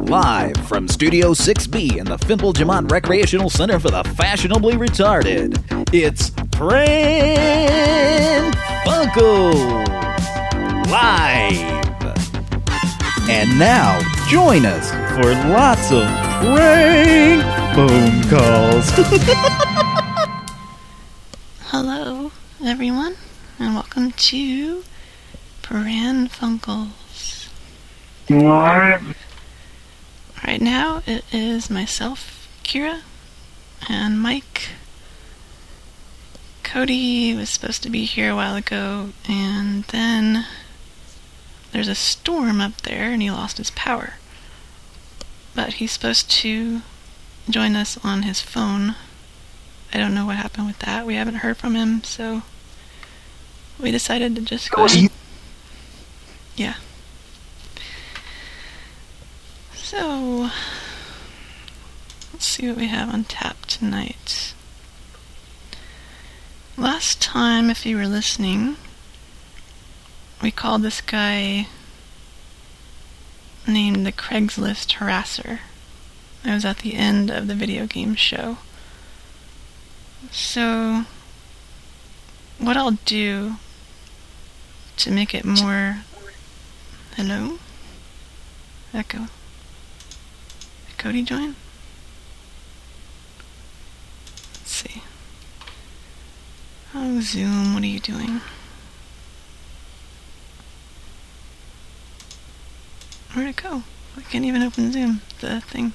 Live from Studio 6B in the Fimple Jamont Recreational Center for the Fashionably Retarded, it's Pran Funkels Live. And now, join us for lots of prank phone calls. Hello, everyone, and welcome to Pran Funkels. What? Right now, it is myself, Kira, and Mike. Cody was supposed to be here a while ago, and then there's a storm up there, and he lost his power. But he's supposed to join us on his phone. I don't know what happened with that. We haven't heard from him, so we decided to just go ahead. Yeah. So, let's see what we have on tap tonight. Last time, if you were listening, we called this guy named the Craigslist Harasser. It was at the end of the video game show. So, what I'll do to make it more... Hello? Echo. Did Cody join? Let's see. Oh, Zoom, what are you doing? Where'd it go? I can't even open Zoom, the thing.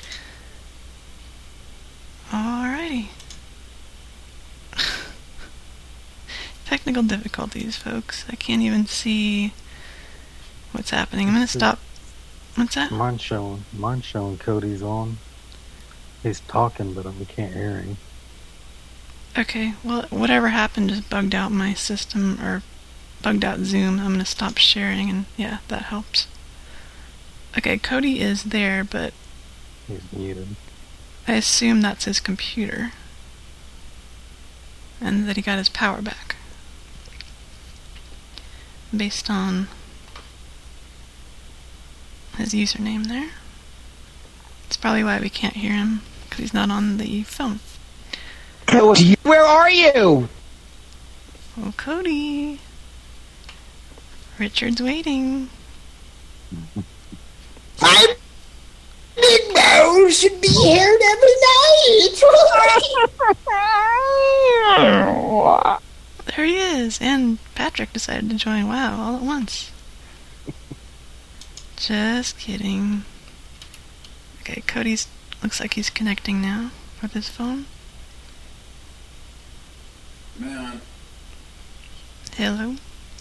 Alrighty. Technical difficulties, folks. I can't even see what's happening. I'm gonna stop. What's that? Mine's showing Cody's on. He's talking, but we can't hear him. Okay, well, whatever happened just bugged out my system, or bugged out Zoom. I'm gonna stop sharing, and yeah, that helps. Okay, Cody is there, but he's muted. I assume that's his computer, and that he got his power back. Based on his username there. It's probably why we can't hear him, because he's not on the phone. Cody, where are you? Oh, Cody. Richard's waiting. I'm Big Mo should be here every night. There he is, and Patrick decided to join. Wow, all at once. Just kidding. Okay, Cody's looks like he's connecting now with his phone. Man. Hello.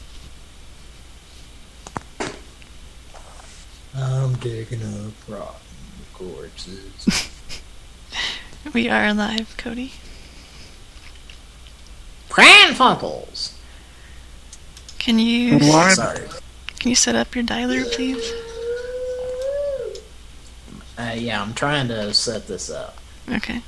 I'm digging up rotten corpses. We are live, Cody. Pran Funkels. Can you Sorry. Can you set up your dialer, please? Yeah, I'm trying to set this up. Okay.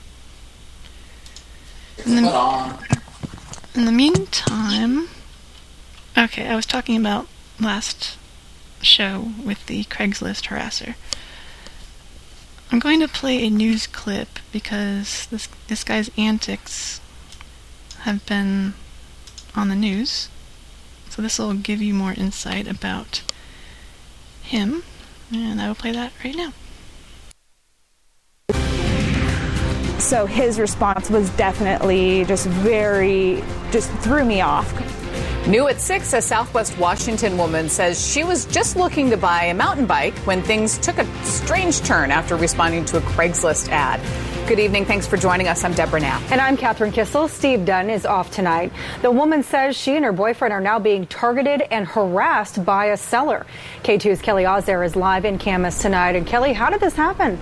Put on. In the meantime, okay, I was talking about last show with the Craigslist Harasser. I'm going to play a news clip because this guy's antics have been on the news. So this will give you more insight about him, and I will play that right now. So his response was definitely just threw me off. New at 6, a Southwest Washington woman says she was just looking to buy a mountain bike when things took a strange turn after responding to a Craigslist ad. Good evening. Thanks for joining us. I'm Deborah Knapp. And I'm Catherine Kissel. Steve Dunn is off tonight. The woman says she and her boyfriend are now being targeted and harassed by a seller. K2's Kelly Ozair is live in Camas tonight. And Kelly, how did this happen?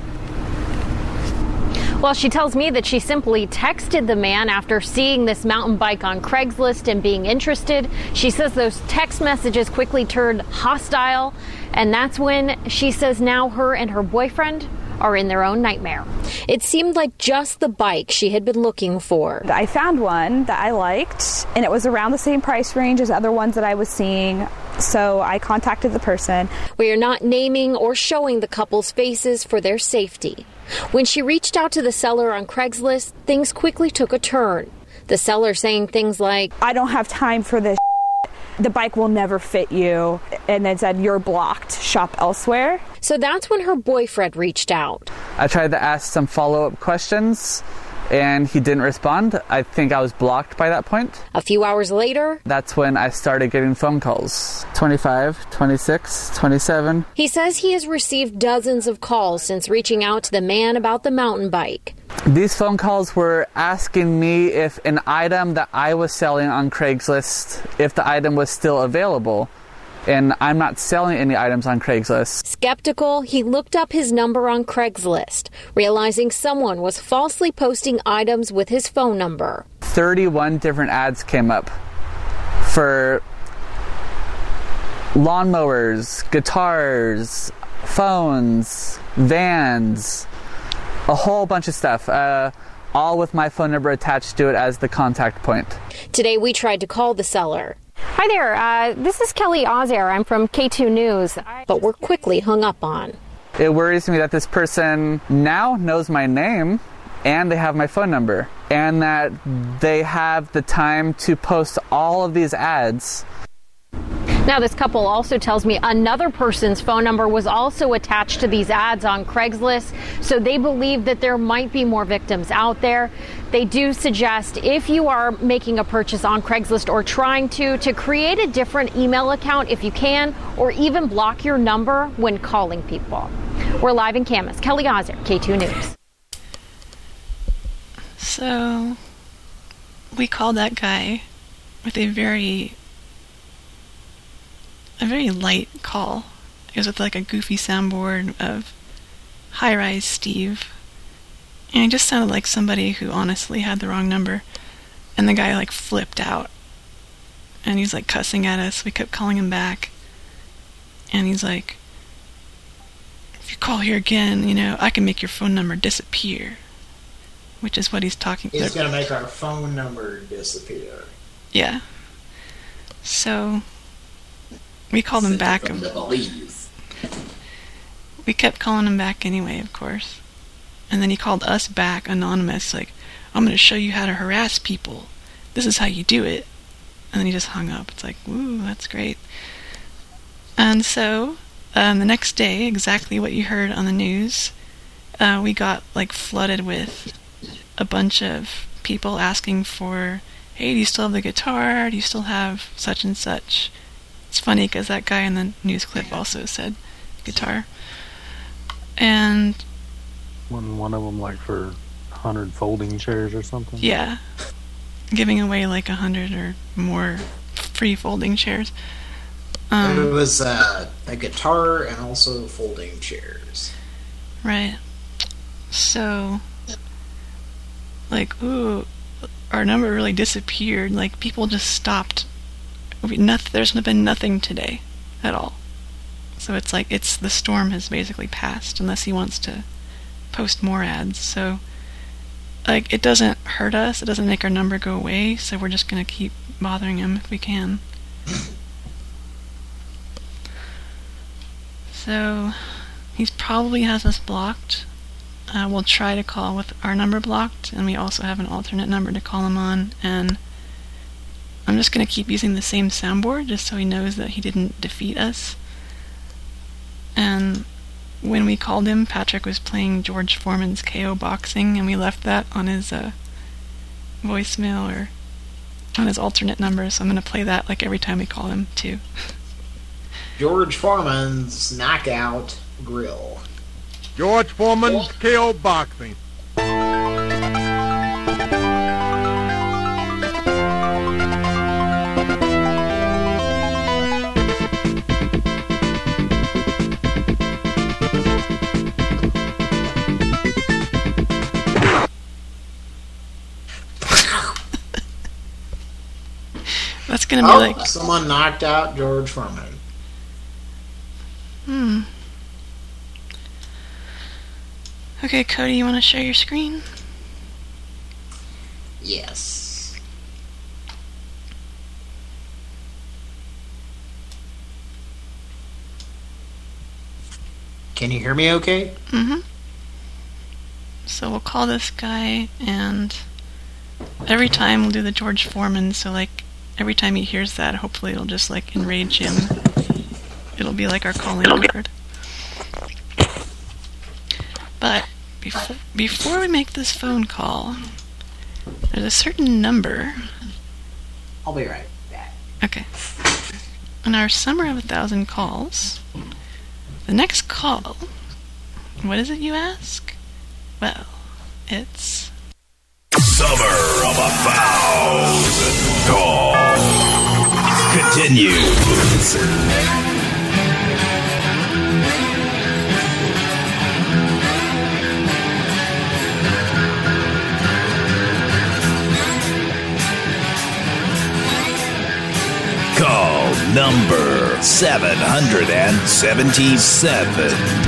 Well, she tells me that she simply texted the man after seeing this mountain bike on Craigslist and being interested. She says those text messages quickly turned hostile, and that's when she says now her and her boyfriend are in their own nightmare. It seemed like just the bike she had been looking for. I found one that I liked, and it was around the same price range as other ones that I was seeing, so I contacted the person. We are not naming or showing the couple's faces for their safety. When she reached out to the seller on Craigslist, things quickly took a turn. The seller saying things like, I don't have time for this. The bike will never fit you. And then said, you're blocked. Shop elsewhere. So that's when her boyfriend reached out. I tried to ask some follow-up questions, and he didn't respond. I think I was blocked by that point. A few hours later, that's when I started getting phone calls. 25, 26, 27. He says he has received dozens of calls since reaching out to the man about the mountain bike. These phone calls were asking me if an item that I was selling on Craigslist, if the item was still available. And I'm not selling any items on Craigslist. Skeptical, he looked up his number on Craigslist, realizing someone was falsely posting items with his phone number. 31 different ads came up for lawnmowers, guitars, phones, vans, a whole bunch of stuff, all with my phone number attached to it as the contact point. Today we tried to call the seller. Hi there, this is Kelly Ozair. I'm from K2 News, but we're quickly hung up on. It worries me that this person now knows my name and they have my phone number and that they have the time to post all of these ads. Now, this couple also tells me another person's phone number was also attached to these ads on Craigslist, so they believe that there might be more victims out there. They do suggest if you are making a purchase on Craigslist or trying to create a different email account if you can, or even block your number when calling people. We're live in Camas. Kelly Ozair, K2 News. So, we called that guy with a very light call. It was with like a goofy soundboard of High Rise Steve. And it just sounded like somebody who honestly had the wrong number. And the guy like flipped out. And he's like cussing at us. We kept calling him back. And he's like, if you call here again, I can make your phone number disappear. Which is what he's talking about. He's going to make our phone number disappear. Yeah. So we called him back. We kept calling him back anyway, of course. And then he called us back, anonymous, like, I'm going to show you how to harass people. This is how you do it. And then he just hung up. It's like, woo, that's great. And so, the next day, exactly what you heard on the news, we got, flooded with a bunch of people asking for, hey, do you still have the guitar? Do you still have such and such? It's funny because that guy in the news clip also said guitar. And one of them for 100 folding chairs or something? Yeah. Giving away 100 or more free folding chairs. It was a guitar and also folding chairs. Right. So, ooh, our number really disappeared. People just stopped. There's been nothing today at all. So it's the storm has basically passed, unless he wants to post more ads. So, it doesn't hurt us. It doesn't make our number go away. So we're just gonna keep bothering him if we can. So, he probably has us blocked. We'll try to call with our number blocked, and we also have an alternate number to call him on, and I'm just going to keep using the same soundboard just so he knows that he didn't defeat us. And when we called him, Patrick was playing George Foreman's KO Boxing, and we left that on his voicemail or on his alternate number, so I'm going to play that every time we call him too. George Foreman's Knockout Grill. George Foreman's KO Boxing. That's gonna be someone knocked out George Foreman. Okay, Cody, you want to share your screen? Yes. Can you hear me okay? Mm-hmm. So we'll call this guy, and every time we'll do the George Foreman, so like every time he hears that, hopefully it'll just like enrage him. It'll be like our calling card. But before we make this phone call, there's a certain number. I'll be right back. Okay. In our summer of 1,000 calls, the next call, what is it, you ask? Well, it's Summer of 1,000 calls continues. Call number 777.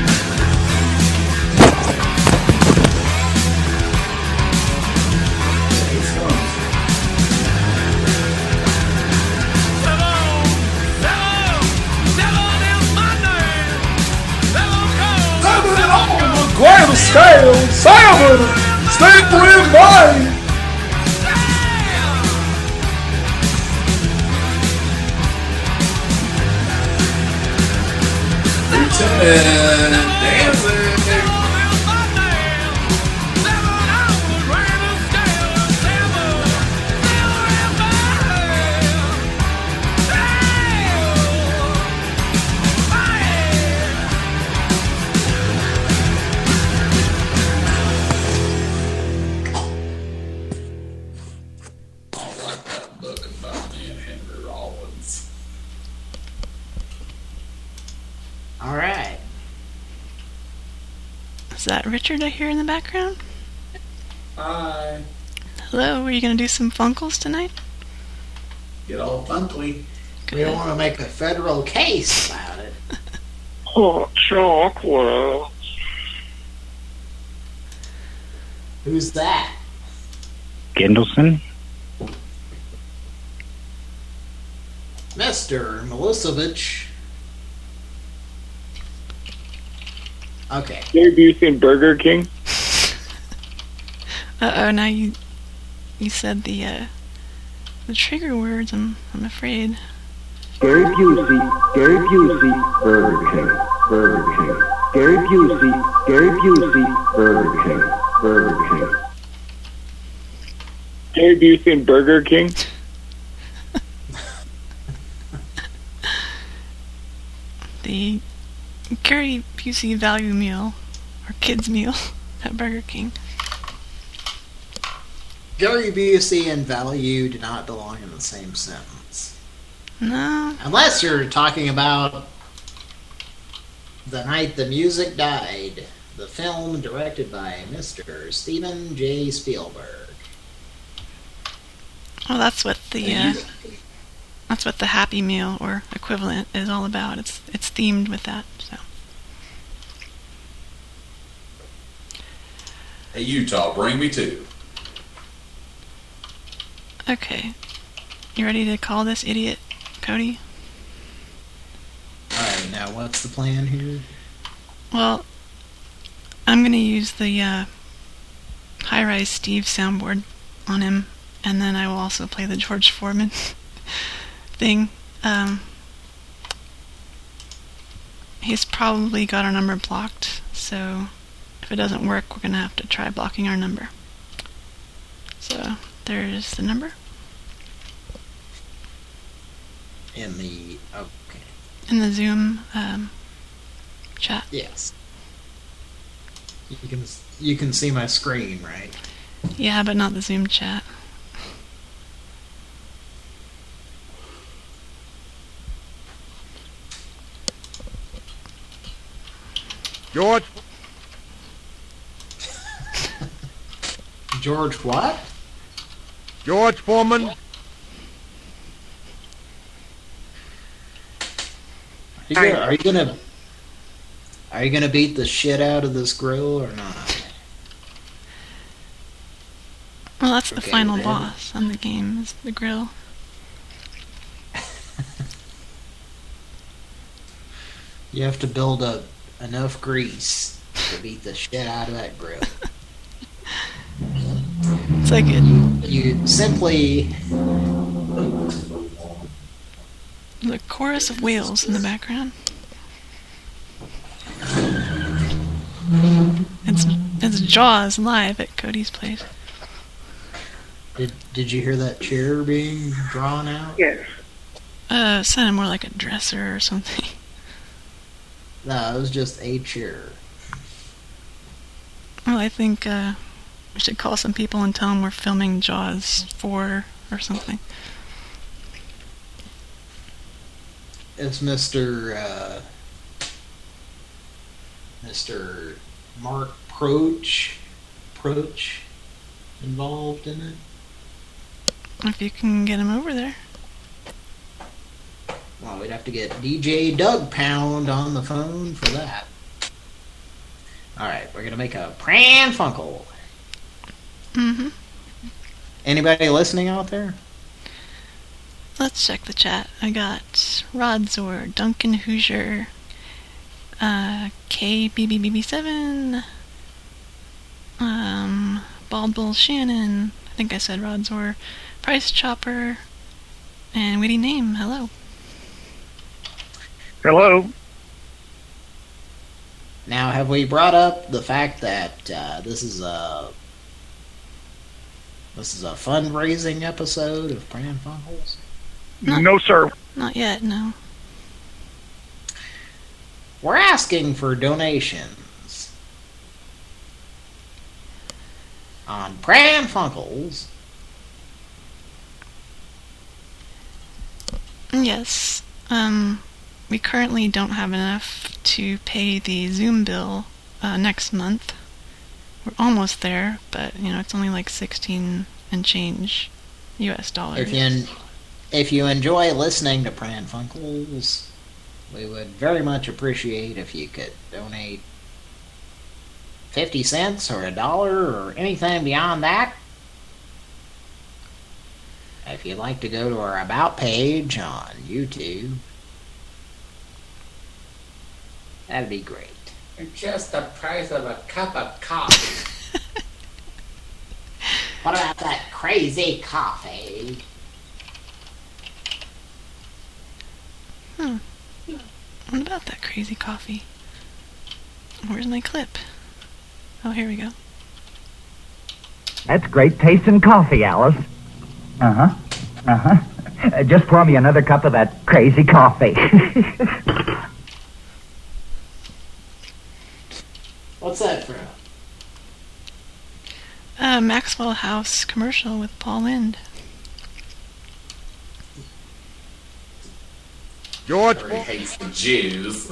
Grand scale, salmon, steak rib pie. And dancing. All right. Is that Richard I hear in the background? Hi. Hello, are you going to do some Funkles tonight? Get all funkly. We don't want to make a federal case about it. Hot chocolate. Who's that? Gendelson? Mr. Milosevic. Okay. Have you seen Burger King? Uh-oh, now you said the trigger words, I'm afraid. Gary Busey, Burger King, Burger King. Gary Busey, Burger King, Burger King. Have you seen Burger King? The Gary Busey value meal, or kids meal, at Burger King. Gary Busey and value do not belong in the same sentence. No. Unless you're talking about The Night the Music Died, the film directed by Mr. Steven J. Spielberg. Well, that's what the Happy Meal or equivalent is all about. It's themed with that. So. Hey, Utah, bring me two. Okay. You ready to call this idiot, Cody? Alright, now what's the plan here? Well, I'm going to use the High-Rise Steve soundboard on him, and then I will also play the George Foreman thing. He's probably got our number blocked, so if it doesn't work, we're going to have to try blocking our number. So, there's the number. In the... okay. In the Zoom chat. Yes. You can see my screen, right? Yeah, but not the Zoom chat. George? George what? George Foreman? Are you gonna beat the shit out of this grill or not? Well, that's the Okay, final then. boss on the game, is the grill. You have to build up enough grease to beat the shit out of that grill. It's like it. You simply... The chorus of whales in the background. It's Jaws live at Cody's place. Did you hear that chair being drawn out? Yes. It sounded more like a dresser or something. No, it was just a chair. Well, I think we should call some people and tell them we're filming Jaws 4 or something. It's Mr. Mark Proch involved in it. If you can get him over there. Well, we'd have to get DJ Doug Pound on the phone for that. Alright, we're gonna make a Pran Funkel. Mm-hmm. Anybody listening out there? Let's check the chat. I got Rodzor, Duncan Hoosier, KBBB7, Bald Bull Shannon, I think I said Rodzor, Price Chopper, and Witty Name. Hello. Hello. Now, have we brought up the fact that this is a fundraising episode of Pran Funkels? No, sir. Not yet, no. We're asking for donations on Pran Funkels. Yes. We currently don't have enough to pay the Zoom bill next month. We're almost there, but you know it's only like 16 and change US dollars. If you enjoy listening to Pran Funkels, we would very much appreciate if you could donate 50 cents or $1 or anything beyond that. If you'd like to go to our About page on YouTube, that'd be great. It's just the price of a cup of coffee. What about that crazy coffee? What about that crazy coffee? Where's my clip? Oh, here we go. That's great tasting coffee, Alice. Uh-huh. Uh-huh. Just pour me another cup of that crazy coffee. What's that from? Maxwell House commercial with Paul Lind. George. He hates the Jews.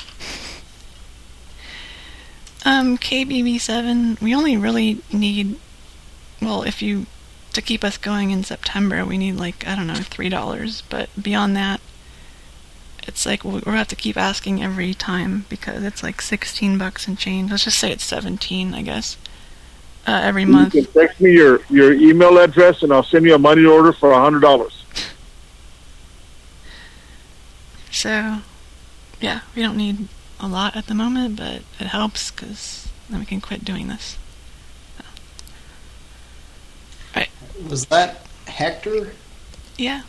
KBB7, we only really need, well, to keep us going in September, we need like, I don't know, $3, but beyond that, it's like, we'll have to keep asking every time, because it's like $16 and change. Let's just say it's 17, I guess, every month. You can text me your email address and I'll send you a money order for $100. So, yeah, we don't need a lot at the moment, but it helps because then we can quit doing this. So. Right. Was that Hector? Yeah.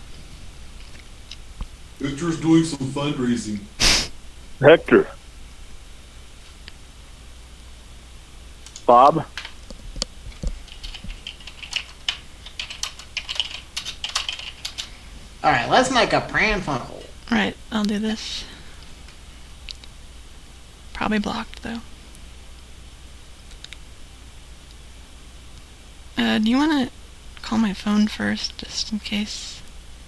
Hector's doing some fundraising. Hector. Bob. Alright, let's make a Pran Funkel. Right, I'll do this. Probably blocked, though. Do you want to call my phone first, just in case?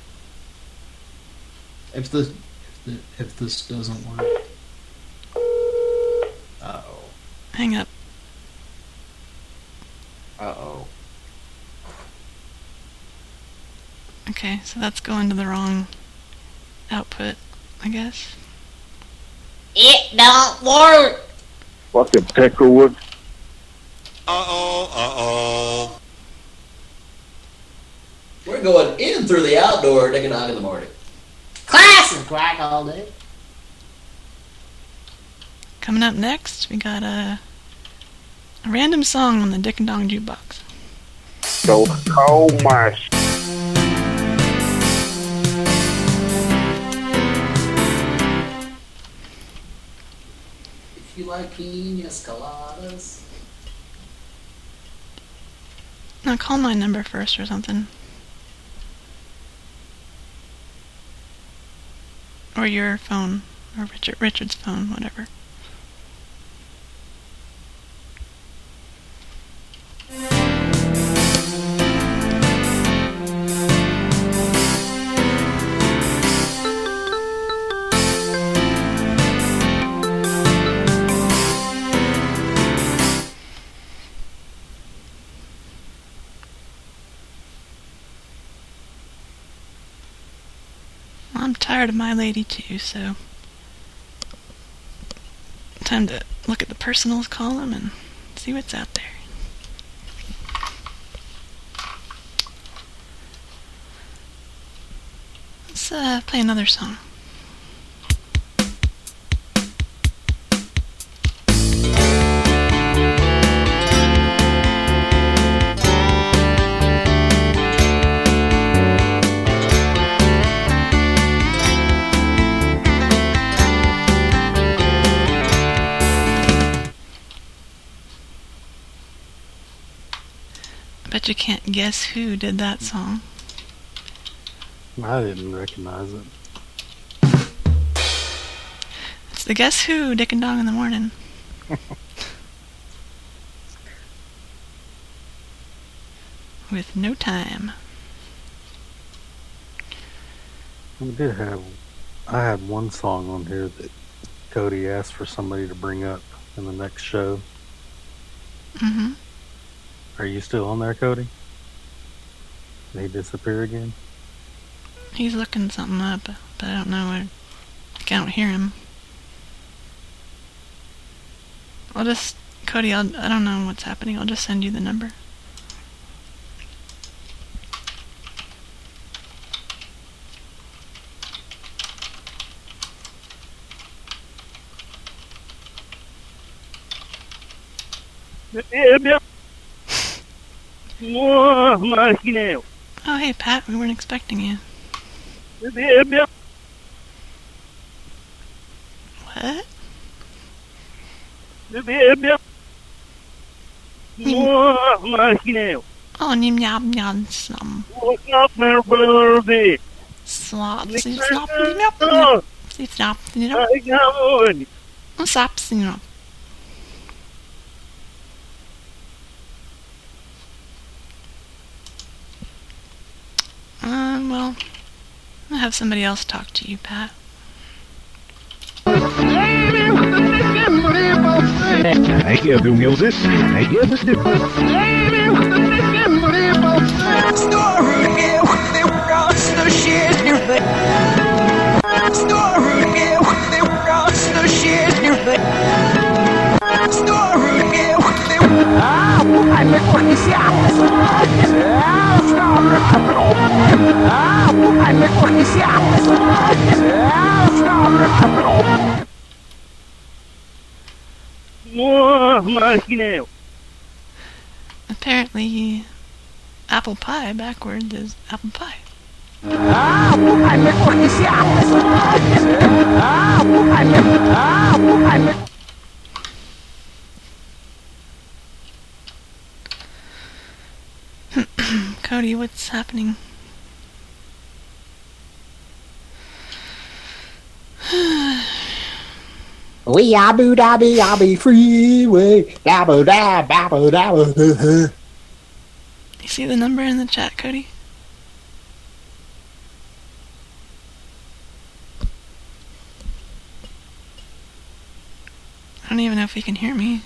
If this doesn't work. Uh-oh. Hang up. Uh-oh. Okay, so that's going to the wrong output, I guess. It don't work. Fucking Peckerwood. Uh-oh. We're going in through the outdoor Dick and Dog in the morning. Classic Quack all day. Coming up next, we got a random song on the Dick and Dong Jukebox. So much. If you like piñas coladas. Now call my number first or something. Or your phone. Or Richard's phone, whatever. I'm tired of my lady too, so time to look at the personals column and see what's out there. Let's play another song. Bet you can't guess who did that song. I didn't recognize it. It's the Guess Who, Dick and Dong in the Morning. With No Time. I had one song on here that Cody asked for somebody to bring up in the next show. Mm-hmm. Are you still on there, Cody? Did he disappear again? He's looking something up, but I don't know. I can't hear him. Cody, I don't know what's happening. I'll just send you the number. Oh, hey, Pat, we weren't expecting you. What? Oh, nim yam yam snum. Slop, slop, slop, slop, slop. Well, I'll have somebody else talk to you, Pat. I hear the music. I hear the difference. Apparently, apple pie backwards is apple pie. Cody, what's happening? We Abu Dhabi freeway. Dabba dab, dabba dabba. You see the number in the chat, Cody? I don't even know if he can hear me.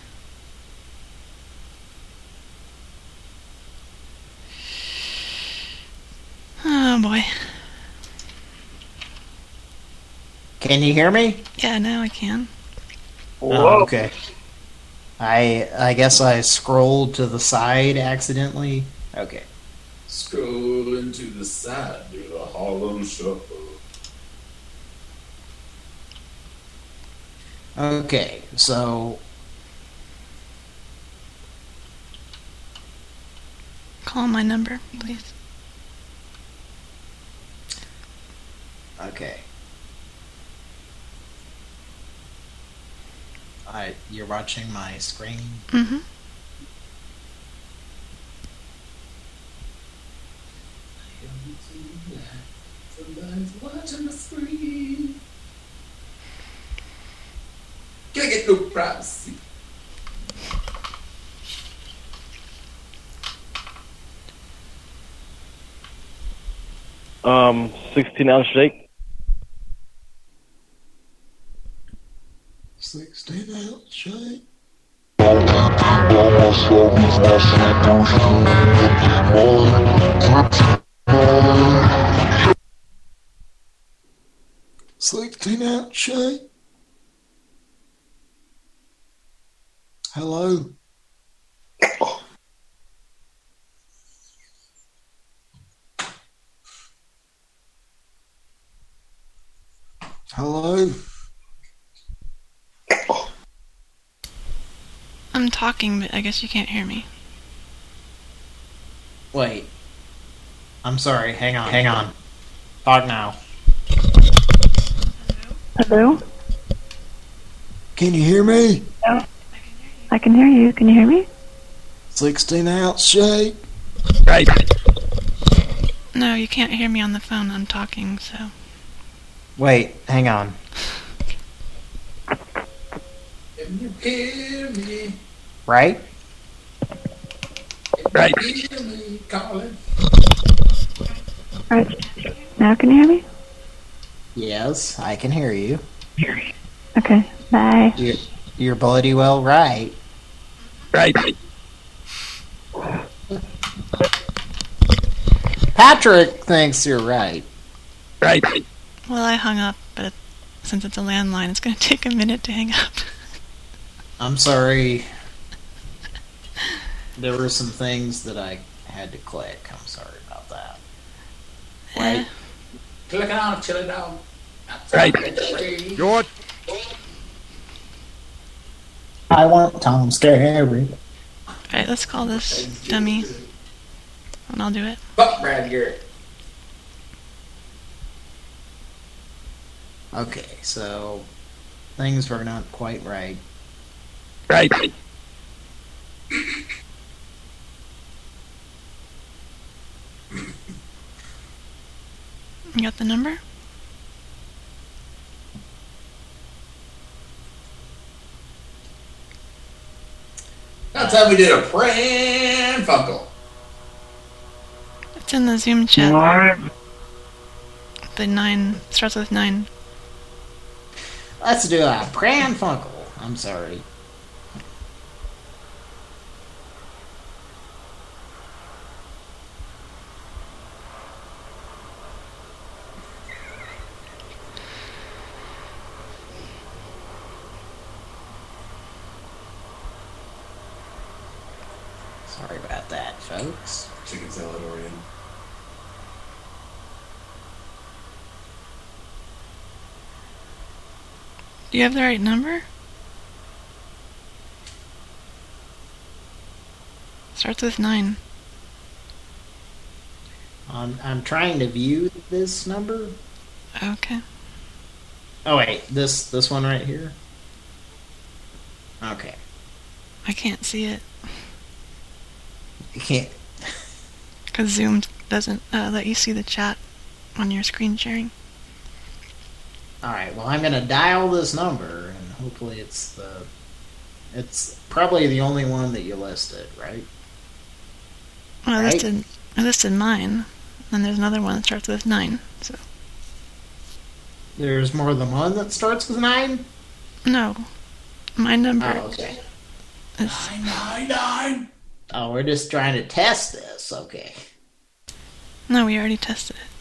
Oh boy. Can you hear me? Yeah, now I can. Oh, okay. I guess I scrolled to the side accidentally. Okay. Scrolling to the side, do the Harlem Shuffle. Okay, so Call my number, please. okay. Alright, you're watching my screen? Mm-hmm. Somebody's watching the screen. Can't get no privacy. Um, 16-ounce shake. 16-ounce shake. $16-ounce shake. Hello. Hello. I'm talking, but I guess you can't hear me. Wait. I'm sorry, hang on. Talk now. Hello? Can you hear me? No. I can hear you. Can you hear me? 16-ounce shake. Right. No, you can't hear me on the phone. I'm talking, so... Wait, hang on. If you hear me. Right? Right. If you hear me calling. Right. Now can you hear me? Yes, I can hear you. Okay. Bye. You're bloody well right. Right. Patrick thinks you're right. Right. Well, I hung up, but since it's a landline, it's going to take a minute to hang up. I'm sorry. There were some things that I had to click. I'm sorry about that. Right? Click it on, chill it down. Right. George. I want Tom Scary. Alright, let's call this dummy. And I'll do it. Fuck Brad Garrett. Okay, so things were not quite right. Right. You got the number? That's how we did a Pran Funkle. It's in the Zoom chat. The 9 starts with 9. Let's do a Pran Funkle. I'm sorry. Sorry about that, folks. Chicken salad Oreo. Do you have the right number? Starts with 9. I'm trying to view this number. Okay. Oh wait, this one right here. Okay. I can't see it. You can't. Because Zoom doesn't let you see the chat on your screen sharing. Alright, well I'm gonna dial this number and hopefully it's probably the only one that you listed, right? Well, Right? I listed mine. And there's another one that starts with 9. So There's more than one that starts with 9? no. My number Oh, okay. is 999. Oh, we're just trying to test this, okay. No, we already tested it.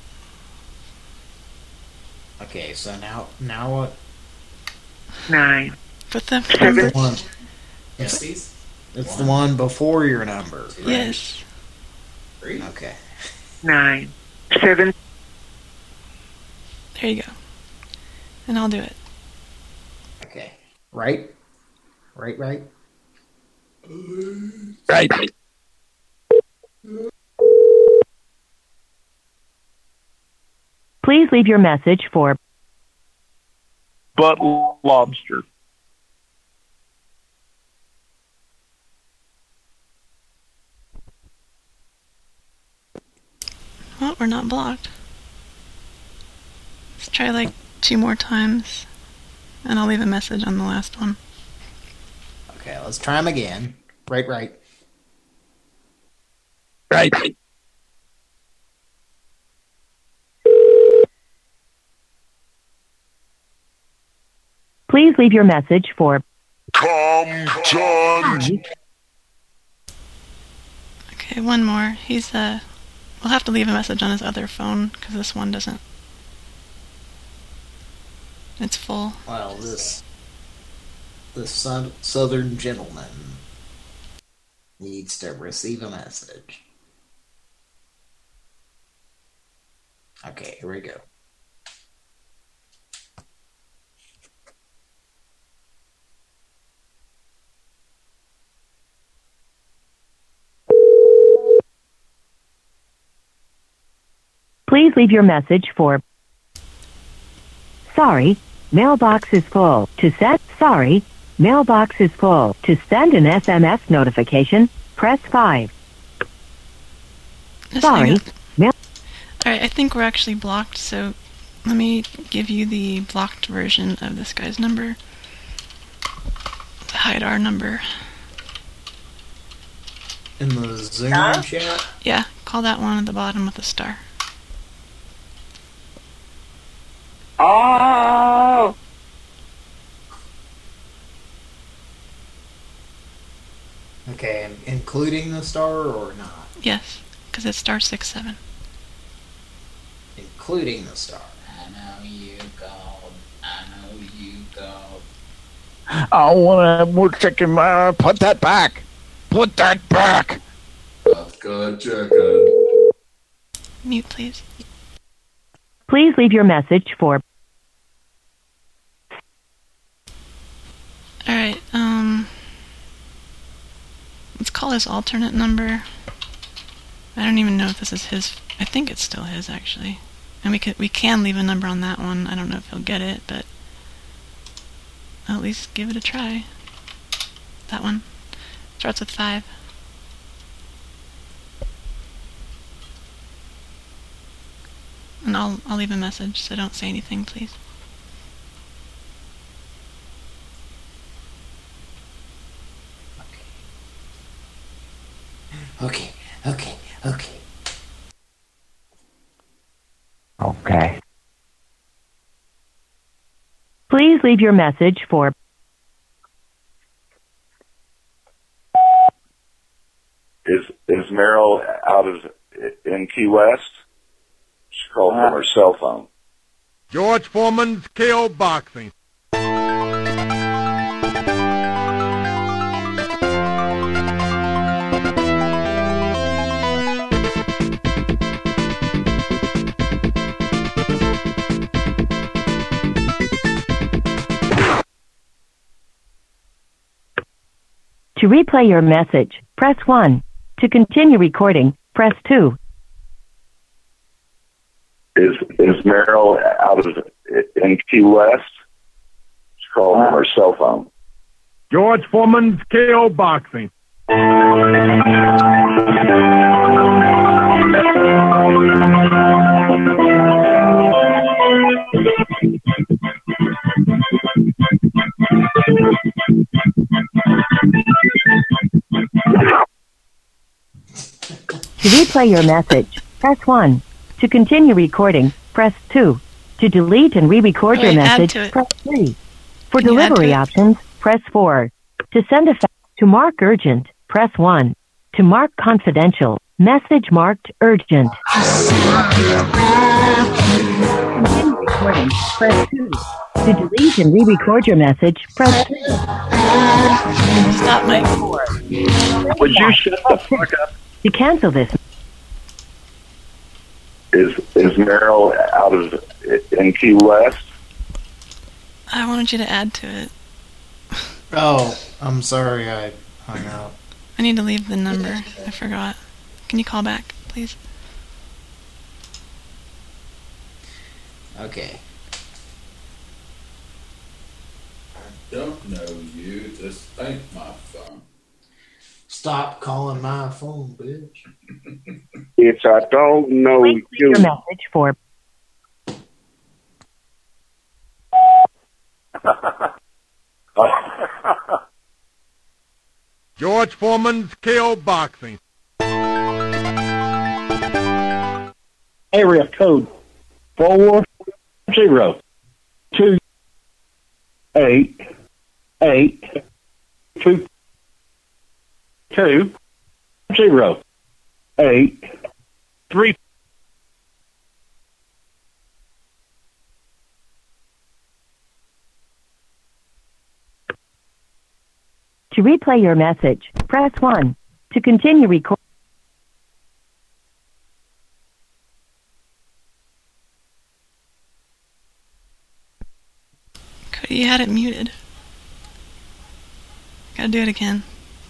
Okay, so now what? 9. Put the The one. Yes, It's the one before your number, right? Yes. Okay. 9, 7. There you go. And I'll do it. Okay. Right? Right. Right. Please leave your message for Butt lobster. Well, we're not blocked. Let's try like 2 more times, and I'll leave a message on the last one. Okay, let's try them again. Right. Right. Please leave your message for Compton. Okay, one more. He's we'll have to leave a message on his other phone because this one doesn't. It's full. Well, this southern gentleman needs to receive a message. Okay, here we go. Please leave your message for Sorry, mailbox is full. To set Sorry, mailbox is full. To send an SMS notification, press 5. Sorry, Alright, I think we're actually blocked, so let me give you the blocked version of this guy's number to hide our number. In the Zoom chat? Yeah, call that one at the bottom with a star. Oh! Okay, including the star or not? Yes, because it's star 67. Including the star. I know you called. I know you called. I want more chicken. Put that back. Put that back. That's good chicken. Mute, please. Please leave your message for Alright, let's call his alternate number. I don't even know if this is his. I think it's still his, actually. And we can leave a number on that one. I don't know if he'll get it, but I'll at least give it a try. That one starts with 5. And I'll leave a message, so don't say anything, please. Okay. Okay. Please leave your message for Is Meryl out in Key West? She called from her cell phone. George Foreman's KO Boxing. To replay your message, press 1. To continue recording, press 2. Is Meryl out in Key West? She called from her cell phone. George Foreman's KO Boxing. To replay your message, press 1. To continue recording, press 2. To delete and re-record your message, press 3. For delivery options, press 4. To send a fax to mark urgent, press 1. To mark confidential, message marked urgent. Continue recording, press 2. To delete and re-record your message, press 3. Stop, Mike. Would you shut the fuck up? To cancel this. Is Merrill in Key West? I wanted you to add to it. Oh, I'm sorry I hung up. I need to leave the number. I forgot. Can you call back, please? Okay. I don't know you. Just thank my phone. Stop calling my phone, bitch. It's I don't know Please leave you. your message for George Foreman's Kill Boxing. Area code 402882208. to replay your message. Press 1 to continue recording. Cody, you had it muted. Gotta do it again.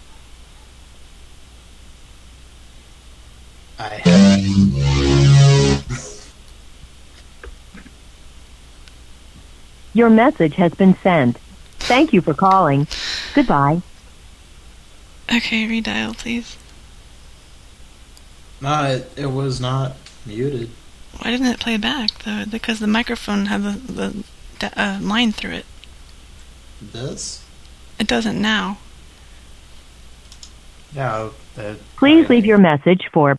Your message has been sent. Thank you for calling. Goodbye. Okay, redial, please. No, it was not muted. Why didn't it play back, though? Because the microphone had the line through it. It does? It doesn't now. No. Please leave your message for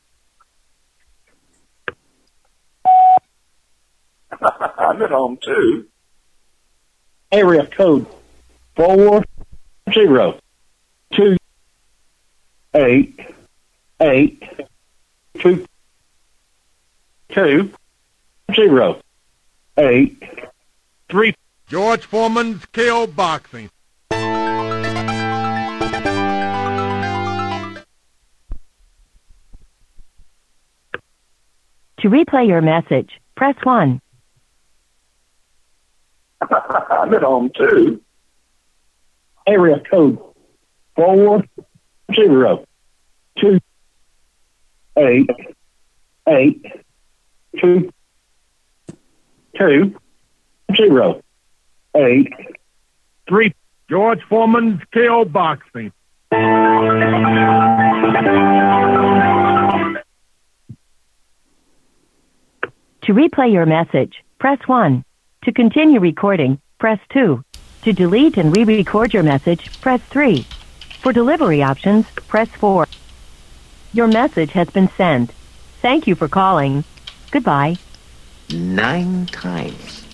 I'm at home too. area code 402882208. George Foreman's Kill Boxing. to replay your message. Press 1. I'm at home too. area code 402882208. George Foreman's Kill Boxing. To replay your message, press 1. To continue recording, press 2. To delete and re-record your message, press 3. For delivery options, press 4. Your message has been sent. Thank you for calling. Goodbye. 9 times.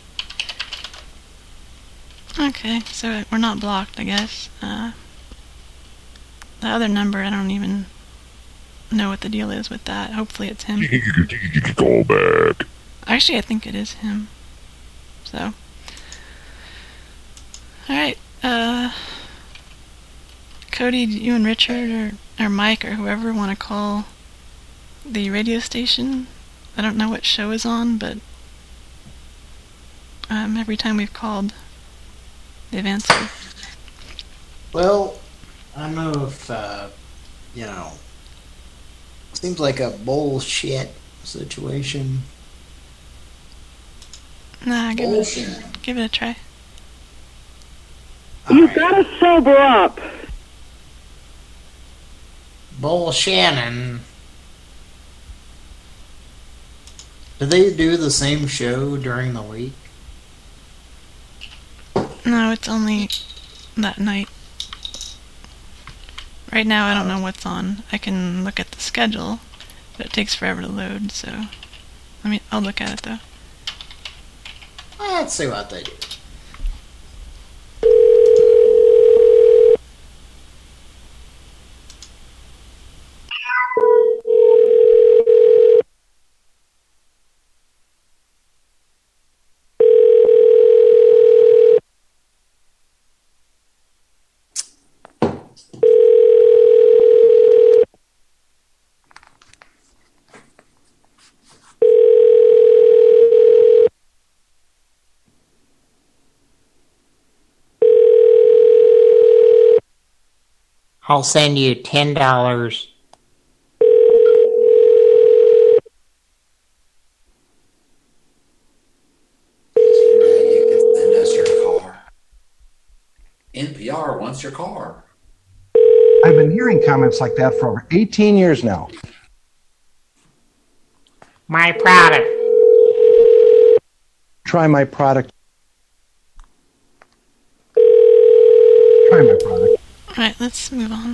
Okay, so we're not blocked, I guess. The other number, I don't even know what the deal is with that. Hopefully it's him. Call back. Actually, I think it is him. So. Alright, Cody, you and Richard or Mike or whoever want to call the radio station. I don't know what show is on, but every time we've called, they've answered. Well, I don't know if, seems like a bullshit situation. Nah, give it a try. You gotta sober up. Bull Shannon. Do they do the same show during the week? No, it's only that night. Right now I don't know what's on. I can look at the schedule, but it takes forever to load, so I'll look at it though. Let's see what they do. I'll send you $10. NPR wants your car. I've been hearing comments like that for over 18 years now. My product. Try my product. Try my product. Alright, let's move on.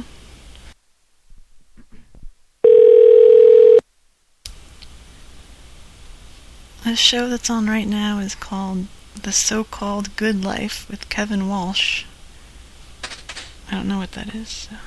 The show that's on right now is called The So-Called Good Life with Kevin Walsh. I don't know what that is. So.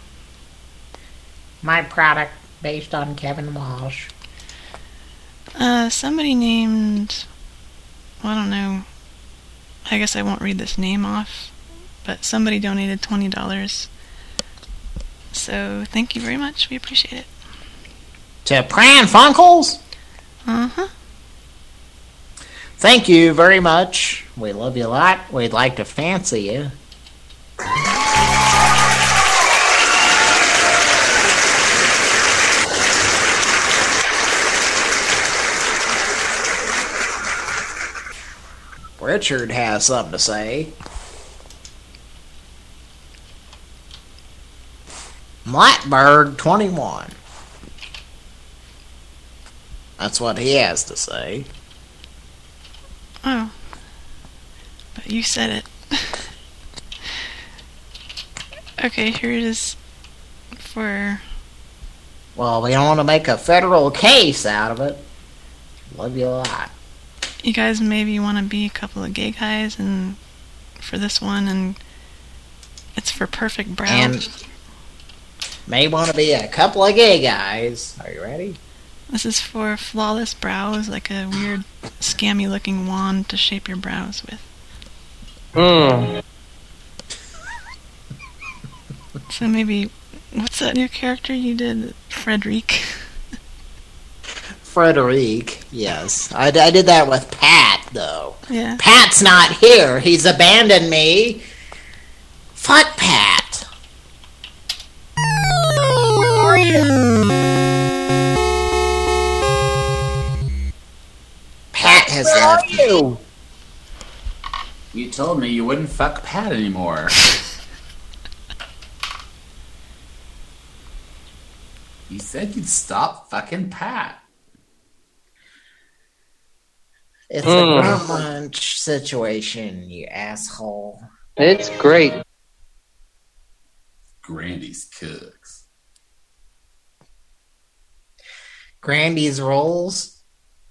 My product based on Kevin Walsh. Somebody named... Well, I don't know. I guess I won't read this name off. But somebody donated $20. So, thank you very much. We appreciate it. To Pran Funkels? Uh-huh. Thank you very much. We love you a lot. We'd like to fancy you. Richard has something to say. Blackbird 21. That's what he has to say. Oh. But you said it. Okay, here it is for... Well, we don't want to make a federal case out of it. Love you a lot. You guys maybe want to be a couple of gay guys and for this one, and it's for perfect brows. And may want to be a couple of gay guys. Are you ready? This is for flawless brows, like a weird scammy looking wand to shape your brows with. So maybe, what's that new character you did? Frederic? Frederic, yes. I did that with Pat, though. Yeah. Pat's not here. He's abandoned me. Fuck Pat. Pat has left you. You told me you wouldn't fuck Pat anymore. You said you'd stop fucking Pat. It's a grown lunch situation, you asshole. It's great. Grandy's cooks. Grandy's rolls.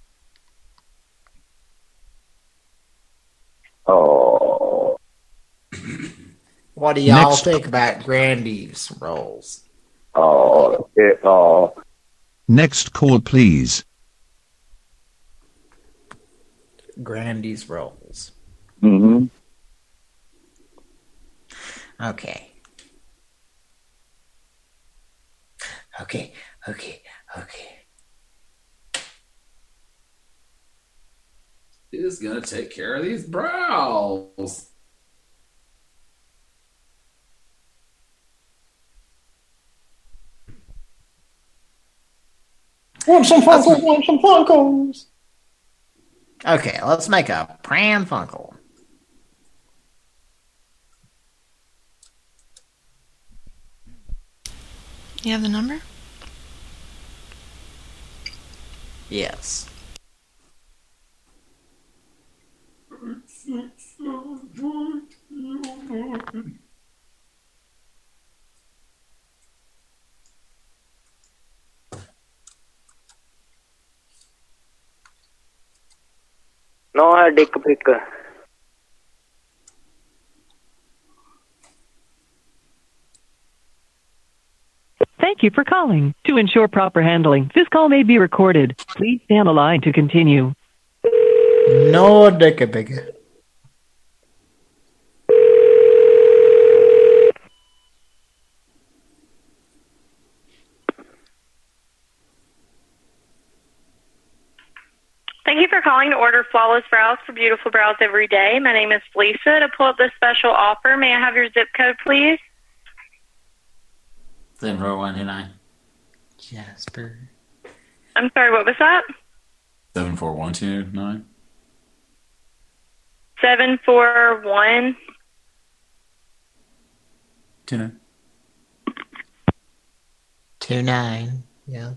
Oh. What do y'all think about Grandy's rolls? Next call, please. Grandy's rolls. Mm-hmm. Okay. Who's gonna take care of these brows? Want some Funkles? Okay, let's make a Pran Funkel. You have the number? Yes. No dick pic. Thank you for calling. To ensure proper handling, this call may be recorded. Please stay on the line to continue. No dick pic. Thank you for calling to order flawless brows for beautiful brows every day. My name is Lisa. To pull up this special offer, may I have your zip code, please? 74129. Jasper. I'm sorry, what was that? 74129. 741. 29. 29. Yeah.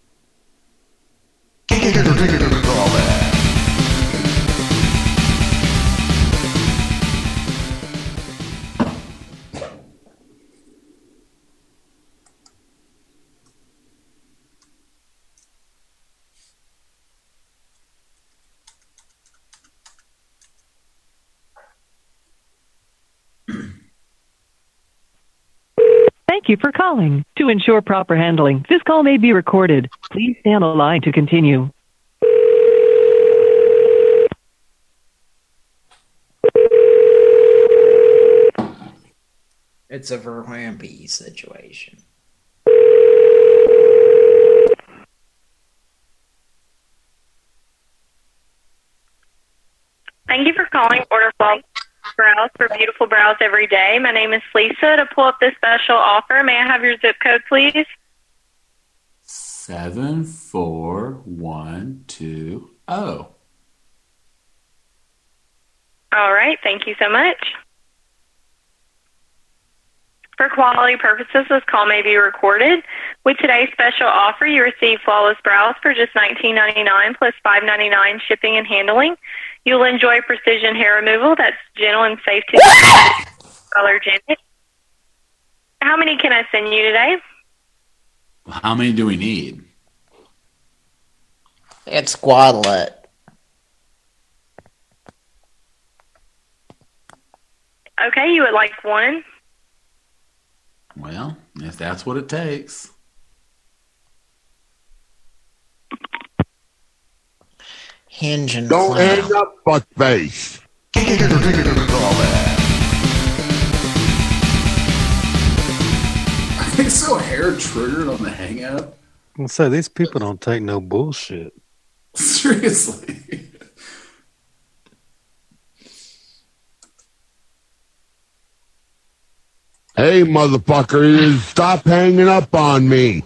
Thank you for calling. To ensure proper handling, this call may be recorded. Please stay on the line to continue. It's a Verwampy situation. Thank you for calling Order Flawless Brows for beautiful brows every day. My name is Lisa. To pull up this special offer, may I have your zip code, please? 74120. All right. Thank you so much. For quality purposes, this call may be recorded. With today's special offer, you receive flawless brows for just $19.99 plus $5.99 shipping and handling. You'll enjoy precision hair removal that's gentle and safe to allergenic. How many can I send you today? How many do we need? It's Guadalet. Okay, you would like one? Well, if that's what it takes. Hinge and Don't hang up, fuckface. I think so hair triggered on the hang up. I'm gonna say these people don't take no bullshit. Seriously. Hey, motherfucker, stop hanging up on me.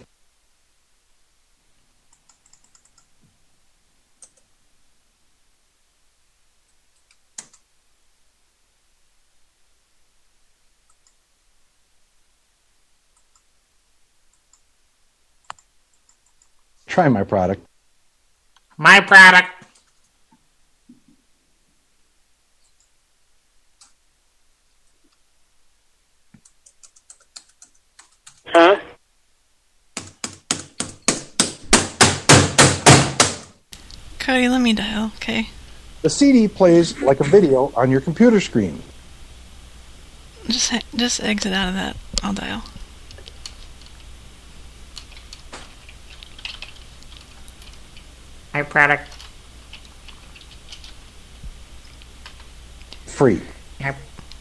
Try my product. My product. Huh? Cody, let me dial, okay? The CD plays like a video on your computer screen. Just exit out of that. I'll dial. My product. Free. Yep.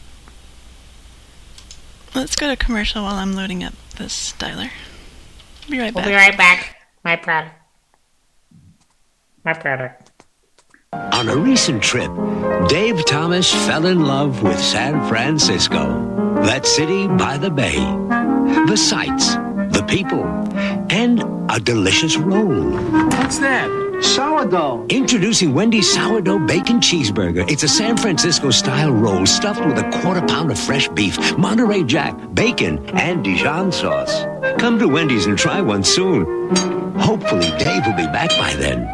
Let's go to commercial while I'm loading up this dialer. Be right back. We'll be right back. My product. My product. On a recent trip, Dave Thomas fell in love with San Francisco, that city by the bay. The sights, the people, and a delicious roll. What's that? Sourdough. Introducing Wendy's Sourdough Bacon Cheeseburger. It's a San Francisco-style roll stuffed with a 1/4 pound of fresh beef, Monterey Jack, bacon, and Dijon sauce. Come to Wendy's and try one soon. Hopefully, Dave will be back by then.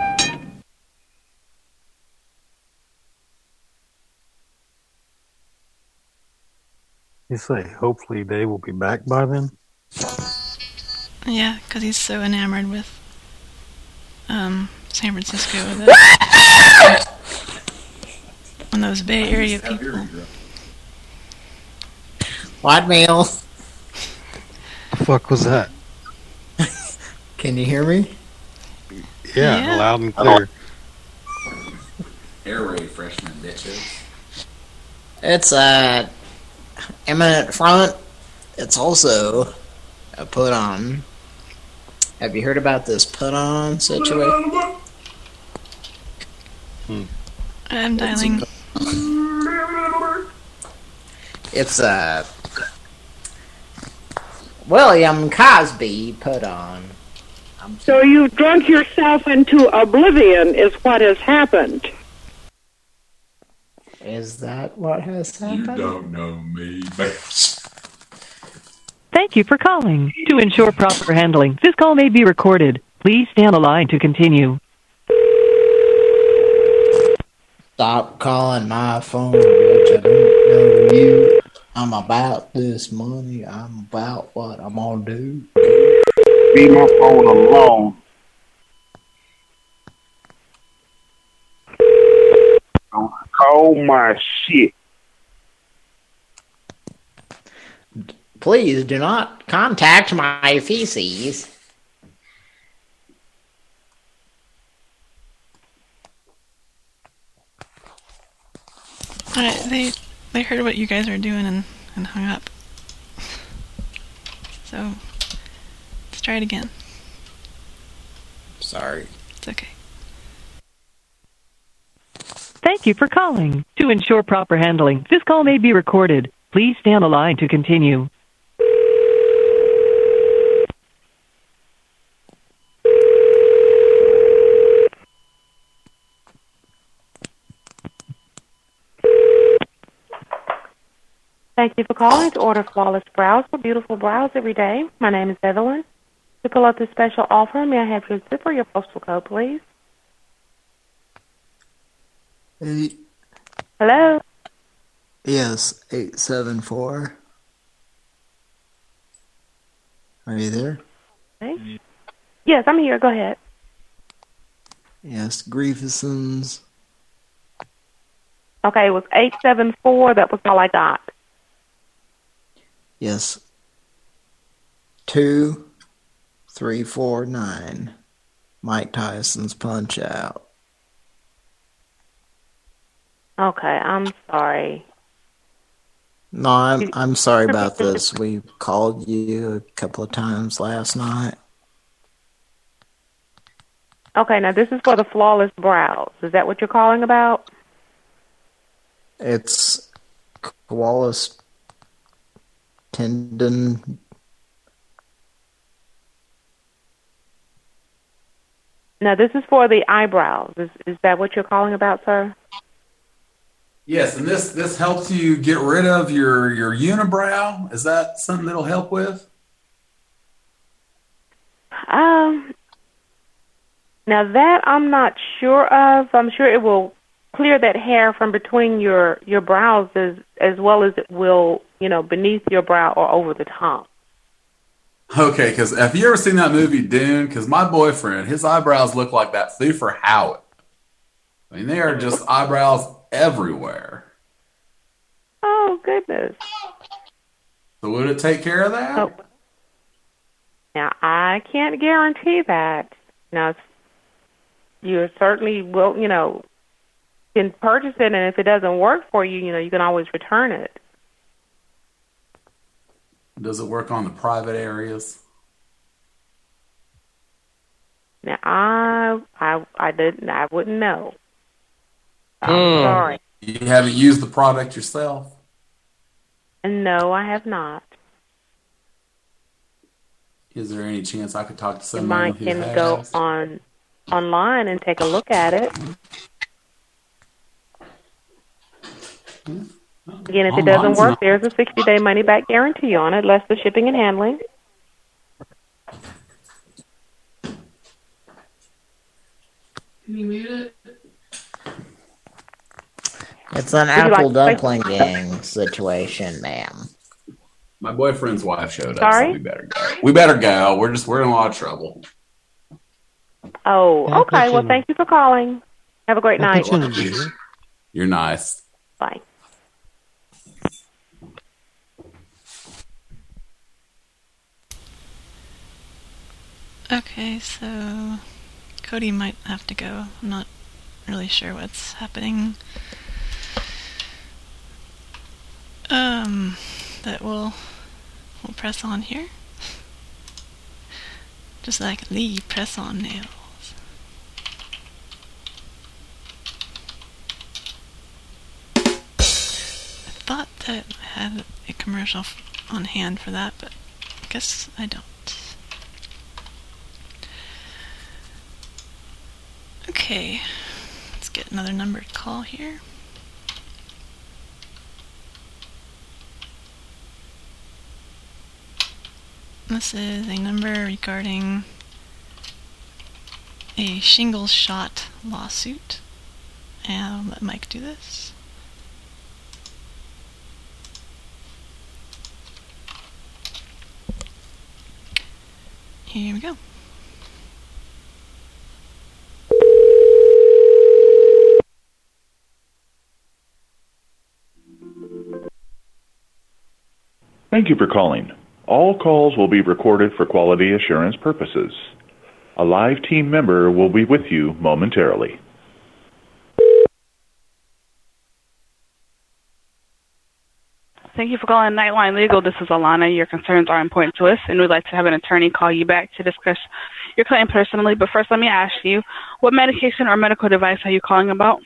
You say, hopefully Dave will be back by then? Yeah, because he's so enamored with San Francisco. And those Bay Area people. What meal? The fuck was that? Can you hear me? Yeah, loud and clear. Air raid freshman bitches. It's eminent front. It's also a put on. Have you heard about this put on situation? I'm dialing. It's William Cosby put on. So you've drunk yourself into oblivion is what has happened. Is that what has happened? You don't know me, bitch. Thank you for calling. To ensure proper handling, this call may be recorded. Please stay on the line to continue. Stop calling my phone, bitch. I don't know you. I'm about this money. I'm about what I'm gonna do. Leave my phone alone. Don't call my shit. Please do not contact my feces. They heard what you guys were doing and hung up. So, let's try it again. Sorry. It's okay. Thank you for calling. To ensure proper handling, this call may be recorded. Please stay on the line to continue. Thank you for calling to order Flawless Brows for beautiful brows every day. My name is Evelyn. To pull up this special offer, may I have your zip or your postal code, please? Hello? Yes, 874. Are you there? Okay. Yes, I'm here. Go ahead. Yes, Griefisons. Okay, it was 874. That was all I got. Yes. 2349. Mike Tyson's Punch Out. Okay, I'm sorry. No, I'm sorry about this. We called you a couple of times last night. Okay, now this is for the Flawless Brows. Is that what you're calling about? It's Koalas Tendon. Now this is for the eyebrows. Is that what you're calling about, sir? Yes, and this helps you get rid of your unibrow. Is that something that'll help with? Now that I'm not sure of. I'm sure it will clear that hair from between your brows as well as it will, beneath your brow or over the top. Okay, because have you ever seen that movie Dune? Because my boyfriend, his eyebrows look like that Thufir Howard. I mean, they are just eyebrows everywhere. Oh, goodness. So would it take care of that? Oh. Now, I can't guarantee that. Now, you certainly will, can purchase it, and if it doesn't work for you, you can always return it. Does it work on the private areas? Now, I wouldn't know. I'm sorry. You haven't used the product yourself? No, I have not. Is there any chance I could talk to someone who has? You might go online and take a look at it. Again, if it doesn't work, there's a 60-day money-back guarantee on it, less the shipping and handling. Can you mute it? It's an apple dumpling gang situation, ma'am. My boyfriend's wife showed up, Sorry? so we better go. We better go. We're in a lot of trouble. Oh, okay. Well, thank you for calling. Have a great night. You're nice. Bye. Okay, so Cody might have to go. I'm not really sure what's happening. That we'll press on here. Just like the press-on nails. I thought that I had a commercial on hand for that, but guess I don't. Okay, let's get another number to call here. This is a number regarding a shingles shot lawsuit. And I'll let Mike do this. Here we go. Thank you for calling. All calls will be recorded for quality assurance purposes. A live team member will be with you momentarily. Thank you for calling Nightline Legal. This is Alana. Your concerns are important to us, and we'd like to have an attorney call you back to discuss your claim personally. But first, let me ask you, what medication or medical device are you calling about?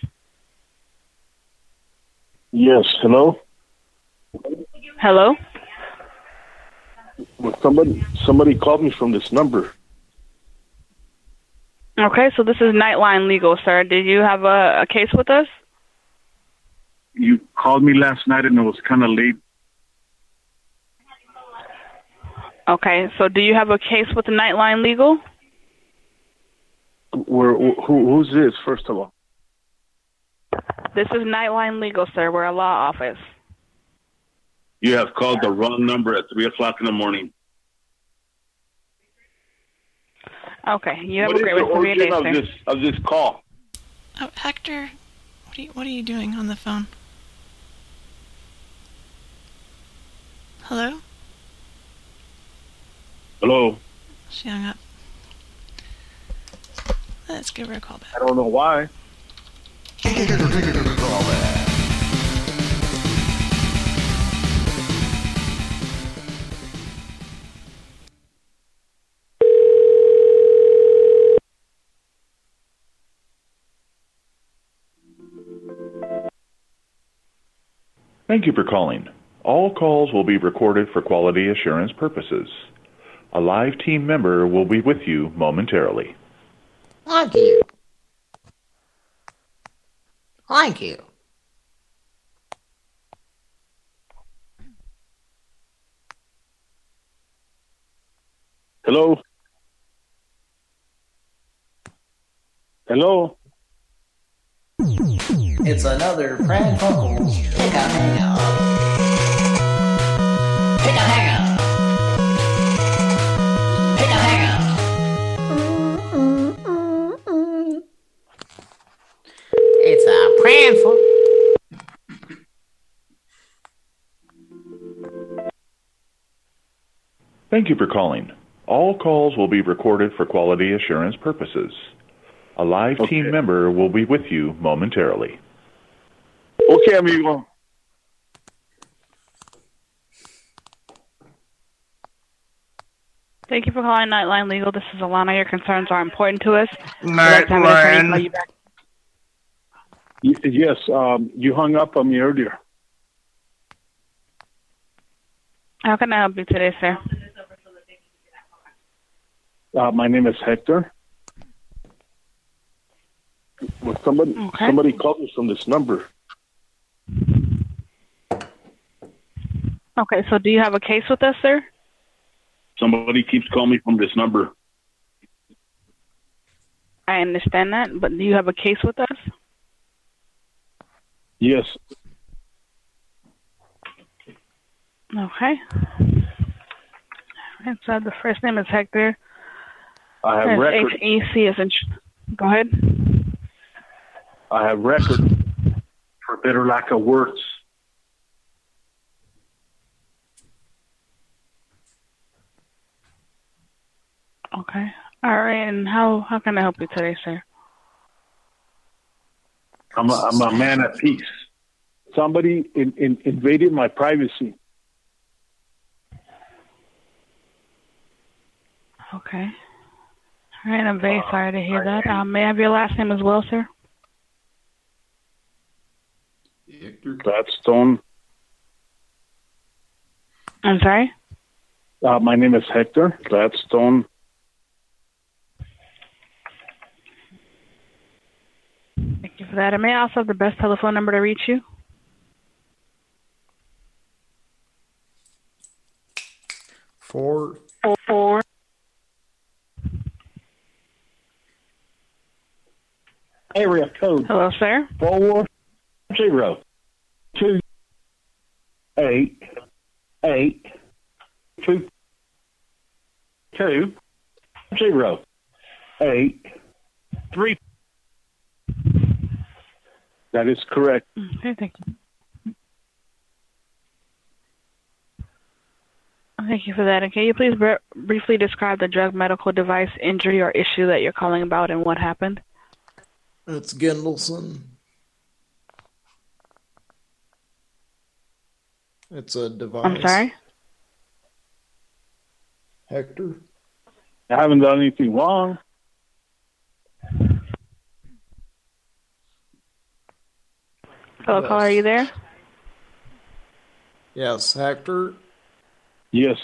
Yes, hello? Hello? Well, somebody called me from this number. Okay, so this is Nightline Legal, sir. Did you have a case with us? You called me last night and it was kind of late. Okay, so do you have a case with the Nightline Legal? Who's this, first of all? This is Nightline Legal, sir. We're a law office. You have called the wrong number at 3 o'clock in the morning. Okay, you have a great rest of your day, sir. Of this call? Oh, Hector, what are you doing on the phone? Hello? Hello? She hung up. Let's give her a call back. I don't know why. Thank you for calling. All calls will be recorded for quality assurance purposes. A live team member will be with you momentarily. Thank you. Thank you. Hello? Hello? It's another Pran Funkels Pick a Hang Up. Pick a Hang Up. Pick a Hang Up. It's a Pran Funkels. Thank you for calling. All calls will be recorded for quality assurance purposes. A live team member will be with you momentarily. Okay, amigo. Thank you for calling Nightline Legal. This is Alana. Your concerns are important to us. Nightline. Yes, you hung up on me earlier. How can I help you today, sir? My name is Hector. Well, somebody called me from this number. Okay, so do you have a case with us, sir? Somebody keeps calling me from this number. I understand that, but do you have a case with us? Yes. Okay. And so the first name is Hector. I have record. HEC is in. Go ahead. I have record, for better lack of words. Okay. All right. And how can I help you today, sir? I'm a man at peace. Somebody invaded my privacy. Okay. All right. I'm very sorry to hear that. May I have your last name as well, sir? Gladstone. I'm sorry? My name is Hector Gladstone. Thank you for that. And may I also have the best telephone number to reach you? Four. Area code. Hello, sir. 408-8-2-2-0-8-3. That is correct. Okay, thank you. Thank you for that. And can you please briefly describe the drug, medical device, injury, or issue that you're calling about and what happened? It's Gendelson. It's a device. I'm sorry? Hector? I haven't done anything wrong. Hello, Yes. caller, are you there? Yes, Hector? Yes.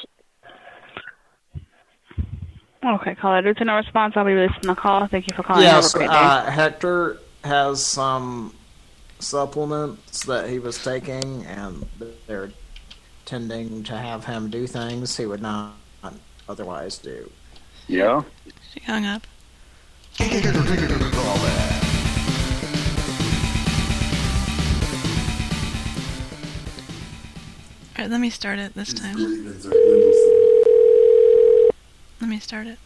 Okay, caller, due to no response, I'll be releasing the call. Thank you for calling. Yes, Have a great day. Hector has some supplements that he was taking, and they're tending to have him do things he would not otherwise do. Yeah? She hung up. Alright, let me start it this time. Let me start it.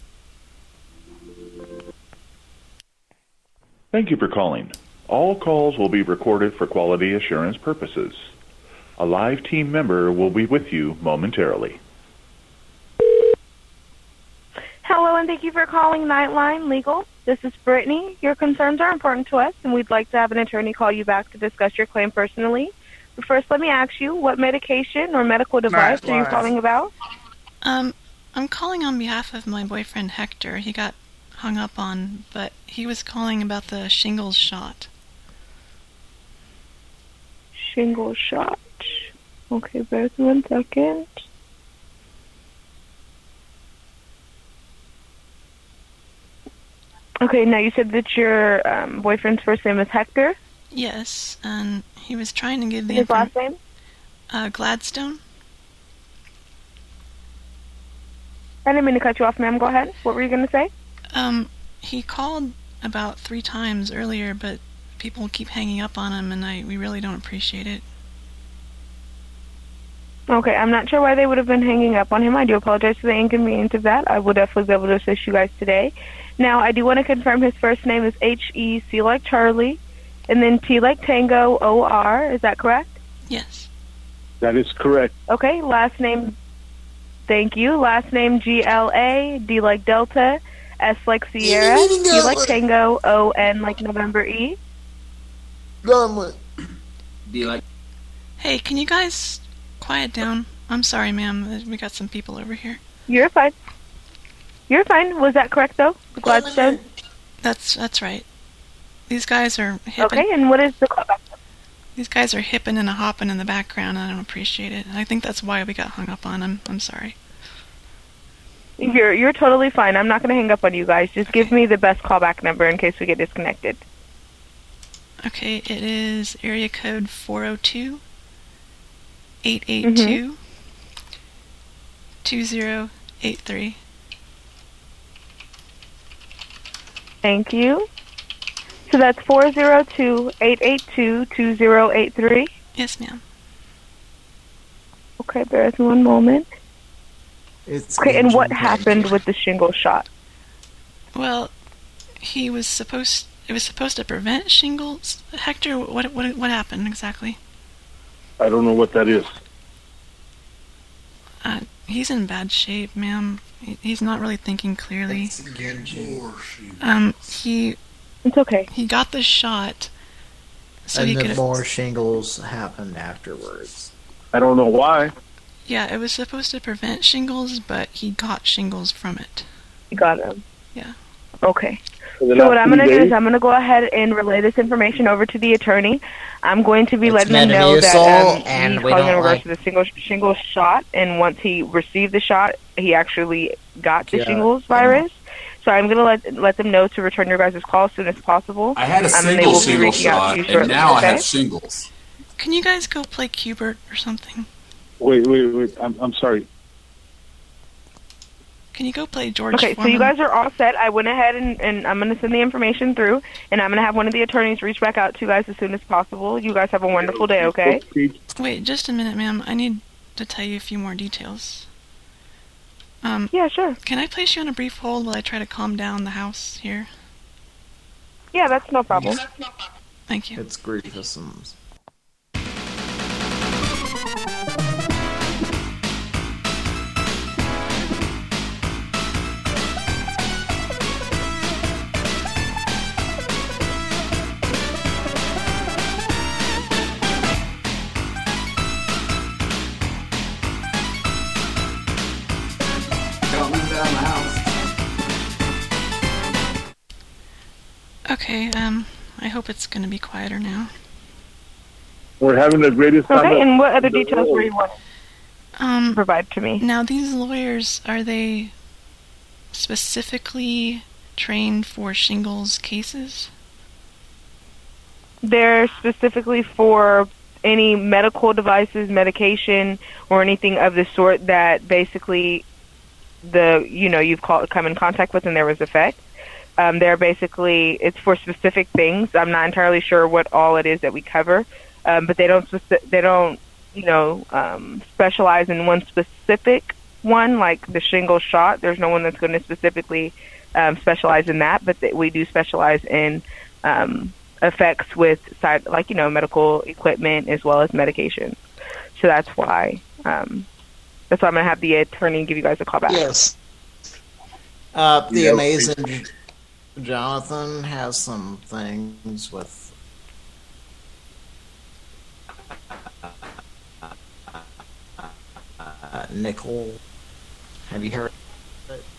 Thank you for calling. All calls will be recorded for quality assurance purposes. A live team member will be with you momentarily. Hello, and thank you for calling Nightline Legal. This is Brittany. Your concerns are important to us, and we'd like to have an attorney call you back to discuss your claim personally. But first, let me ask you, what medication or medical device are you calling about? I'm calling on behalf of my boyfriend Hector. He got hung up on, but he was calling about the shingles shot. Shingles shot. Okay, bear with me 1 second. Okay, now you said that your boyfriend's first name is Hector? Yes, and he was trying to give the His last name? Gladstone. I didn't mean to cut you off, ma'am. Go ahead. What were you going to say? He called about 3 times earlier, but people keep hanging up on him, and we really don't appreciate it. Okay, I'm not sure why they would have been hanging up on him. I do apologize for the inconvenience of that. I will definitely be able to assist you guys today. Now, I do want to confirm his first name is H-E-C like Charlie, and then T like Tango, O-R. Is that correct? Yes. That is correct. Okay, last name, thank you. Last name G-L-A, D like Delta, S like Sierra, T like Tango, O-N like November E. D like... Hey, can you guys quiet down? I'm sorry, ma'am. We got some people over here. You're fine. You're fine. Was that correct, though? The Gladstone? That's right. These guys are hipping. Okay, and what is the callback? These guys are hipping and a-hopping in the background, and I don't appreciate it. I think that's why we got hung up on. I'm sorry. You're totally fine. I'm not going to hang up on you guys. Just give me the best callback number in case we get disconnected. Okay, it is area code 402-882-2083. Thank you. So that's 402-882-2083? Yes, ma'am. Okay, bear with me 1 moment. Okay, and what happened with the shingle shot? Well, it was supposed to prevent shingles. Hector, what happened exactly? I don't know what that is. He's in bad shape, ma'am. He's not really thinking clearly. It's okay. He got the shot, so and he then could. more shingles happened afterwards. I don't know why. Yeah, it was supposed to prevent shingles, but he got shingles from it. You got him. Yeah. Okay. For the So last what I'm going to 3 do days? is I'm going to go ahead and relay this information over to the attorney. I'm going to be letting him know Metamucil, that and he's we calling in don't regards to the shingles shot, and once he received the shot, he actually got the Yeah. shingles virus. So I'm going to let them know to return your guys' call as soon as possible. I had a and they single will be shingle reaching out shot, to you and shortly, now I okay? have shingles. Can you guys go play Cubert or something? Wait. I'm sorry. Can you go play George Okay, so Foreman? you guys are all set. I went ahead and I'm going to send the information through, and I'm going to have one of the attorneys reach back out to you guys as soon as possible. You guys have a wonderful day, okay? Wait, just a minute, ma'am. I need to tell you a few more details. Yeah, sure. Can I place you on a brief hold while I try to calm down the house here? Yeah, that's no problem. Thank you. It's Grievous. Calming down the house. Okay, I hope it's going to be quieter now. We're having the greatest time. Okay, and what other in the details were world. you wanting to provide to me? Now, these lawyers, are they specifically trained for shingles cases? They're specifically for any medical devices, medication, or anything of the sort that basically you've come in contact with and there was effect. They're basically, it's for specific things. I'm not entirely sure what all it is that we cover, but they don't specialize in one specific one, like the shingle shot. There's no one that's going to specifically specialize in that, but we do specialize in effects with medical equipment as well as medications. So that's why I'm going to have the attorney give you guys a call back. Yes. The amazing Jonathan has some things with nickel. Have you heard of it?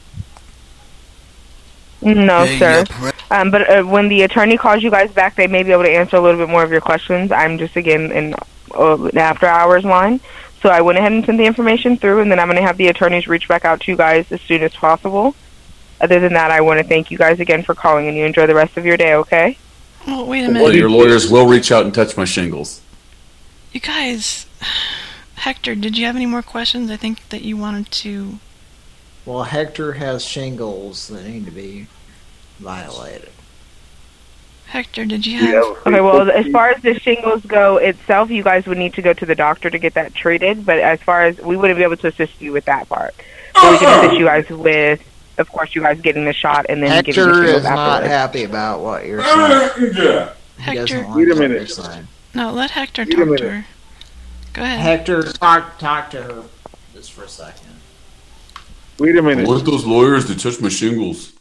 No, sir. But when the attorney calls you guys back, they may be able to answer a little bit more of your questions. I'm just, again, in the after-hours line. So I went ahead and sent the information through, and then I'm going to have the attorneys reach back out to you guys as soon as possible. Other than that, I want to thank you guys again for calling, and you enjoy the rest of your day, okay? Well, wait a minute. Well, your lawyers will reach out and touch my shingles. You guys, Hector, did you have any more questions? I think that you wanted to... Well, Hector has shingles that need to be violated. Hector, did you have... Okay, well, as far as the shingles go itself, you guys would need to go to the doctor to get that treated, but as far as... We wouldn't be able to assist you with that part. So we can assist you guys with, of course, you guys getting the shot and then getting the Hector shingles is not afterwards. happy about what you're saying. He Hector, doesn't like Wait a what minute. you're saying. No, let Hector Wait a talk to minute. her. Go ahead. Hector, talk to her just for a second. Wait a I minute. want those lawyers to touch my shingles.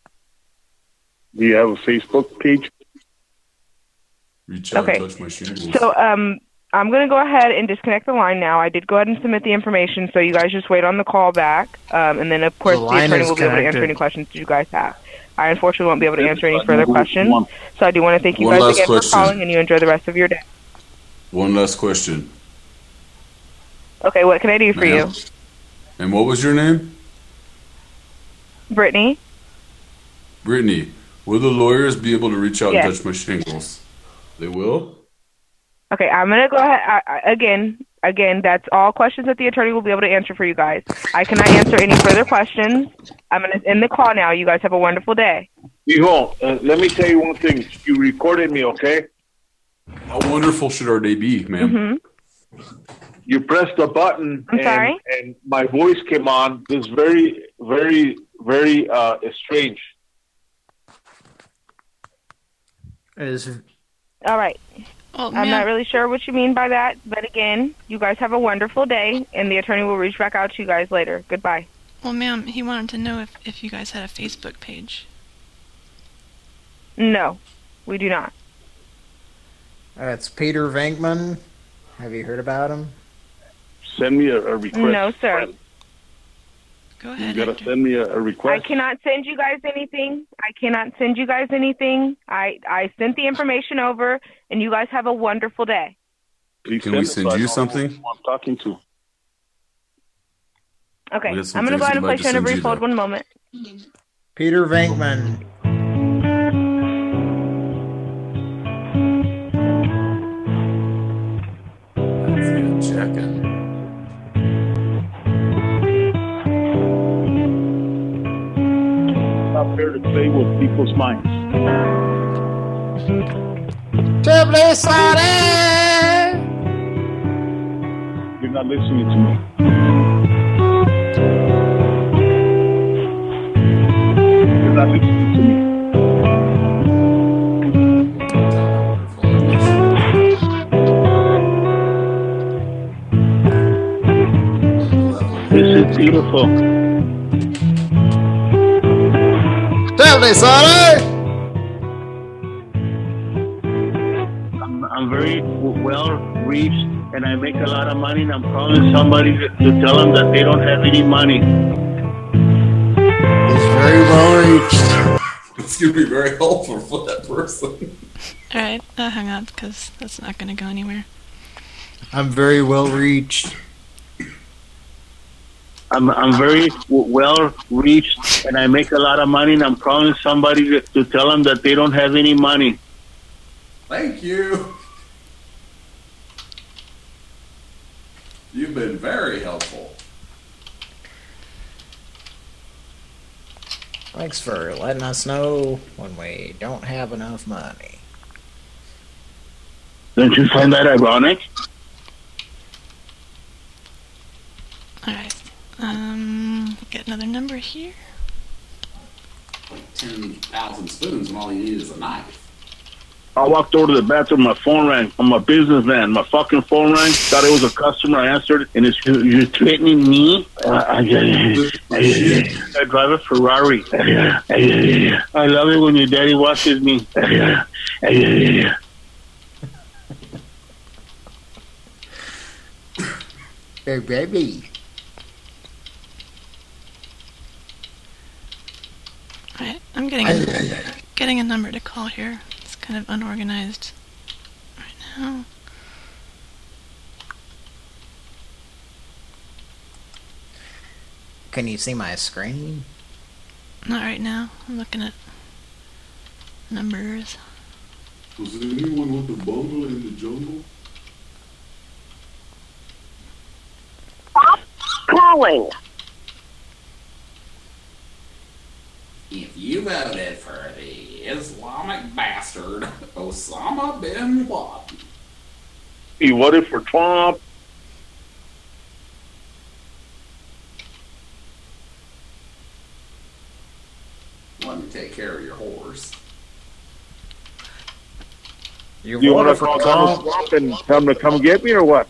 Do you have a Facebook page? Reach out Okay. and touch my shingles. So, I'm going to go ahead and disconnect the line now. I did go ahead and submit the information, so you guys just wait on the call back. And then, of course, The the line attorney is will be able to answer connected. any questions that you guys have. I unfortunately won't be able to answer any further questions. So I do want to thank you One guys last again question. for calling, and you enjoy the rest of your day. One last question. Okay, what can I do for you? Ma'am. And what was your name? Brittany? Brittany. Will the lawyers be able to reach out Yes. and touch my shingles? They will? Okay, I'm going to go ahead. Again, that's all questions that the attorney will be able to answer for you guys. I cannot answer any further questions. I'm going to end the call now. You guys have a wonderful day. Hijo, let me tell you one thing. You recorded me, okay? How wonderful should our day be, ma'am? You pressed the button, I'm sorry? and my voice came on. This very, very, very strange. All right. Well, I'm ma'am- not really sure what you mean by that, but again, you guys have a wonderful day, and the attorney will reach back out to you guys later. Goodbye. Well, ma'am, he wanted to know if you guys had a Facebook page. No, we do not. It's Peter Venkman. Have you heard about him? Send me a request. No, sir. Go ahead. You gotta send me a request. I cannot send you guys anything. I sent the information over, and you guys have a wonderful day. Can we send you something? Who I'm talking to. Okay, We got I'm some going to go things ahead and we'd like place to you on a send you, brief hold. though. 1 moment. Peter Venkman. Checking. Not fair to play with people's minds. You're not listening to me. You're not listening to me. This is beautiful. I'm very well reached, and I make a lot of money, and I'm calling somebody to tell them that they don't have any money. It's very well reached. It's going to be very helpful for that person. Alright, I'll hang up because that's not going to go anywhere. I'm very well reached. I'm very well reached, and I make a lot of money, and I'm calling somebody to tell them that they don't have any money. Thank you. You've been very helpful. Thanks for letting us know when we don't have enough money. Don't you find that ironic? Alright. Get another number here. 10,000 spoons and all you need is a knife. I walked over to the bathroom, my phone rang. I'm a businessman. My fucking phone rang. Thought it was a customer. I answered, and it's, you're threatening me? I drive a Ferrari. I love it when your daddy watches me. Hey, baby. Alright, I'm getting a number to call here. It's kind of unorganized right now. Can you see my screen? Not right now. I'm looking at numbers. Was there anyone with a bungle in the jungle? Calling. If you voted for the Islamic bastard Osama bin Laden. You voted for Trump. Let me take care of your horse. You want to call Donald Trump and tell him to come get me or what?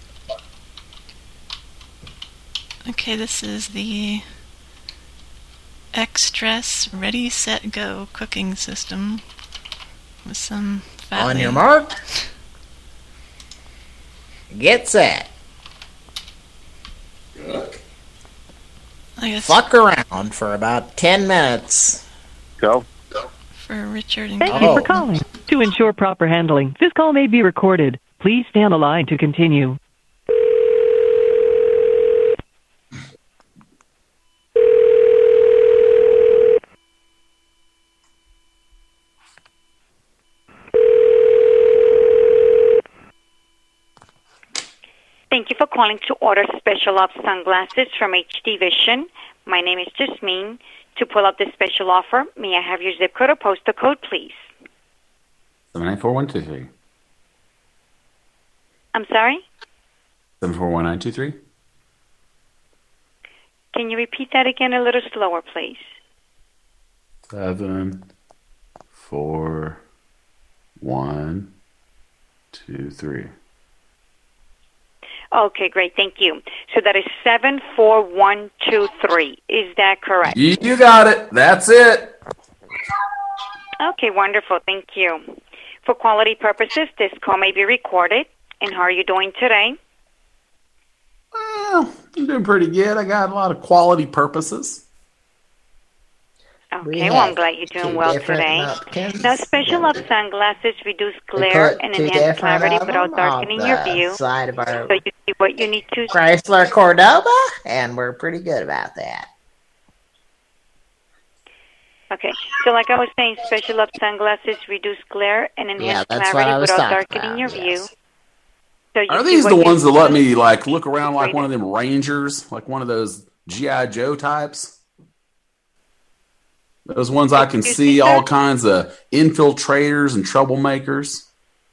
Okay, this is the X-Stress Ready Set Go cooking system with some fat. On your mark. Get set. Cook. I guess Fuck around for about 10 minutes. Go. for Richard and Thank you for calling. To ensure proper handling, this call may be recorded. Please stay on the line to continue. Thank you for calling to order special off sunglasses from HD Vision. My name is Jasmine. To pull up the special offer, may I have your zip code or postal code, please? 794-123. I'm sorry? 741-923. Can you repeat that again a little slower, please? 74123. Okay, great. Thank you. So that is 74123. Is that correct? You got it. That's it. Okay, wonderful. Thank you. For quality purposes, this call may be recorded. And how are you doing today? Well, I'm doing pretty good. I got a lot of quality purposes. Okay, well, I'm glad you're doing well today. Now, Special Up sunglasses reduce glare and enhance clarity without darkening your view. Side of our so you see what you need to Chrysler Cordoba, and we're pretty good about that. Okay, so like I was saying, Special Up sunglasses reduce glare and enhance clarity without darkening your view. So you Are see these what the you ones that need let to me like look around like one of them Rangers, like one of those G.I. Joe types? Those ones I can see all kinds of infiltrators and troublemakers.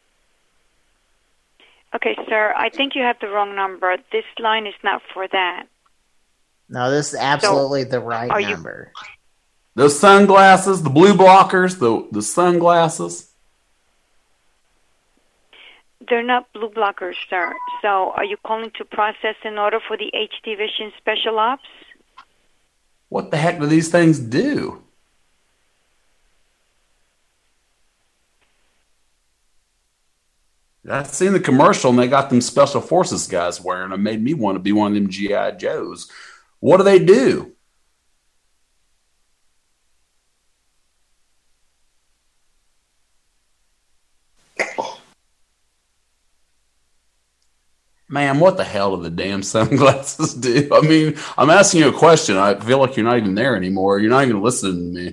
Okay, sir, I think you have the wrong number. This line is not for that. No, this is absolutely the right number. Those sunglasses, the blue blockers, the sunglasses. They're not blue blockers, sir. So are you calling to process an order for the HD Vision Special Ops? What the heck do these things do? I seen the commercial and they got them special forces guys wearing them. Made me want to be one of them G.I. Joes. What do they do? Man, what the hell do the damn sunglasses do? I mean, I'm asking you a question. I feel like you're not even there anymore. You're not even listening to me.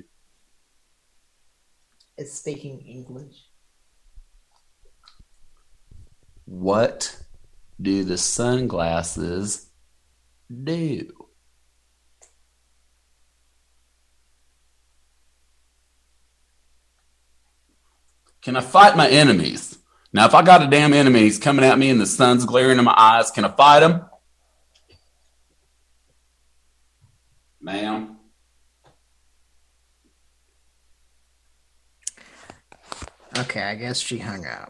It's speaking English. What do the sunglasses do? Can I fight my enemies? Now, if I got a damn enemies coming at me and the sun's glaring in my eyes, can I fight them? Ma'am? Okay, I guess she hung up.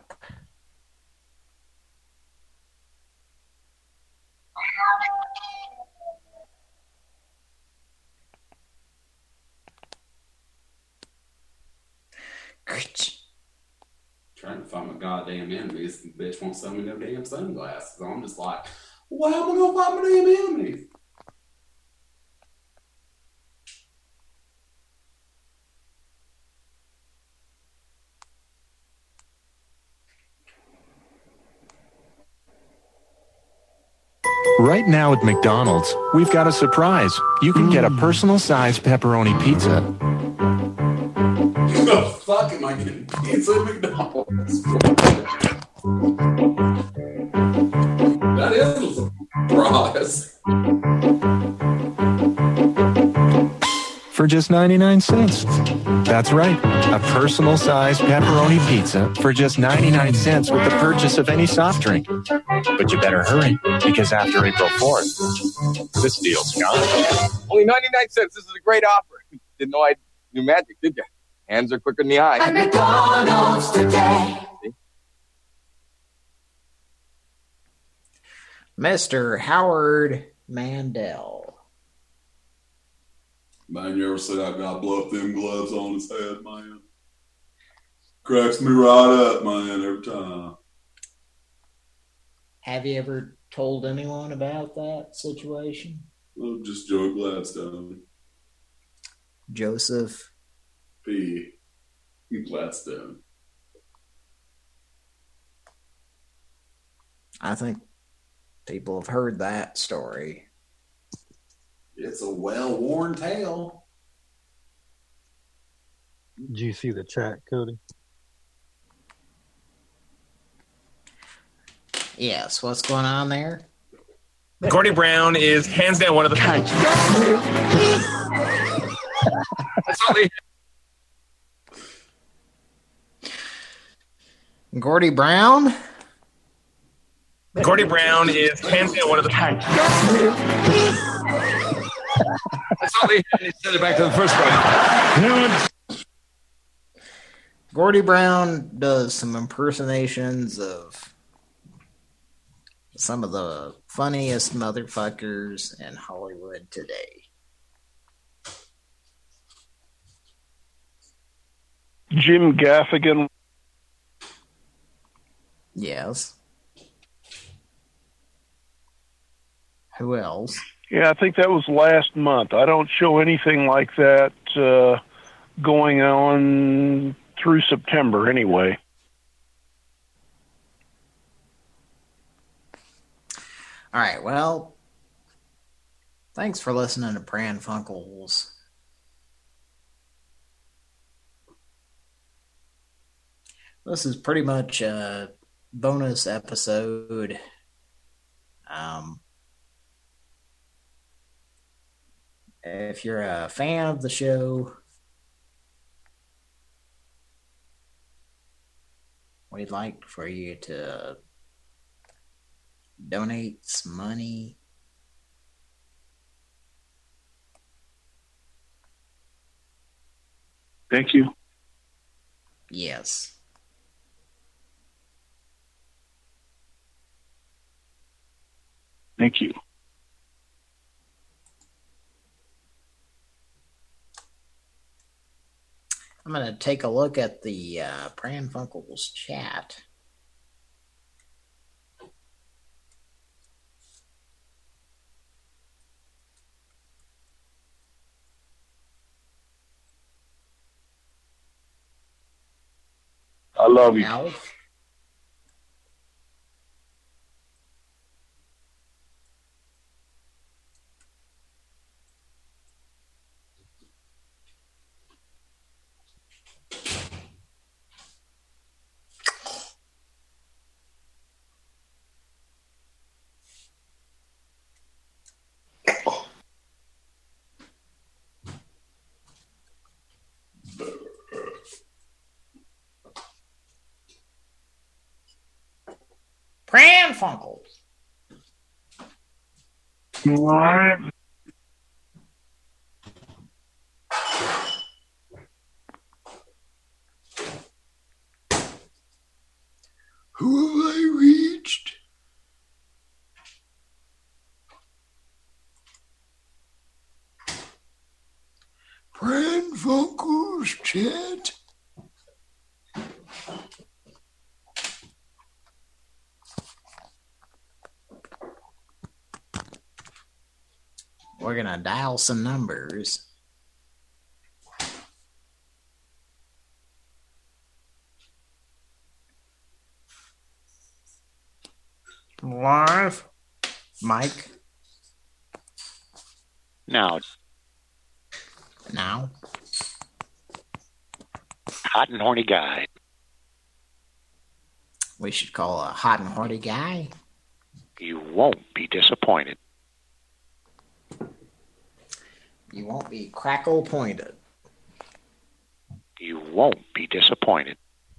Trying to find my goddamn enemies. The bitch won't sell me no damn sunglasses. I'm just like, well, how am I gonna find my damn enemies? Right now at McDonald's, we've got a surprise. You can get a personal-sized pepperoni pizza. The fuck am I getting pizza at McDonald's? That is a surprise. For just 99 cents. That's right, a personal-sized pepperoni pizza for just 99 cents with the purchase of any soft drink. But you better hurry, because after April 4th, this deal's gone. Only 99 cents. This is a great offer. Didn't know I knew magic, did you? Hands are quicker than the eye. At McDonald's today. Mr. Howard Mandel. Man, you ever see that guy blow up them gloves on his head, man? Cracks me right up, man, every time. Have you ever told anyone about that situation? Oh, just Joe Gladstone. Joseph P. Gladstone. I think people have heard that story. It's a well-worn tale. Did you see the chat, Cody? Yes, what's going on there? Gordy Brown is hands down one of the... Gordy Brown? Gordy Brown is hands down one of the... Send it back to the first one. Gordy Brown does some impersonations of some of the funniest motherfuckers in Hollywood today. Jim Gaffigan. Yes. Who else? Yeah, I think that was last month. I don't show anything like that going on through September anyway. All right, well, thanks for listening to Pran Funkels. This is pretty much a bonus episode. If you're a fan of the show, we'd like for you to donate some money. Thank you. Yes. Thank you. I'm going to take a look at the Pran Funkels chat. I love you. Alf. Pran Funkels. What? Who have I reached? Pran Funkels chat. We're going to dial some numbers. Live. Mike. Now. Hot and horny guy. We should call a hot and horny guy. You won't be disappointed. You won't be crackle pointed. You won't be disappointed.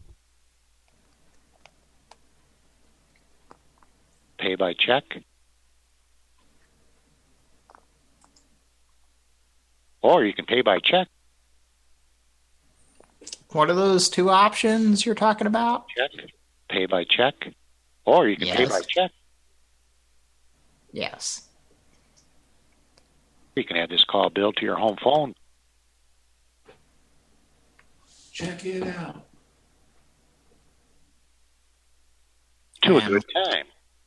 Pay by check. Or you can pay by check. What are those two options you're talking about? Check. Pay by check. Or you can pay by check. Yes. You can add this call bill to your home phone. Check it out. To a good time.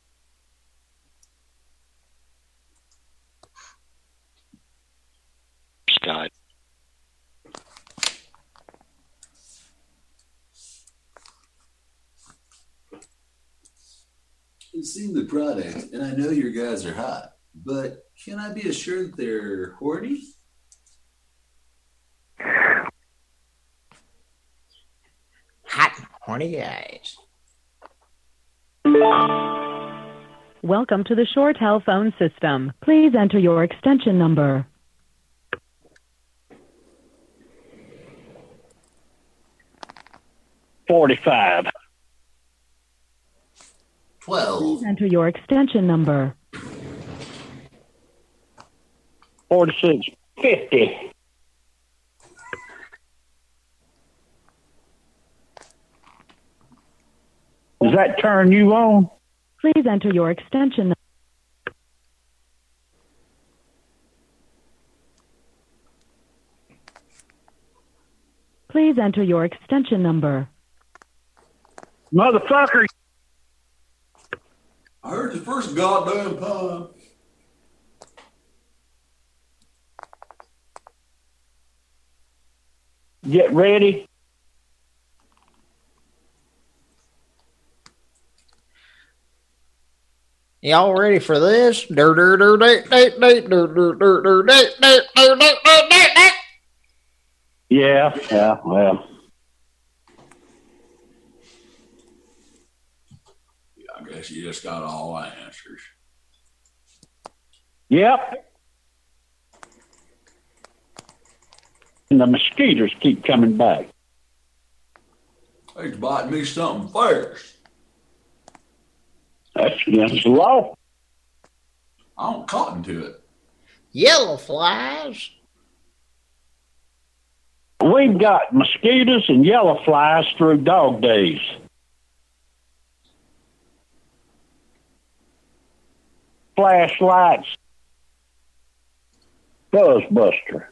Scott. I've seen the product, and I know your guys are hot, but can I be assured they're horny? Hot and horny guys. Welcome to the Shore telephone system. Please enter your extension number. $45. 12. Please enter your extension number. 46.50. Does that turn you on? Please enter your extension number. Please enter your extension number. Motherfucker. I heard the first goddamn time. Get ready. Y'all ready for this? Yeah, well. I guess you just got all the answers. Yep. And the mosquitoes keep coming back. He's biting me something first. That's against the law. I don't cotton to it. Yellow flies. We've got mosquitoes and yellow flies through dog days. Flashlights. Buzzbuster.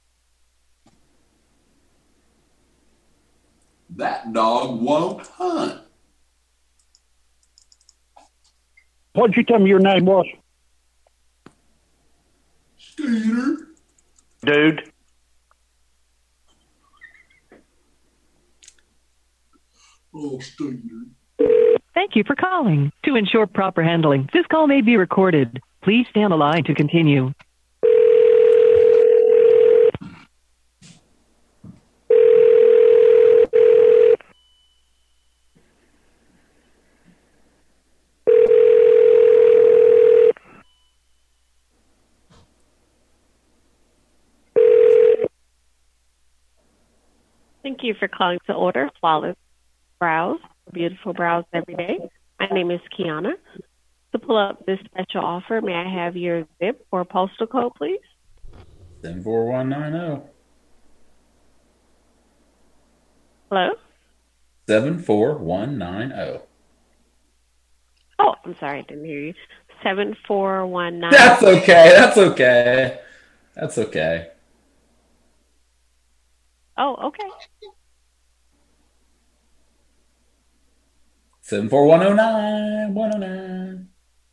That dog won't hunt. What'd you tell me your name was? Skeeter. Dude. Oh, Skeeter. Thank you for calling. To ensure proper handling, this call may be recorded. Please stay on the line to continue. Thank you for calling to order Flawless Brows, beautiful brows every day. My name is Kiana. To pull up this special offer, may I have your zip or postal code, please? 74190. Hello? 74190. Oh, I'm sorry, I didn't hear you. 7419. That's okay. That's okay. That's okay. Oh, okay. 74109. 109.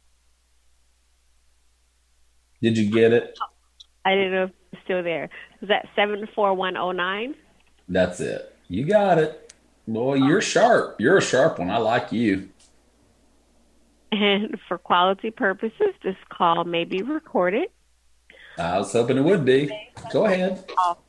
Did you get it? I didn't know if it's still there. Is that 74109? That's it. You got it. Boy, you're sharp. You're a sharp one. I like you. And for quality purposes, this call may be recorded. I was hoping it would be. Go ahead.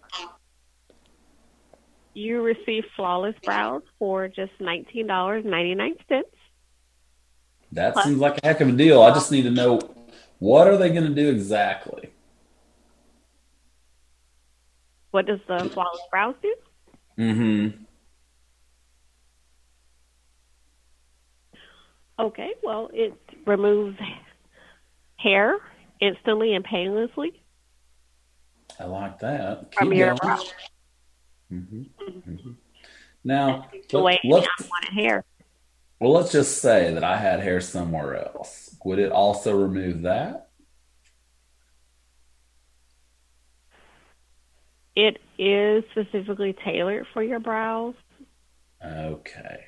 You receive Flawless Brows for just $19.99. That seems like a heck of a deal. I just need to know, what are they going to do exactly? What does the Flawless Brows do? Mm-hmm. Okay, well, it removes hair instantly and painlessly. I like that. From Keep your going. brow. Mm-hmm. Mm-hmm. Now, The way you unwanted hair. Well, let's just say that I had hair somewhere else. Would it also remove that? It is specifically tailored for your brows. Okay.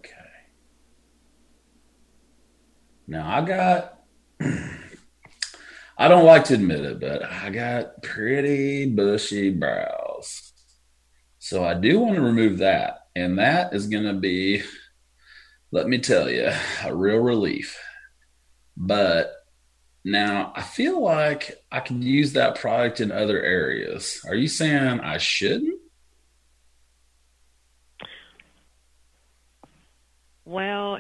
Now, I got, I don't like to admit it, but I got pretty bushy brows. So I do want to remove that. And that is going to be, let me tell you, a real relief. But now I feel like I can use that product in other areas. Are you saying I shouldn't? Well,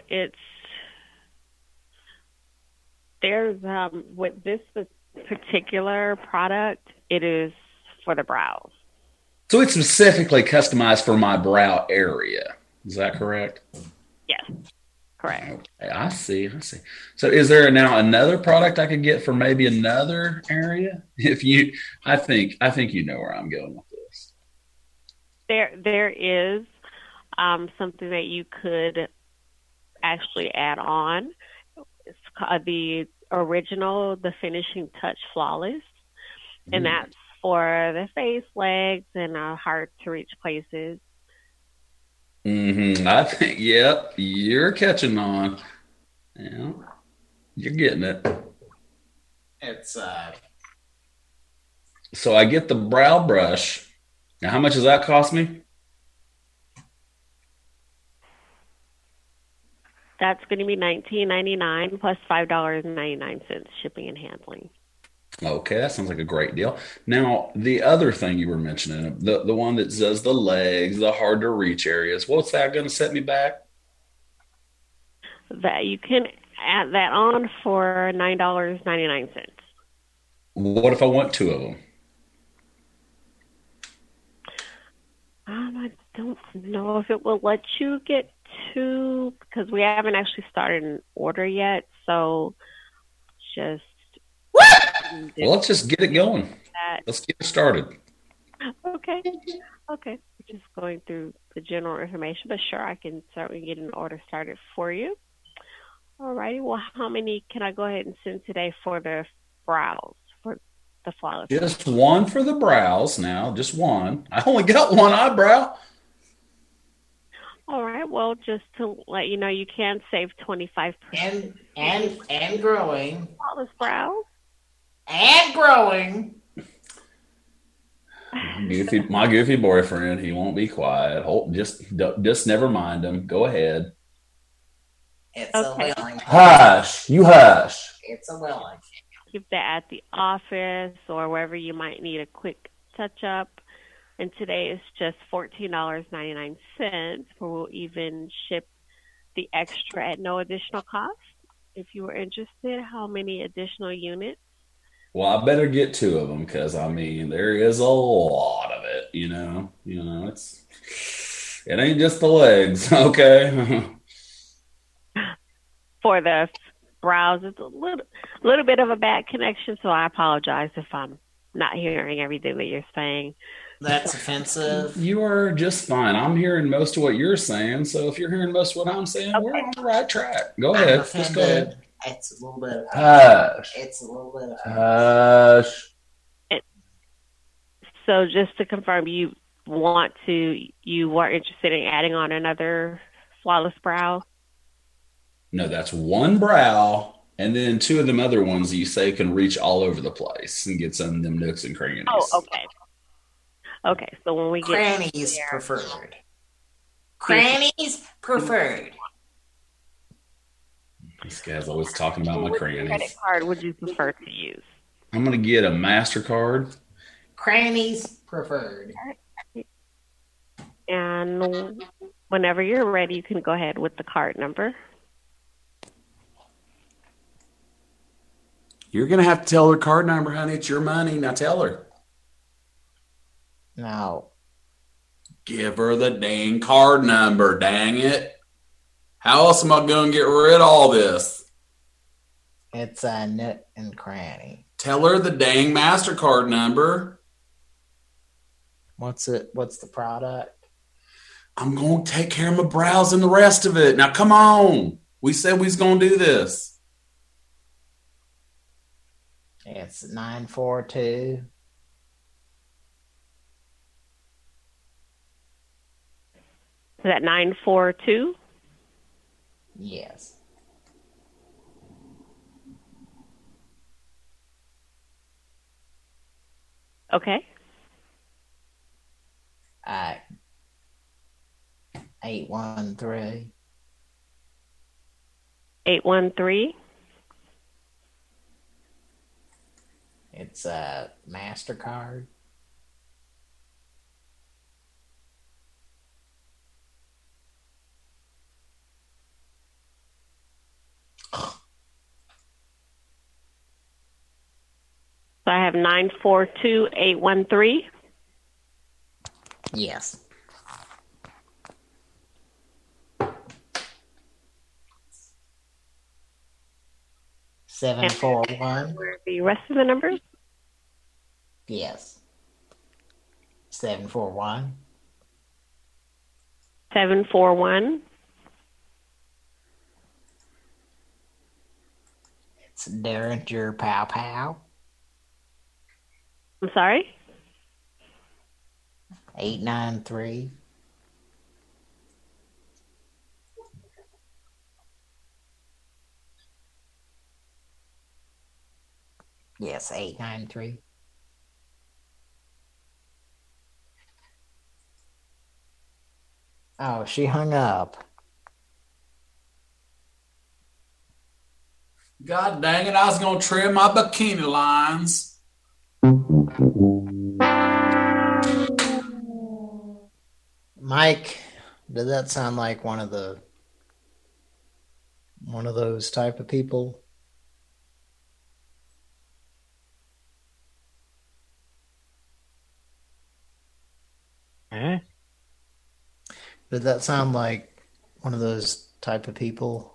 there's with this particular product, it is for the brows. So it's specifically customized for my brow area. Is that correct? Yes, correct. Okay, I see. So is there now another product I could get for maybe another area? I think you know where I'm going with this. There is something that you could actually add on. It's called the Finishing Touch Flawless, and that's for the face, legs, and hard to reach places. I think, yep, you're catching on. Yeah, you're getting it. It's So I get the brow brush, Now, how much does that cost me? That's going to be $19.99 plus $5.99 shipping and handling. Okay, that sounds like a great deal. Now, the other thing you were mentioning, the one that does the legs, the hard to reach areas, what's that going to set me back? That you can add that on for $9.99. What if I want two of them? I don't know if it will let you get two because we haven't actually started an order yet. So just Well, let's just get it going. Let's get it started. Okay. We're just going through the general information, but sure, I can certainly get an order started for you. All righty. Well, how many can I go ahead and send today for the brows, for the flawless? Just one for the brows now, just one. I only got one eyebrow. All right. Well, just to let you know, you can save 25%. And growing. Flawless brows. And growing. My goofy boyfriend, he won't be quiet. Just never mind him. Go ahead. It's a willing. Hush. You hush. It's a willing. Keep that at the office or wherever you might need a quick touch up. And today is just $14.99. We'll even ship the extra at no additional cost. If you were interested, how many additional units? Well, I better get two of them because there is a lot of it. It ain't just the legs, okay? For the brows, it's a little bit of a bad connection, so I apologize if I'm not hearing everything that you're saying. That's offensive. You are just fine. I'm hearing most of what you're saying, so if you're hearing most of what I'm saying, we're on the right track. Go ahead. Just go ahead. It's a little bit. Hush. It's a little bit. Hush. So just to confirm, you were interested in adding on another flawless brow? No, that's one brow, and then two of them other ones you say can reach all over the place and get some of them nooks and crannies. Oh, okay. Okay, so when we get crannies preferred. Crannies preferred. This guy's always talking about my crannies. What credit card would you prefer to use? I'm going to get a MasterCard. Crannies preferred. And whenever you're ready, you can go ahead with the card number. You're going to have to tell her card number, honey. It's your money. Now tell her. No. Give her the dang card number, dang it. How else am I going to get rid of all this? It's a nook and cranny. Tell her the dang MasterCard number. What's the product? I'm going to take care of my brows and the rest of it. Now, come on. We said we was going to do this. It's 942. Is that 942? Yes. Okay. 813. 813. It's a MasterCard. So I have 942813. Yes. Seven 4-1. The rest of the numbers? Yes. 741. 741. It's Derringer Pow Pow. I'm sorry? 893. Yes, 893. Oh, she hung up. God dang it, I was going to trim my bikini lines. Mike, did that sound like one of those type of people? Eh? Did that sound like one of those type of people?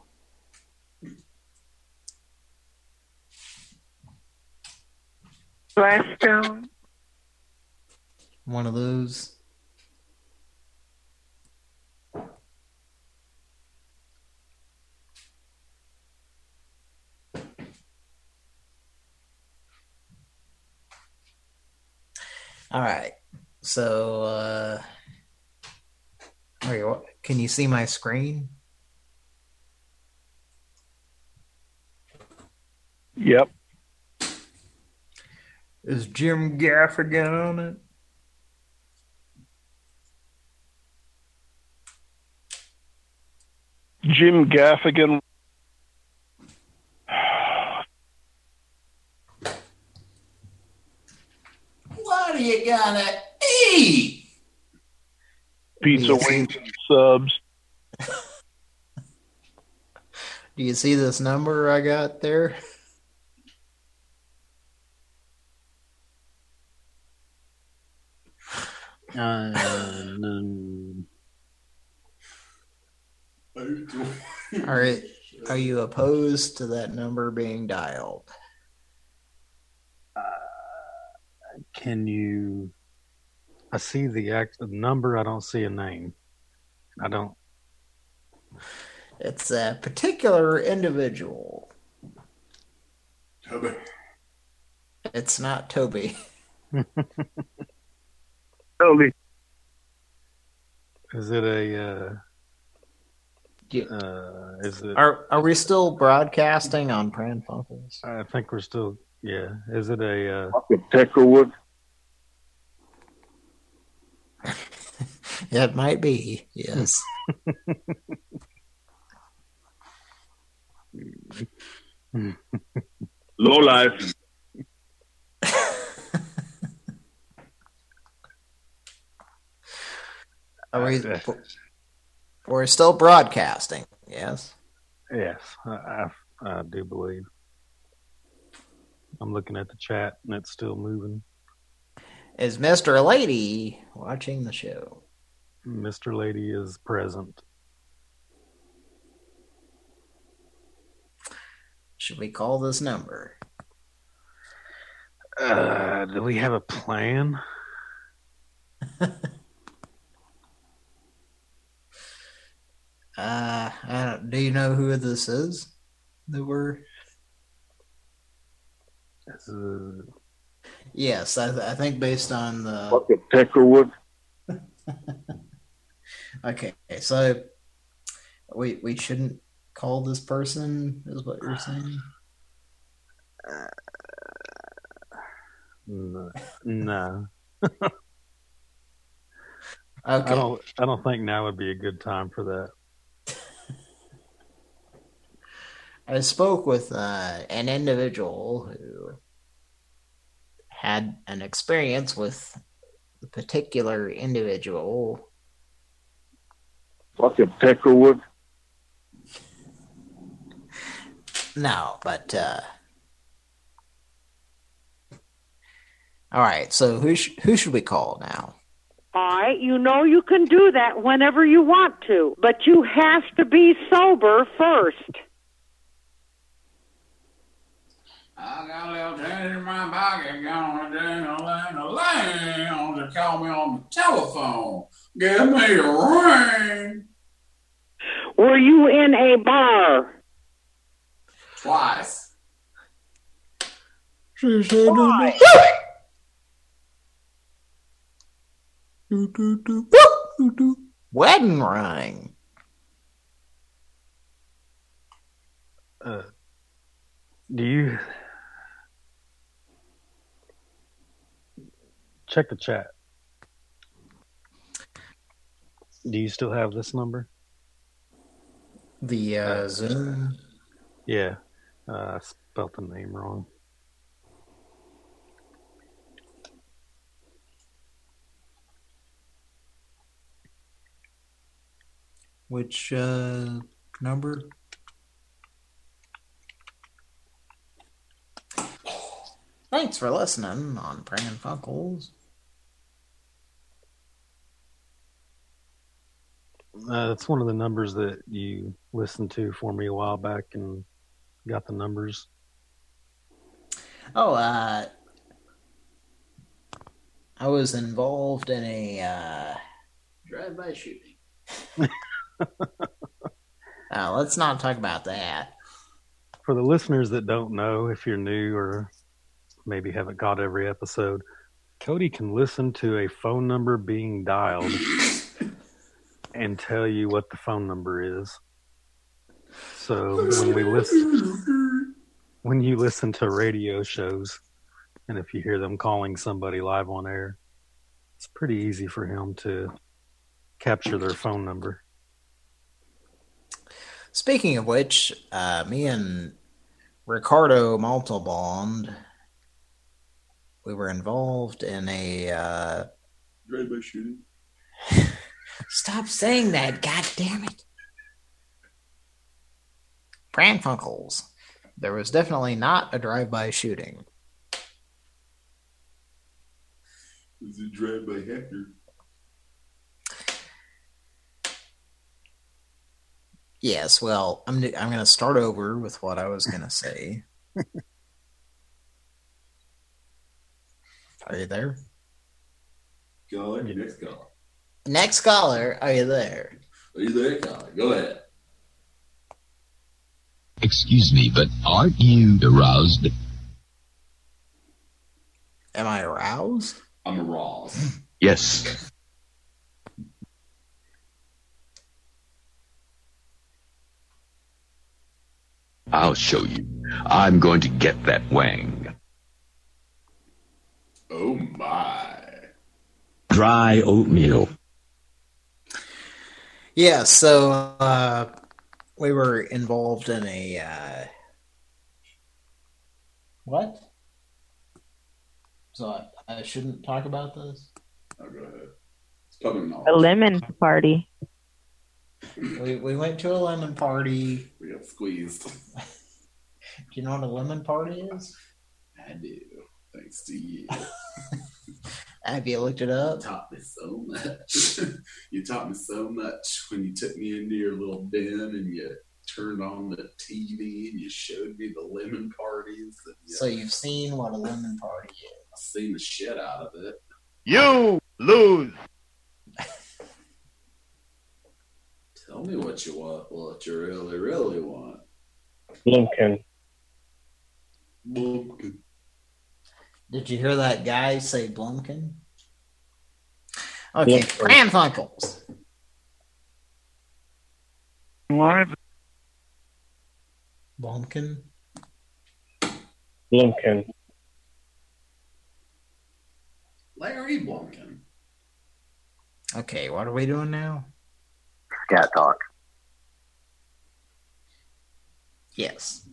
Gladstone. One of those? All right. So, can you see my screen? Yep. Is Jim Gaffigan on it? Jim Gaffigan. What are you gonna eat? Pizza, wings, and subs. Do you see this number I got there? No. Are you opposed to that number being dialed? Can you... I see the number, I don't see a name. I don't... It's a particular individual. Toby. It's not Toby. Toby. Is it a... is it... Are we still broadcasting on Pran Funkels? I think we're still... Yeah. Is it a... Peckerwood? It might be, yes. Low life. We're still broadcasting, yes? Yes, I do believe. I'm looking at the chat and it's still moving. Is Mr. Lady watching the show? Mr. Lady is present. Should we call this number? Do we have a plan? Do you know who this is? Yes, I think based on the... Fucking Peckerwood. Okay, so we shouldn't call this person, is what you're saying? No. Okay. I don't think now would be a good time for that. I spoke with an individual who had an experience with the particular individual. Fucking Peckerwood. No, but all right. So who should we call now? All right, you know you can do that whenever you want to, but you have to be sober first. I got a little change in my pocket, gonna ding-a-ling-a-ling, to call me on the telephone. Give me a ring. Were you in a bar? Twice. She said Why? Wedding ring. Do you check the chat? Do you still have this number? The Zoom? Yeah. I spelled the name wrong. Which number? Thanks for listening on Pran Funkels. That's one of the numbers that you listened to for me a while back and got the numbers. Oh, I was involved in a drive-by shooting. Let's not talk about that. For the listeners that don't know, if you're new or maybe haven't caught every episode, Cody can listen to a phone number being dialed and tell you what the phone number is. So when you listen to radio shows, and if you hear them calling somebody live on air, it's pretty easy for him to capture their phone number. Speaking of which, me and Ricardo Montalband, we were involved in a drive-by shooting. Stop saying that, god damn it. Pran Funkels. There was definitely not a drive-by shooting. It was a drive-by Hector. Yes, well, I'm going to start over with what I was going to say. Are you there? Caller, next caller. Next caller, are you there? Are you there, caller? Go ahead. Excuse me, but aren't you aroused? Am I aroused? I'm aroused. Yes. I'll show you. I'm going to get that wang. Oh, my. Dry oatmeal. Yeah, so we were involved in a what? So I shouldn't talk about this? Oh, go ahead. It's public knowledge. A lemon party. We went to a lemon party. We got squeezed. Do you know what a lemon party is? I do. Thanks to you. Have you looked it up? You taught me so much. You taught me so much when you took me into your little den and you turned on the TV and you showed me the lemon parties. And So you've seen what a lemon party is. I've seen the shit out of it. You lose. Tell me what you want, what you really, really want. Blumpkin. Blumpkin. Did you hear that guy say Blumpkin? Okay, Pran Funkels. Live. Blumpkin? Blumpkin. Larry Blumpkin. Okay, what are we doing now? Scat talk. Yes.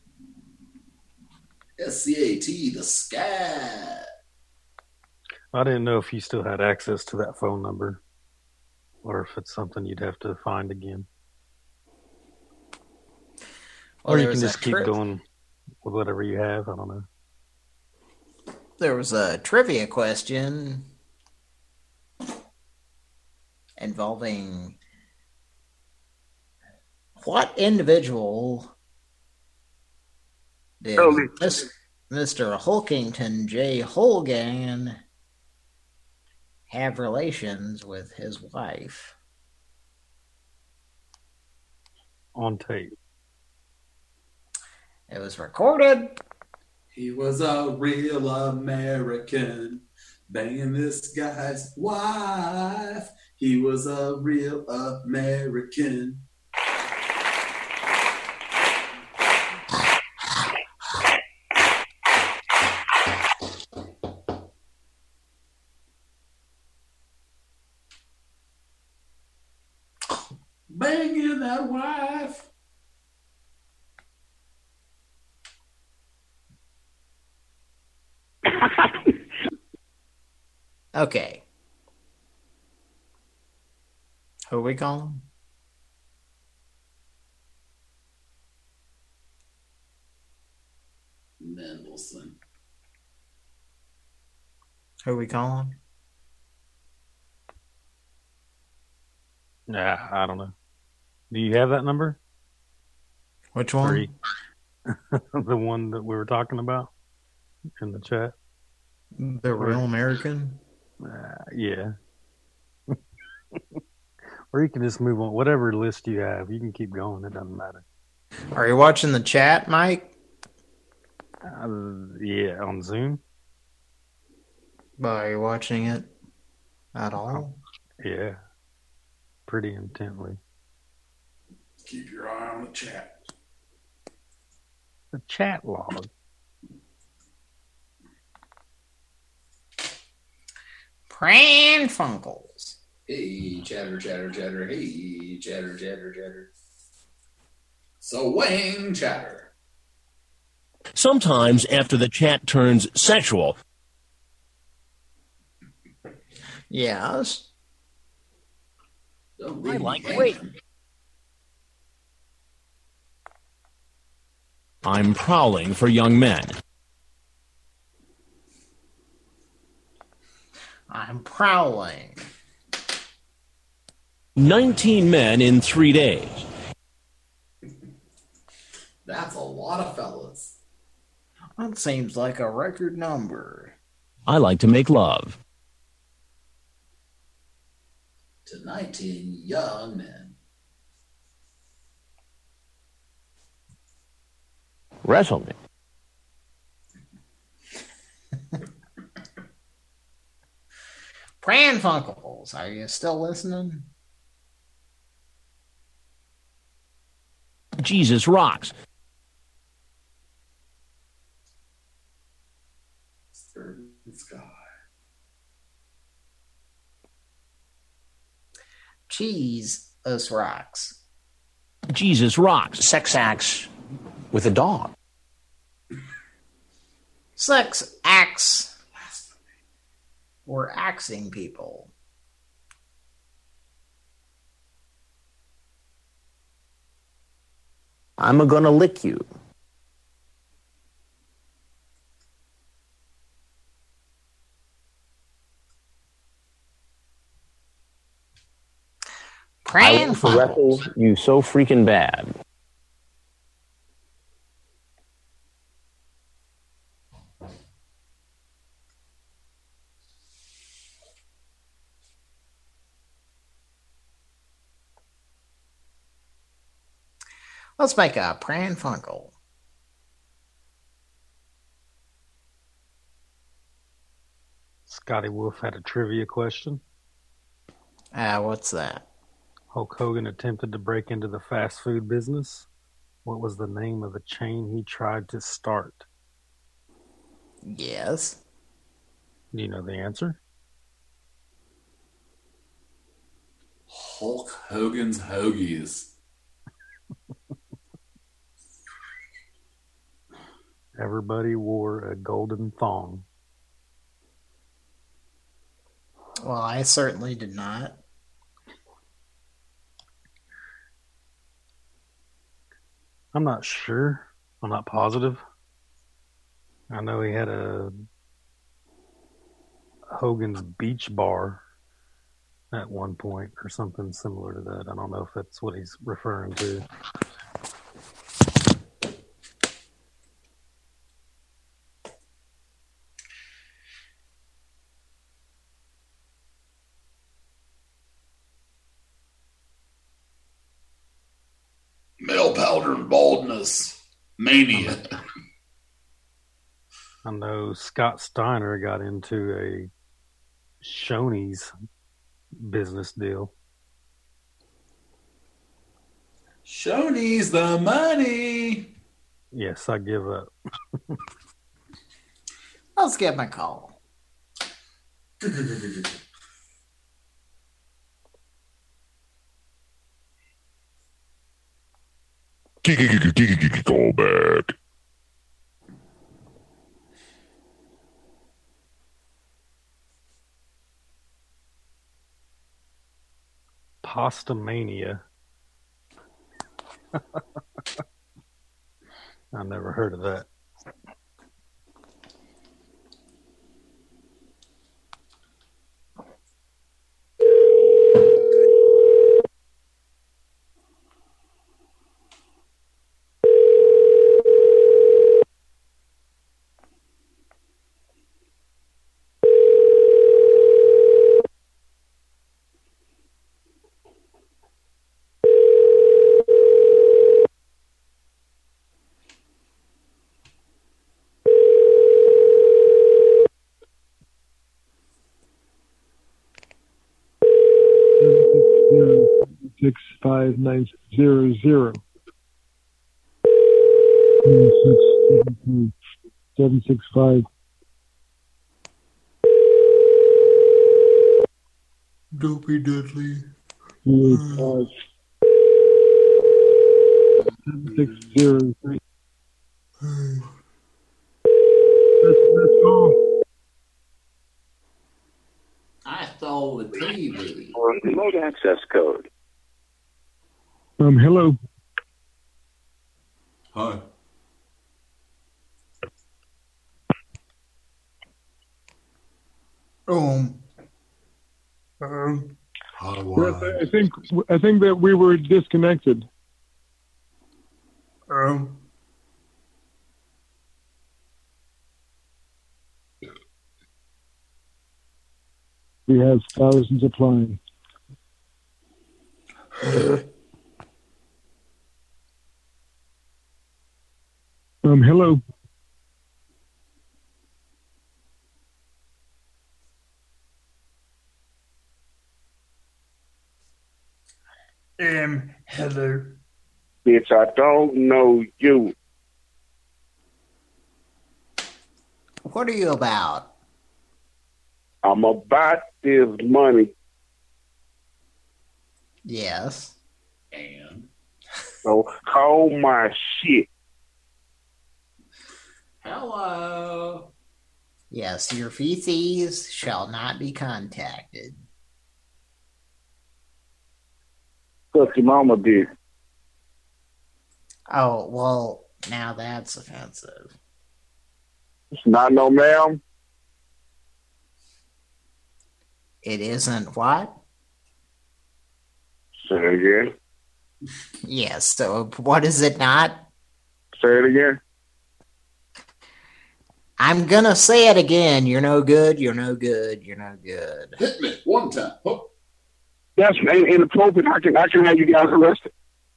SCAT, the scat. I didn't know if you still had access to that phone number or if it's something you'd have to find again. Well, Or you can just keep going with whatever you have. I don't know. There was a trivia question involving what individual did Mr. Hulkington J. Holgan have relations with his wife? On tape. It was recorded. He was a real American, banging this guy's wife. He was a real American. Banging that wife. Okay. Who are we calling? Mendelssohn. Who are we calling? Nah, I don't know. Do you have that number? Which one? 3. The one that we were talking about in the chat. The Real American? Yeah. Or you can just move on. Whatever list you have, you can keep going. It doesn't matter. Are you watching the chat, Mike? Yeah, on Zoom. Well, are you watching it at all? Yeah. Pretty intently. Keep your eye on the chat. The chat log. Pran Funkels. Hey, chatter, chatter, chatter. Hey, chatter, chatter, chatter. So, Wang chatter. Sometimes after the chat turns sexual. Yes. I like wait. I'm prowling for young men. I'm prowling. 19 men in 3 days. That's a lot of fellas. That seems like a record number. I like to make love. To 19 young men. Wrestle me. Pran Funkels, are you still listening? Jesus rocks. Sky. Cheese us rocks. Jesus rocks. Sex acts with a dog. Sex acts. We're axing people. I'm gonna lick you. I want to wrestle you so freaking bad. Let's make a Pran Funkel. Scotty Wolf had a trivia question. What's that? Hulk Hogan attempted to break into the fast food business. What was the name of the chain he tried to start? Yes. Do you know the answer? Hulk Hogan's Hoagies. Everybody wore a golden thong. Well, I certainly did not. I'm not sure. I'm not positive. I know he had a Hogan's Beach Bar at one point or something similar to that. I don't know if that's what he's referring to. Male powder and baldness. Mania. I know Scott Steiner got into a Shoney's business deal. Shoney's the money. Yes, I give up. Let's give him a call. Call back. Pasta Mania. I've never heard of that. Six 5900 765. Dopey Dudley. 7603. That's all. I stole the TV. Or remote access code. Hello. Hi. I think that we were disconnected. We have thousands applying. Hello. Hello. Bitch, I don't know you. What are you about? I'm about this money. Yes. And? So call my shit. Hello. Yes, your feces shall not be contacted. Fuck your mama did. Oh, well, now that's offensive. It's not no ma'am. It isn't what? Say it again. Yes, so what is it not? Say it again. I'm gonna say it again. You're no good, you're no good, you're no good. Hit me one time. Oh. That's inappropriate. I can have you guys arrested.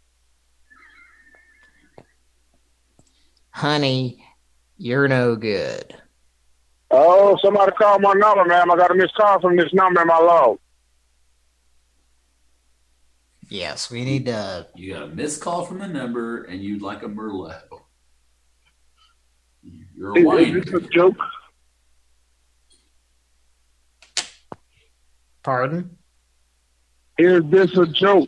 Honey, you're no good. Oh, somebody called my number, ma'am. I got a missed call from this number in my log. Yes, we need to... You got a missed call from the number, and you'd like a Merlot. You're a wine. Is this a joke? Pardon? Is this a joke?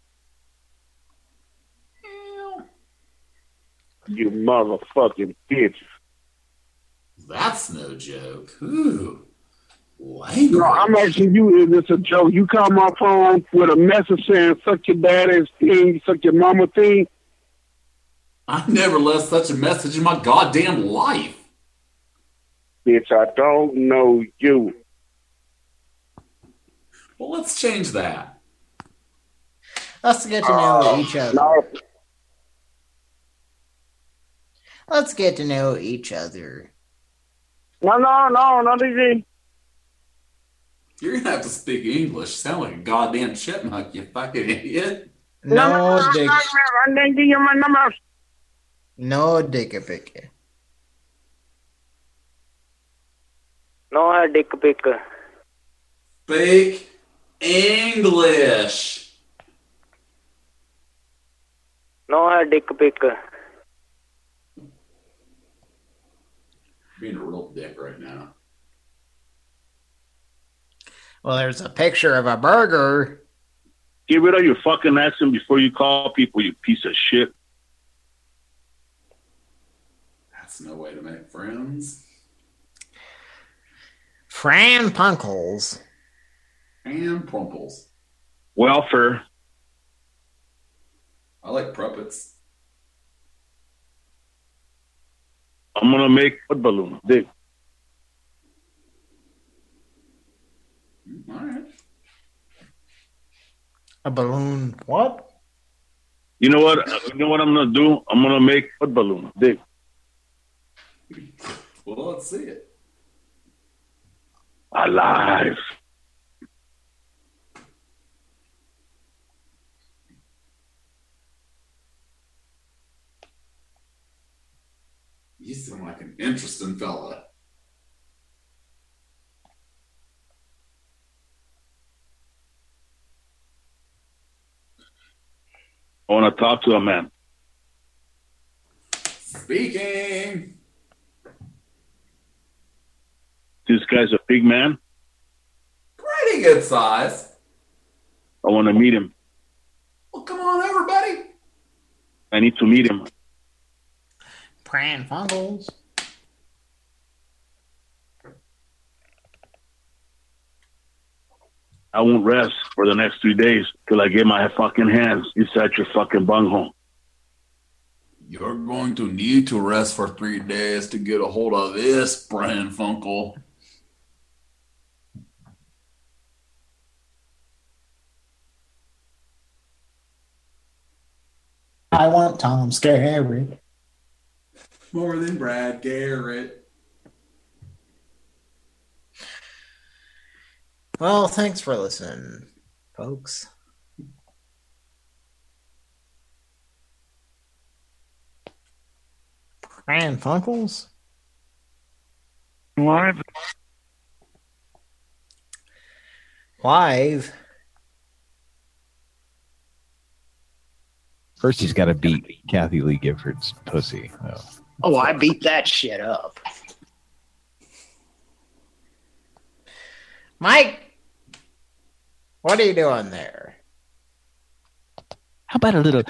You motherfucking bitch. That's no joke. Ooh. Language. No, I'm asking you, is this a joke? You call my phone with a message saying, suck your daddy's thing, suck your mama thing. I never left such a message in my goddamn life. Bitch, I don't know you. Well, let's change that. Let's get to know each other. No. Let's get to know each other. No, DG. You're going to have to speak English. Sound like a goddamn chipmunk, you fucking idiot. No, dick. I didn't give you my number. No, dick pic. No, dick pic. Speak English. No, dick pic. Being a real dick right now. Well, there's a picture of a burger. Get rid of your fucking accent before you call people, you piece of shit. That's no way to make friends. Fran Punkles. And Prumples. Welfare. I like Pruppets. I'm gonna make a balloon. Dig. All right. A balloon. What? You know what? You know what I'm gonna do? I'm gonna make a balloon. Dig. Well, let's see it. Alive. You seem like an interesting fella. I want to talk to a man. Speaking. This guy's a big man. Pretty good size. I want to meet him. Well, come on, everybody. I need to meet him. Pran Funkles. I won't rest for the next 3 days till I get my fucking hands inside your fucking bunghole. You're going to need to rest for 3 days to get a hold of this, Brian Funkle. I want Tom Skerritt. More than Brad Garrett. Well, thanks for listening, folks. Pran Funkles? Live. Live. First, he's got to beat Kathy Lee Gifford's pussy. Oh, I beat that shit up. Mike, what are you doing there? How about a little?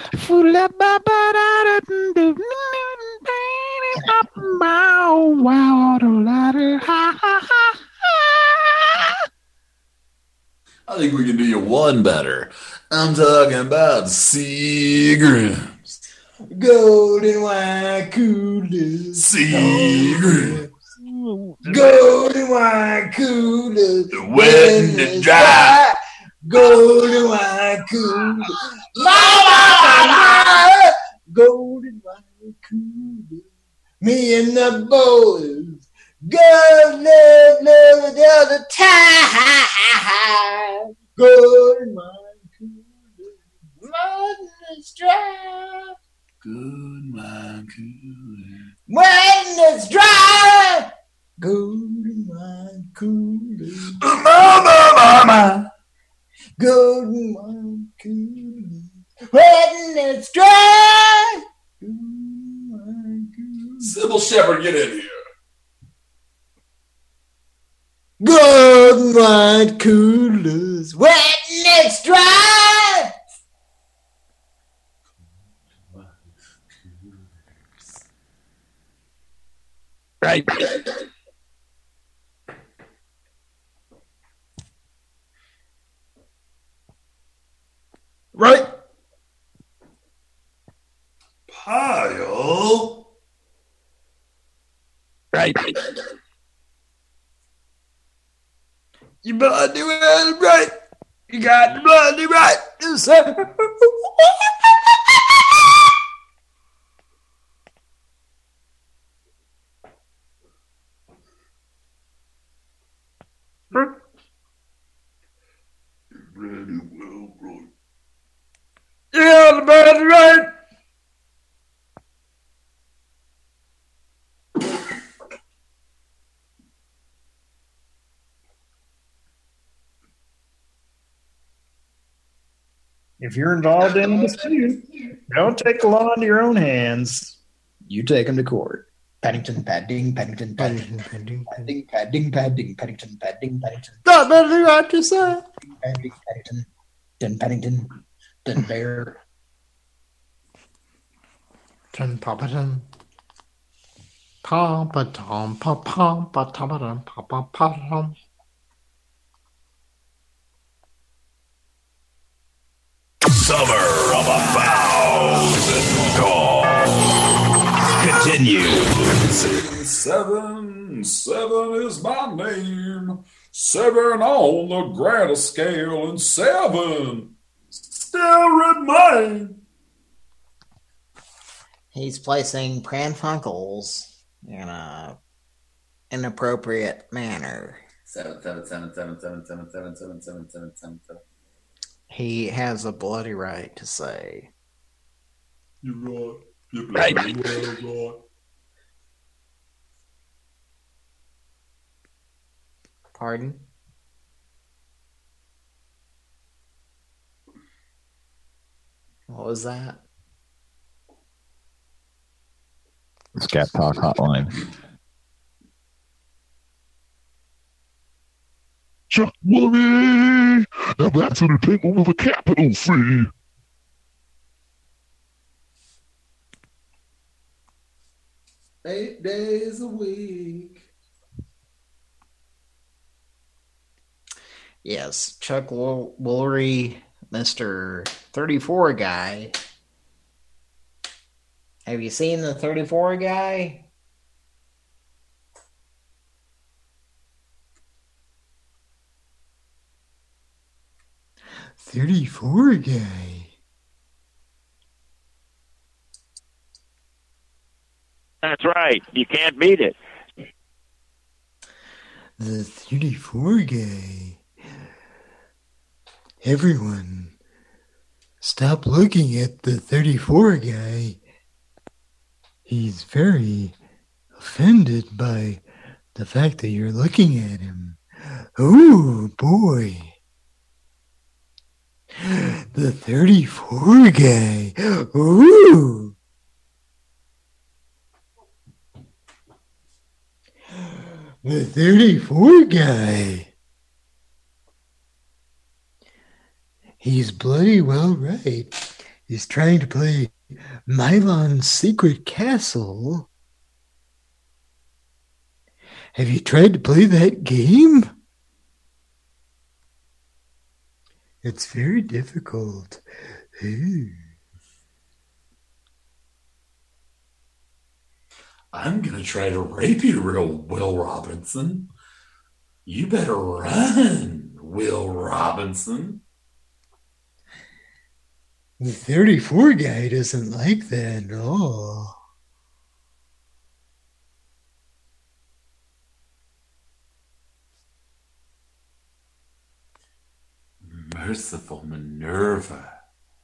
I think we can do you one better. I'm talking about Seagrams. Golden wine coolers. Seagrams. Golden wine coolers. The wet and the dry. Golden wine coolers. Mama! Golden wine coolers. Me and the boys. Golden love the other time. Golden wine coolers. When it's dry. Good wine cooler. When it's dry. Golden wine coolers. Mama. Golden wine coolers. When it's dry. Golden wine coolers. Sybil Shepherd, get in here. Golden wine coolers. When it's dry. Right. Right. Pile. Right. You better do it right. You got to bloody right. Yeah, the bloody right. If you're involved in a dispute, don't take the law into your own hands. You take them to court. Paddington, padding, Paddington, padding, padding, padding, padding, padding, Paddington, padding, Paddington. Not better right to say. Padding, Paddington, then Paddington, then Bear. Then Popperton. Pom-pa-tom, pa-pom-pa-tom, pa-pom-pa-tom. Summer of 1,000 calls. Continue. 7 is my name. 7 on the Greta scale, and 7 still remain. He's placing Pran Funkels in a inappropriate manner. 7, 7, 7, 7, 7, 7, 7, 7, 7, 7, 7, 7. He has a bloody right to say. You're right. You're Right. right. Pardon? What was that? Scat Talk Hotline. Chuck Woolery! Now that's entertainment with a capital C. Eight days a week. Yes, Chuck Woolery, Mr. 34 guy. Have you seen the 34 guy? "34 guy." That's right. You can't beat it. The 34 guy. Everyone, stop looking at the 34 guy. He's very offended by the fact that you're looking at him. Oh, boy. The 34 guy. Ooh. The 34 guy. He's bloody well right. He's trying to play Mylon's Secret Castle. Have you tried to play that game? It's very difficult. Ooh. I'm going to try to rape you, Will Robinson. You better run, Will Robinson. The 34 guy doesn't like that at all. Merciful Minerva.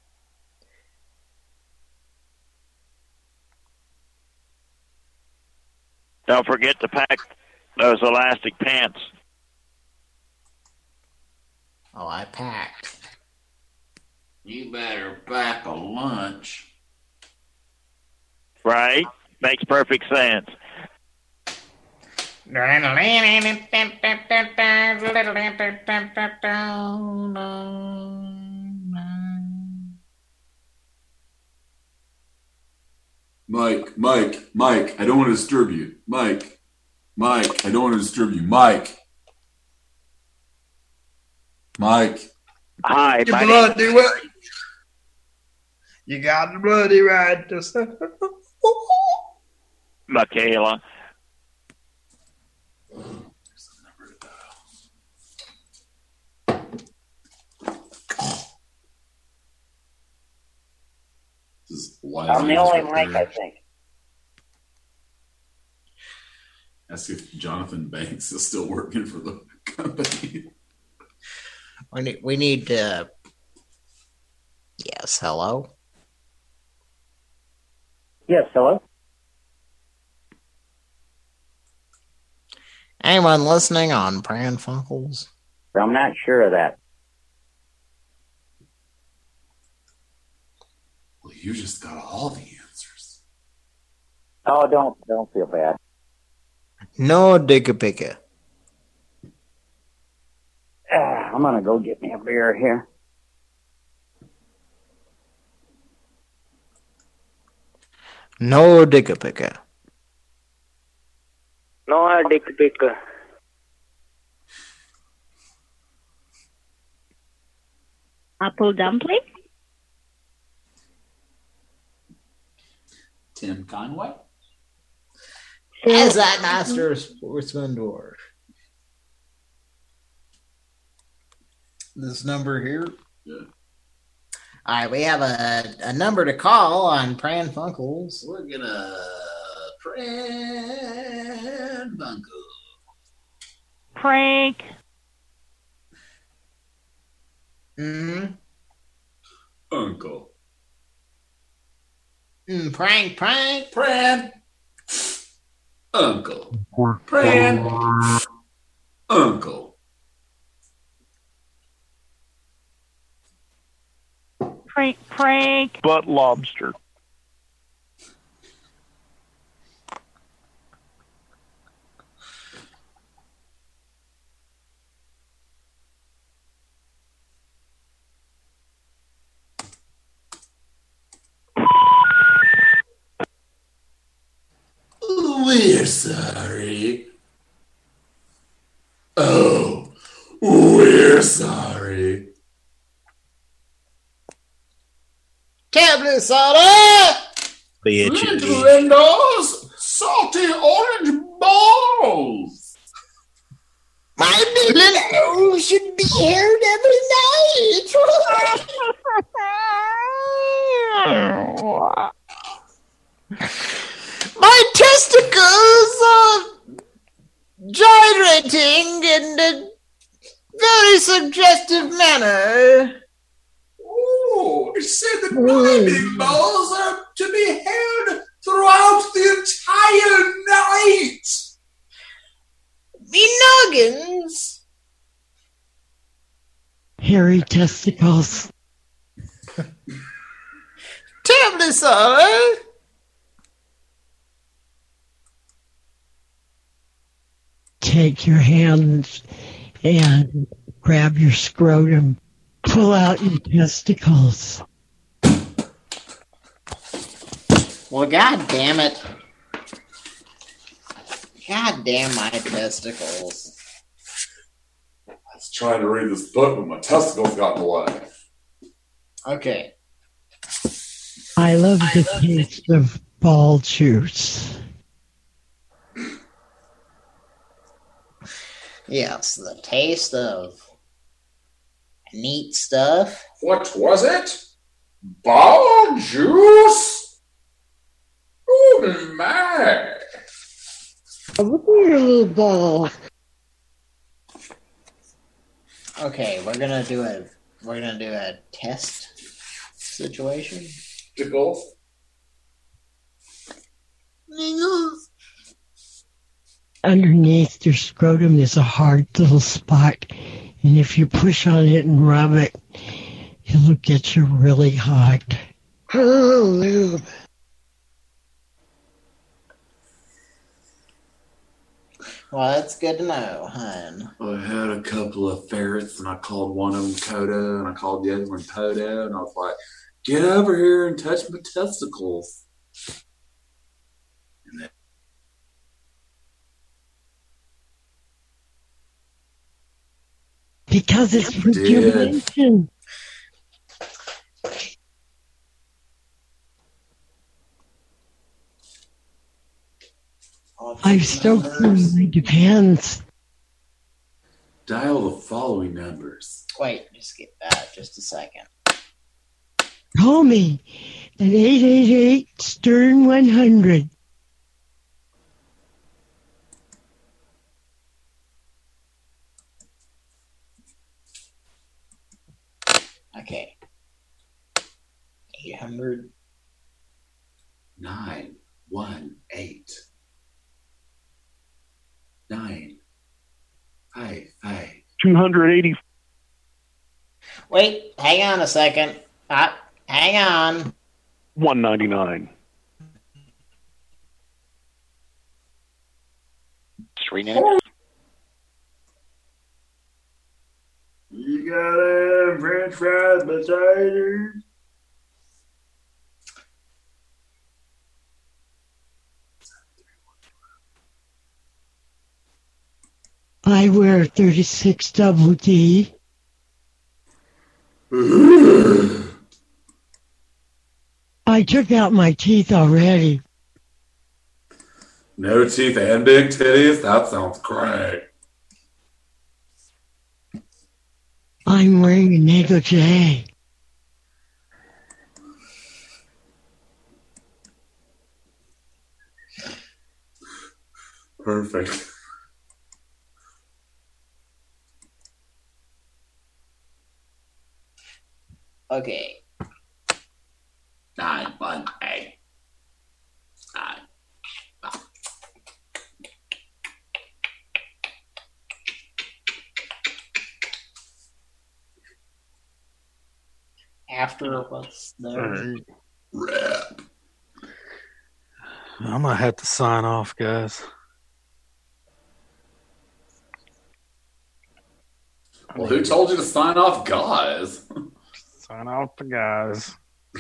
Don't forget to pack those elastic pants. Oh, I packed. You better pack a lunch. Right? Makes perfect sense. Mike, I don't want to disturb you. Mike, I don't want to disturb you. Mike. Hi, Your my bloody right. You got the bloody right to say. Michaela. I'm the only Mike, I think. Ask if Jonathan Banks is still working for the company. We need to... Yes, hello? Yes, hello? Anyone listening on Pran Funkels? I'm not sure of that. Well, you just got all the answers. Oh, don't feel bad. No digga-pigga. I'm gonna go get me a beer here. No digga-pigga. dick pic. Apple dumpling? Tim Conway? Is that Master Sportsman Dwarf? This number here? Yeah. All right, we have a number to call on Pran Funkels. We're gonna Pran Funkels. Prank. Mm-hmm. Uncle. Prank. Pran. Uncle. Pran. Uncle. Prank. Butt lobster. We're sorry. Oh, we're sorry. Tablet soda! Lindos, salty orange balls. My little nose should be aired every night. My testicles are gyrating in a very suggestive manner. Oh, it said that my big balls are to be held throughout the entire night. Me noggins. Hairy testicles. Tablet soda. Take your hands and grab your scrotum. Pull out your testicles. Well, god damn it. God damn my testicles. I was trying to read this book, but my testicles got in the way. Okay. I love the taste of ball juice. Yes, the taste of neat stuff. What was it? Ball juice? Oh my! Ball. Okay, we're gonna do a test situation. Tickles. Underneath your scrotum is a hard little spot, and if you push on it and rub it, it'll get you really hot. Well, that's good to know, hon. I had a couple of ferrets, and I called one of them Kodo, and I called the other one Podo, and I was like, "Get over here and touch my testicles." And then Because it's rejuvenation. I've stoked them. It depends. dial the following numbers. Wait, just get that just a second. Call me at 888-STERN-100. Okay. 800 918 955 280. Wait, hang on a second. Hang on. 199. Serena. You got French fries, potatoes. I wear 36 double D. I took out my teeth already. No teeth and big titties? That sounds great. I'm wearing a negligee. Perfect. Okay. 918. After what's the Rap. I'm gonna have to sign off, guys. Well, who told you to sign off, guys? Sign off the guys.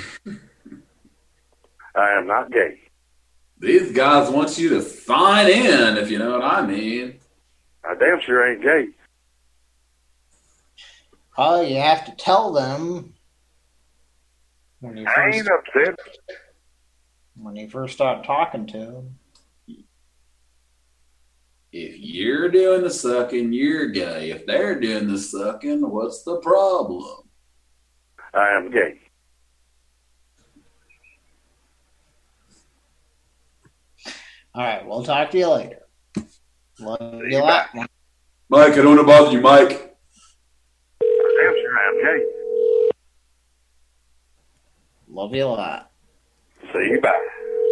I am not gay. These guys want you to sign in, if you know what I mean. I damn sure ain't gay. Oh, you have to tell them when you I first, ain't upset. when you first start talking to them. If you're doing the sucking, you're gay. If they're doing the sucking, what's the problem? I am gay. All right, we'll talk to you later. Love you a lot. Mike, I don't want to bother you, Mike. Damn sure I am gay. Love you a lot. See you, bye.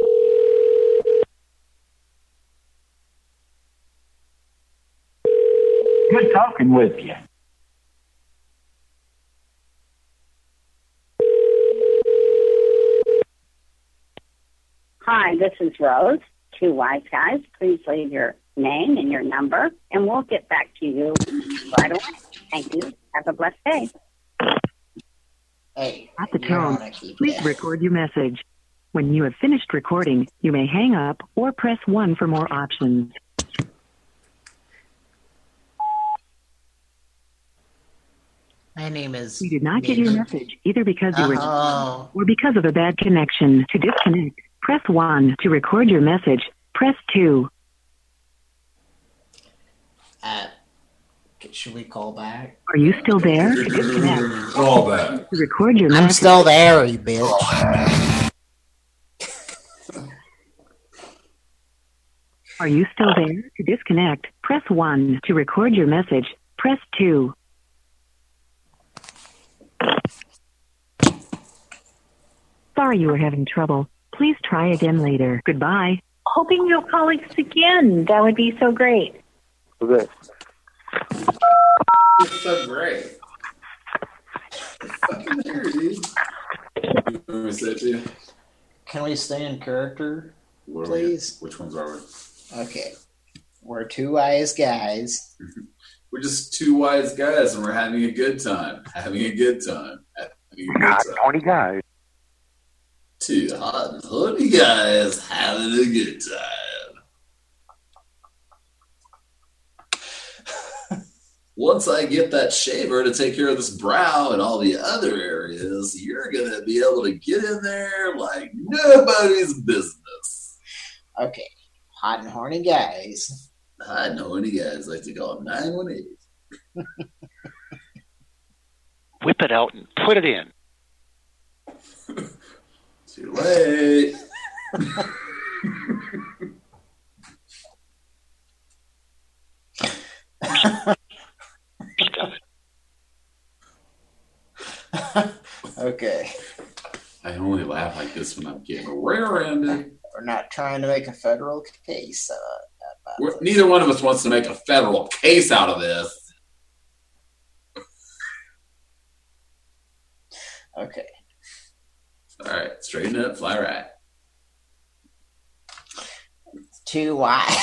Good talking with you. Hi, this is Rose. Two Wise Guys. Please leave your name and your number, and we'll get back to you right away. Thank you. Have a blessed day. Hey, at the tone, please record your message. When you have finished recording, you may hang up or press 1 for more options. My name is... We did not get your message, either because you were or because of a bad connection. To disconnect, press 1. To record your message, press 2. Should we call back? Are you still there? To disconnect. Call back. To record your message. I'm still there, you bitch. Are you still there? To disconnect, press 1. To record your message, press 2. Sorry you were having trouble. Please try again later. Goodbye. Hoping you'll call us again. That would be so great. Okay. It's so great. Fucking there, dude. Let me say it to you. Can we stay in character, What please? Which ones are we? Okay. We're two wise guys. We're just two wise guys, and we're having a good time. Having a good time. Not 20 guys. Two hot and horny guys having a good time. Once I get that shaver to take care of this brow and all the other areas, you're going to be able to get in there like nobody's business. Okay. Hot and horny guys. Hot and horny guys like to call them 918. Whip it out and put it in. Too late. Okay. I only laugh like this when I'm getting rear-ended. We're not trying to make a federal case. Neither one of us wants to make a federal case out of this. Okay. All right, straighten up, fly right. Two wise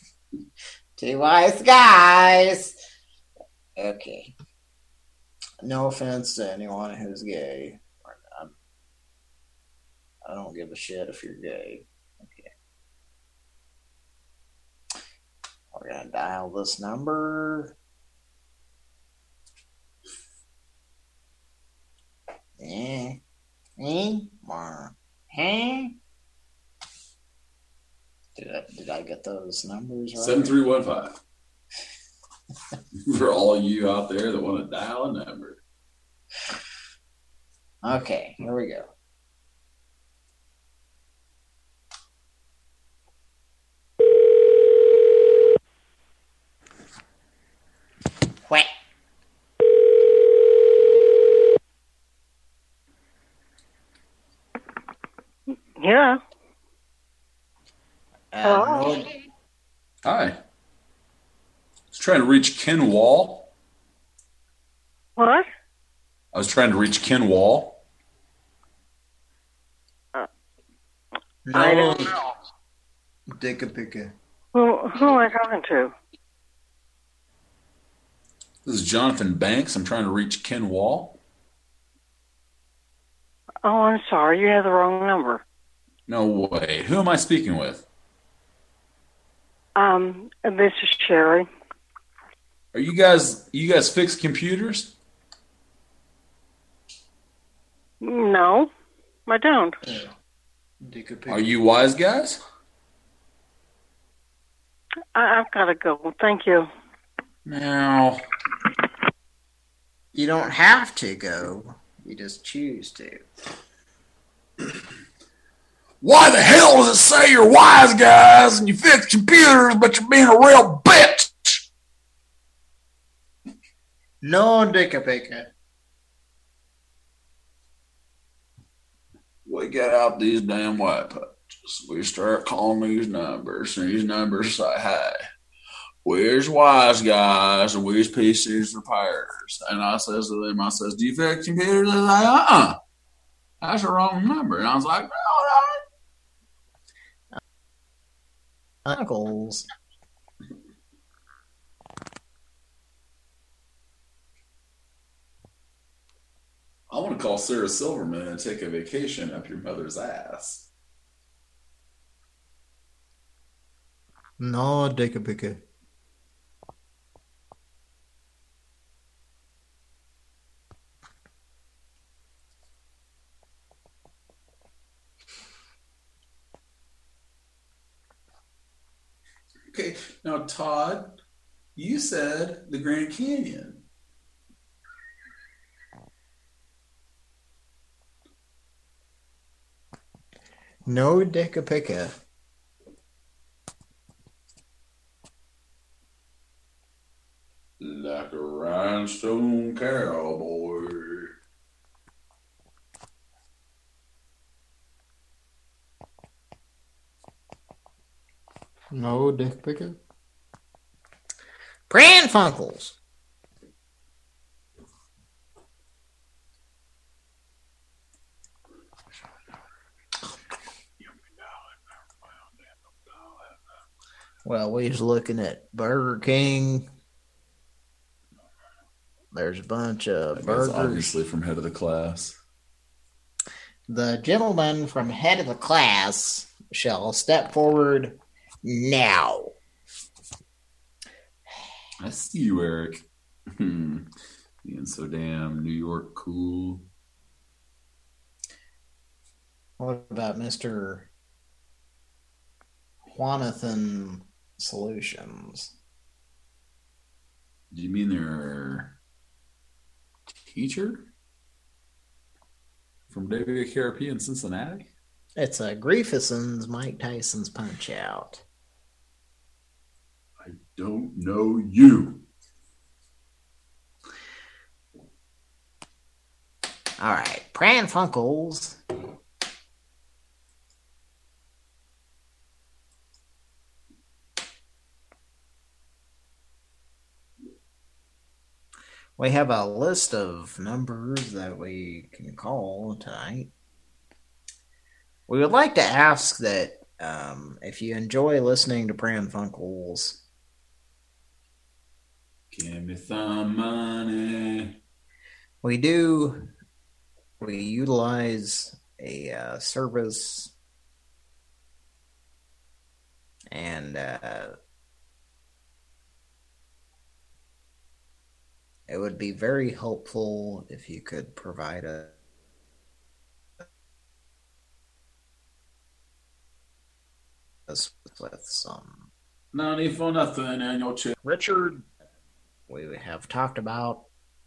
guys. Okay. No offense to anyone who's gay. I don't give a shit if you're gay. Okay. We're gonna to dial this number. Did I get those numbers right? 7315. For all you out there that want to dial a number. Okay, here we go. What? Yeah. Hello? Hi. I was trying to reach Ken Wall. What? I was trying to reach Ken Wall. I don't know. Dick a picker. Who am I talking to? This is Jonathan Banks. I'm trying to reach Ken Wall. Oh, I'm sorry. You have the wrong number. No way. Who am I speaking with? This is Sherry. Are you guys fix computers? No, I don't. Are you wise guys? I've got to go. Thank you. No. You don't have to go. You just choose to. Why the hell does it say you're wise guys and you fix computers, but you're being a real bitch? No, Dick-a-picker. We get out these damn white punches. We start calling these numbers, and these numbers say, hey, where's wise guys and where's PCs repairs? And I says to them, do you fix computers? They say, that's the wrong number. And I was like, no. Uncles. I want to call Sarah Silverman and take a vacation up your mother's ass. No, Dick-a-picker. Okay, now Todd, you said the Grand Canyon. No, Dick-a-picker. Like a rhinestone cowboy. No, Dick-a-picker. Pran Funkels. Well, we was looking at Burger King. There's a bunch of burgers. Obviously from head of the class. The gentleman from head of the class shall step forward now. I see you, Eric. Being so damn New York cool. What about Mr. Jonathan Solutions? Do you mean their teacher from WKRP in Cincinnati? It's a Griefeson's Mike Tyson's Punch Out. I don't know you. All right, Pran Funkels. We have a list of numbers that we can call tonight. We would like to ask that if you enjoy listening to Pran Funkels, give me some money. We utilize a service and it would be very helpful if you could provide us with some. No need for nothing in your chest. Richard, we have talked about.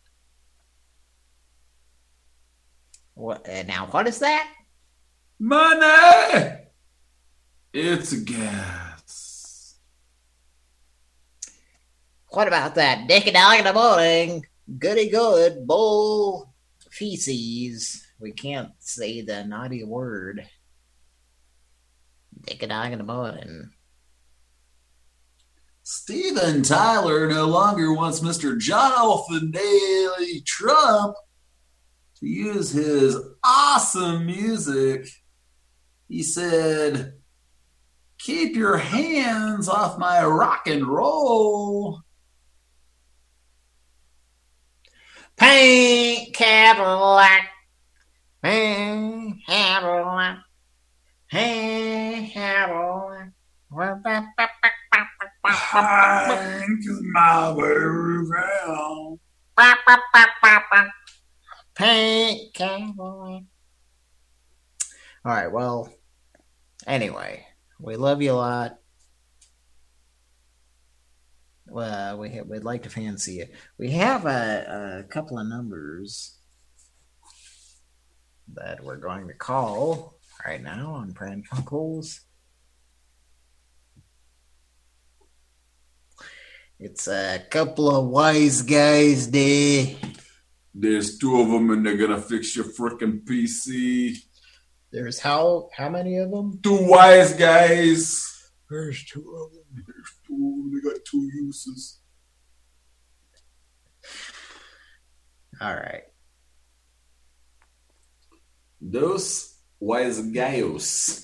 What now? What is that? Money! It's a gas. What about that dicky dog in the morning? Goody good, bull feces. We can't say the naughty word. Dicky dog in the morning. Steven Tyler no longer wants Mr. Jonathan Daly Trump to use his awesome music. He said, "Keep your hands off my rock and roll." Pink Cadillac, pink Cadillac, pink Cadillac. Pink is my way around. Pink Cadillac. All right, well, anyway, we love you a lot. Well, we'd like to fancy you. We have a couple of numbers that we're going to call right now on Pran Funkels. It's a couple of wise guys there. There's two of them, and they're gonna fix your frickin' PC. There's how many of them? Two wise guys. There's two of them. There's two of them. They got two uses. All right. Dos wise guys.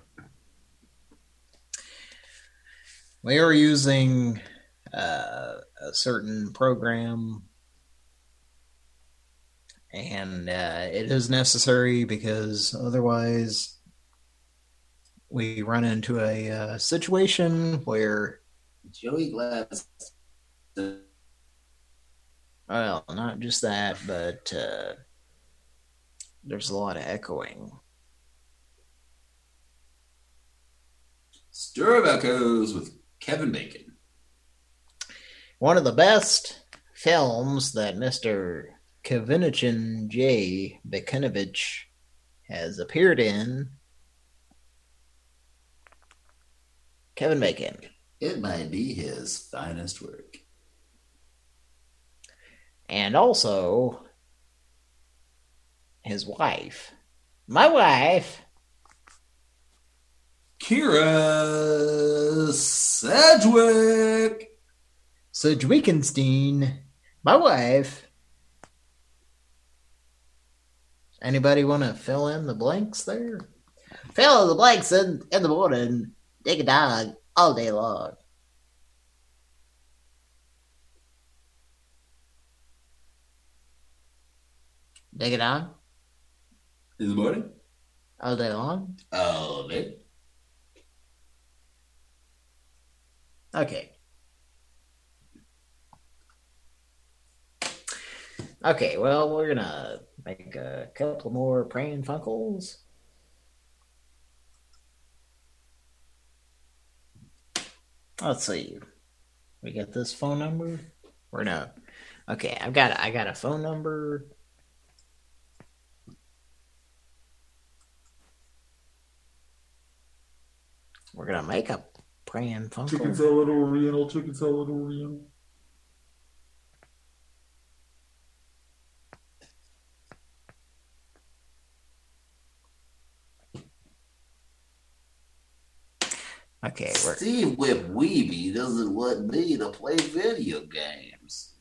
We are using a certain program, and it is necessary because otherwise we run into a situation where Joey Glass. Well, not just that, but there's a lot of echoing. Stir of Echoes with Kevin Bacon. One of the best films that Mr. Kevinichin J. Bekinovich has appeared in. Kevin Bacon. It might be his finest work. And also his wife. My wife. Kira Sedgwick. Sedgwickenstein. My wife. Anybody want to fill in the blanks there? Fill in the blanks in the morning. Take a dog all day long. Dig it on? In the morning? All day long? All day. Okay. Okay, well, we're gonna make a couple more Pran Funkels. Let's see. We got this phone number? Or no? Okay, I got a phone number. We're gonna make a Pran Funkel. Chicken salad oriental, chicken salad oriental. Okay, Steve Whip Weeby doesn't want me to play video games.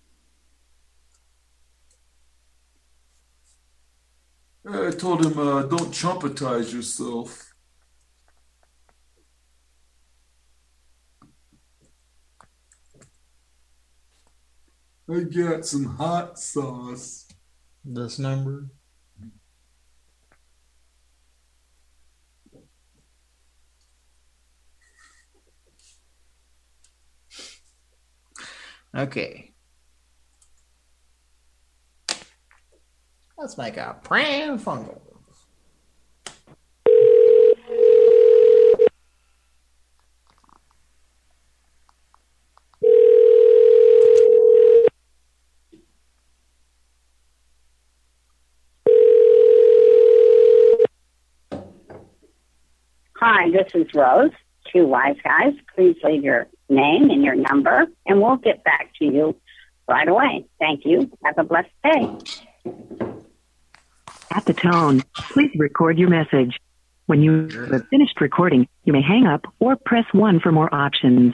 I told him, don't trumpetize yourself. I got some hot sauce. This number? Okay. Let's make a Pran Funkels. Hi, this is Rose. Two Wise Guys. Please leave your name and your number, and we'll get back to you right away. Thank you. Have a blessed day. At the tone, please record your message. When you have finished recording, you may hang up or press 1 for more options.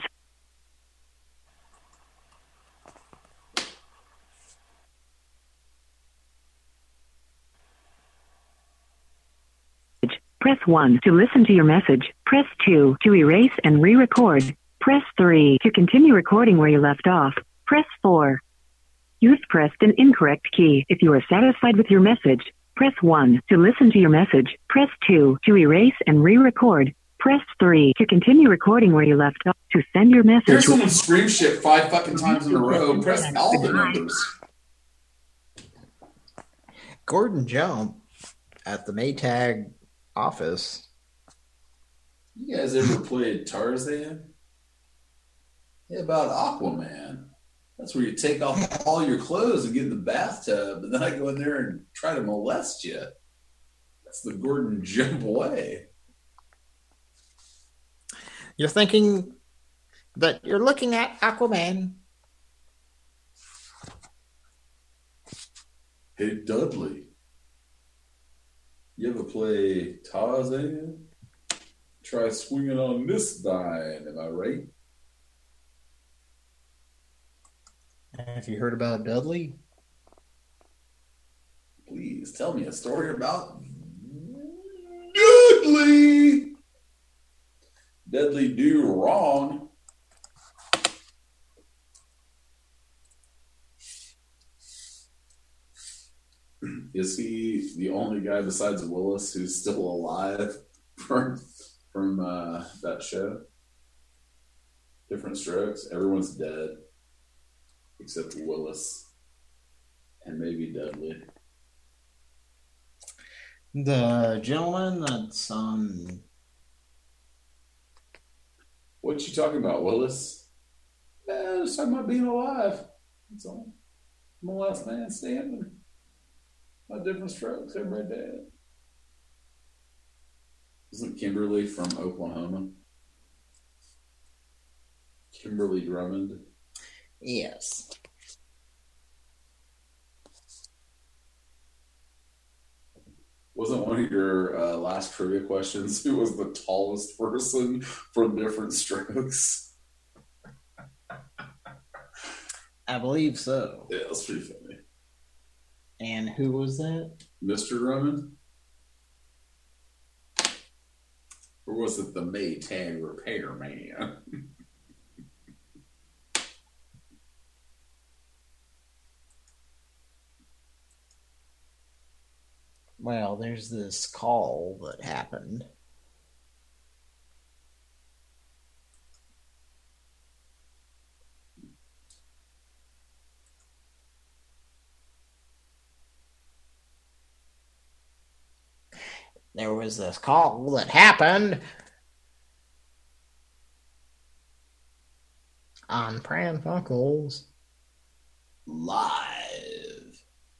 Press 1 to listen to your message. Press 2 to erase and re-record. Press 3 to continue recording where you left off. Press 4. You've pressed an incorrect key. If you are satisfied with your message, press 1 to listen to your message. Press 2 to erase and re-record. Press 3 to continue recording where you left off. To send your message. Here's someone scream shit 5 fucking times in a row. Press all the numbers. Gordon Jump at the Maytag office. You guys ever played Tarzan? Yeah, about Aquaman. That's where you take off all your clothes and get in the bathtub, and then I go in there and try to molest you. That's the Gordon Jump way. You're thinking that you're looking at Aquaman. Hey, Dudley. You ever play Tarzan? Try swinging on this dime, am I right? Have you heard about Dudley? Please tell me a story about Dudley. Dudley do wrong. Is he the only guy besides Willis who's still alive from that show? Different Strokes. Everyone's dead except Willis and maybe Dudley. The gentleman that's What you talking about, Willis? Yeah, just talking about being alive. That's all. I'm the last man standing. My Different Strokes, everybody dead. Isn't Kimberly from Oklahoma? Kimberly Drummond? Yes. Wasn't one of your last trivia questions who was the tallest person from Different Strokes? I believe so. Yeah, that's pretty funny. And who was that? Mr. Drummond? Or was it the Maytag repairman? Well, there's this call that happened. There was this call that happened on Pran Funkels Live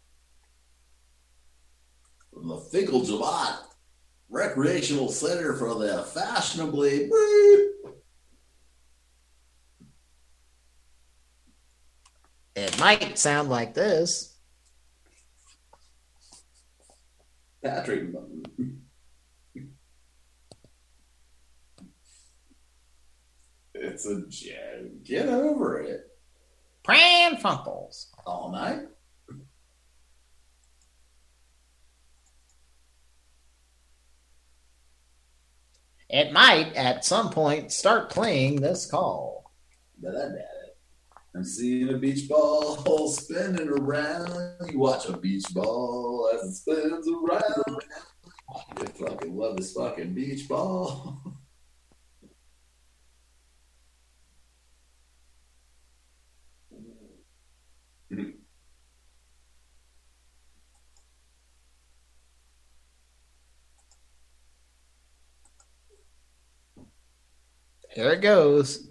from the Finkel Javat Recreational Center for the Fashionably. It might sound like this. Patrick. It's a joke. Get over it. Pran Funkels all night. It might at some point start playing this call. But I doubt it. I'm seeing a beach ball spinning around. You watch a beach ball as it spins around. You fucking love this fucking beach ball. Here it goes.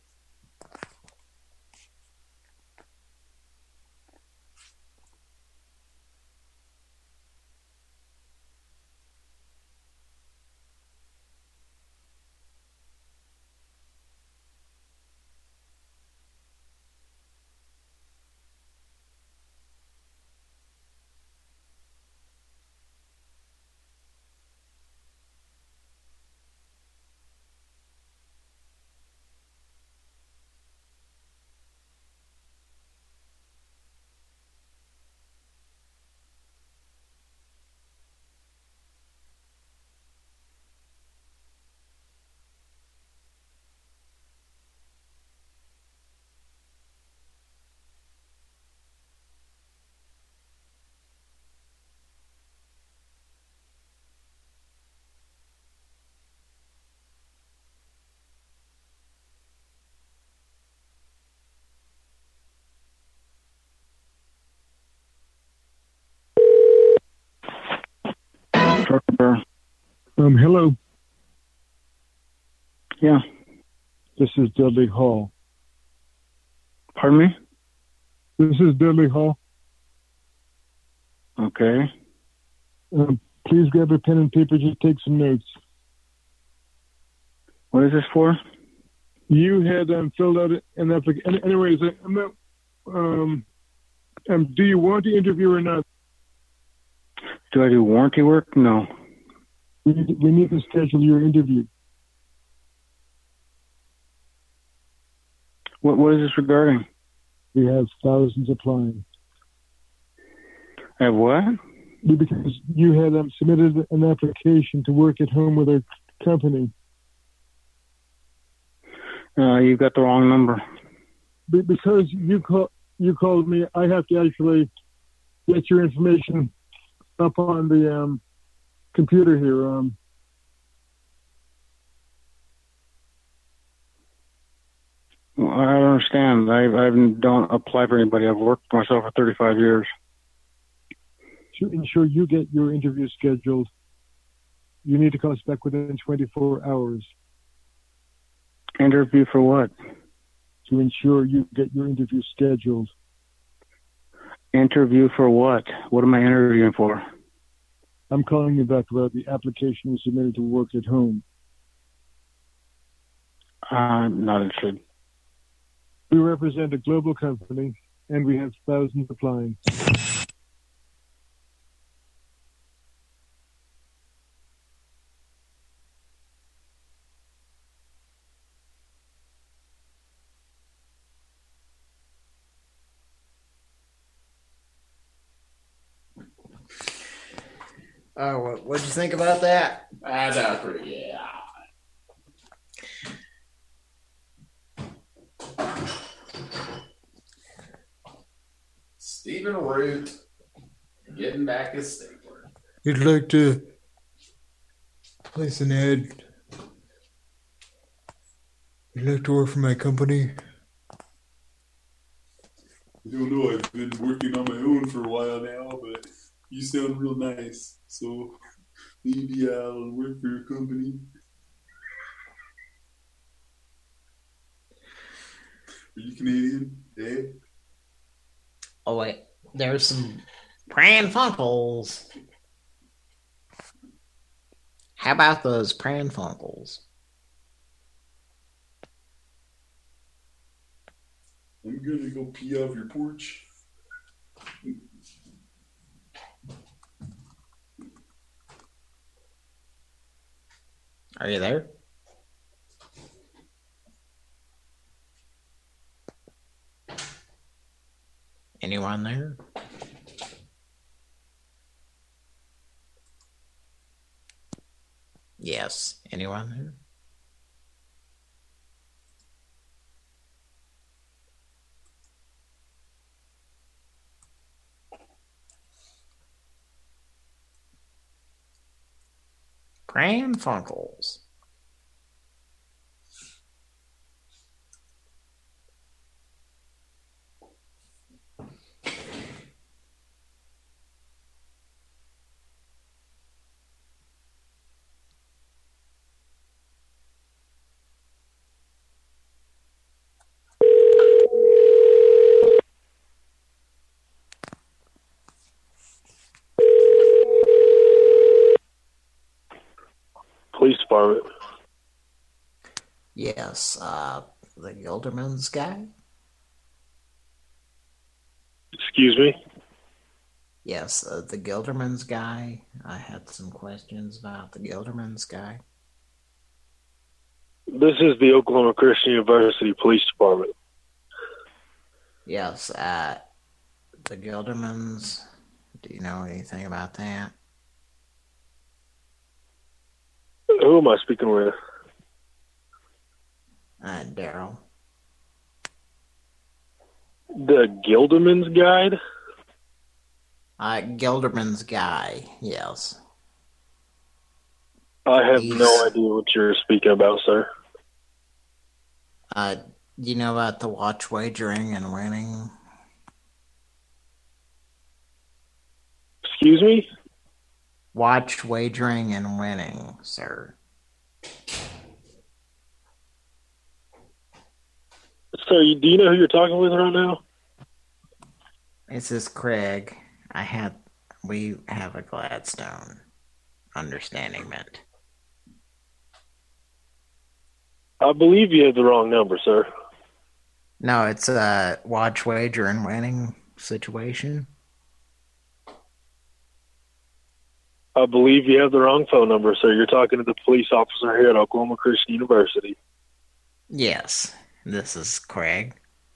Hello. Yeah. This is Dudley Hall. Pardon me? This is Dudley Hall. Okay. Please grab a pen and paper to take some notes. What is this for? You had filled out an application. Anyways, I'm not. Do you want to interview or not? Do I do warranty work? No. We need to schedule your interview. What is this regarding? We have thousands applying. Have what? Because you had submitted an application to work at home with our company. You've got the wrong number. Because you called me, I have to actually get your information up on the computer here. Well, I don't understand. I don't apply for anybody. I've worked for myself for 35 years. To ensure you get your interview scheduled, you need to call us back within 24 hours. Interview for what? To ensure you get your interview scheduled. Interview for what? What am I interviewing for? I'm calling you back about the application you submitted to work at home. I'm not interested. We represent a global company, and we have thousands applying. Oh, what'd you think about that? That's pretty, yeah. Stephen Root getting back his stapler. You'd like to place an ad. You'd like to work for my company? I don't know. I've been working on my own for a while now, but you sound real nice. So maybe I'll work for your company. Are you Canadian, Dave? Oh, wait. There's some Pran Funkels. How about those Pran Funkels? I'm gonna go pee off your porch. Are you there? Anyone there? Yes. Anyone there? Pran Funkels. police department. Yes, the Gilderman's guy? Excuse me? Yes, the Gilderman's guy. I had some questions about the Gilderman's guy. This is the Oklahoma Christian University Police Department. Yes, the Gildermans. Do you know anything about that? Who am I speaking with? Daryl. The Gilderman's Guide? Gilderman's guy, yes. I have no idea what you're speaking about, sir. You know about the watch wagering and winning? Excuse me? Watch wagering and winning, sir. Sir, do you know who you're talking with right now? This is Craig. We have a Gladstone understanding mint. I believe you have the wrong number, sir. No, it's a watch wager and winning situation. I believe you have the wrong phone number, sir. You're talking to the police officer here at Oklahoma Christian University. Yes, this is Craig.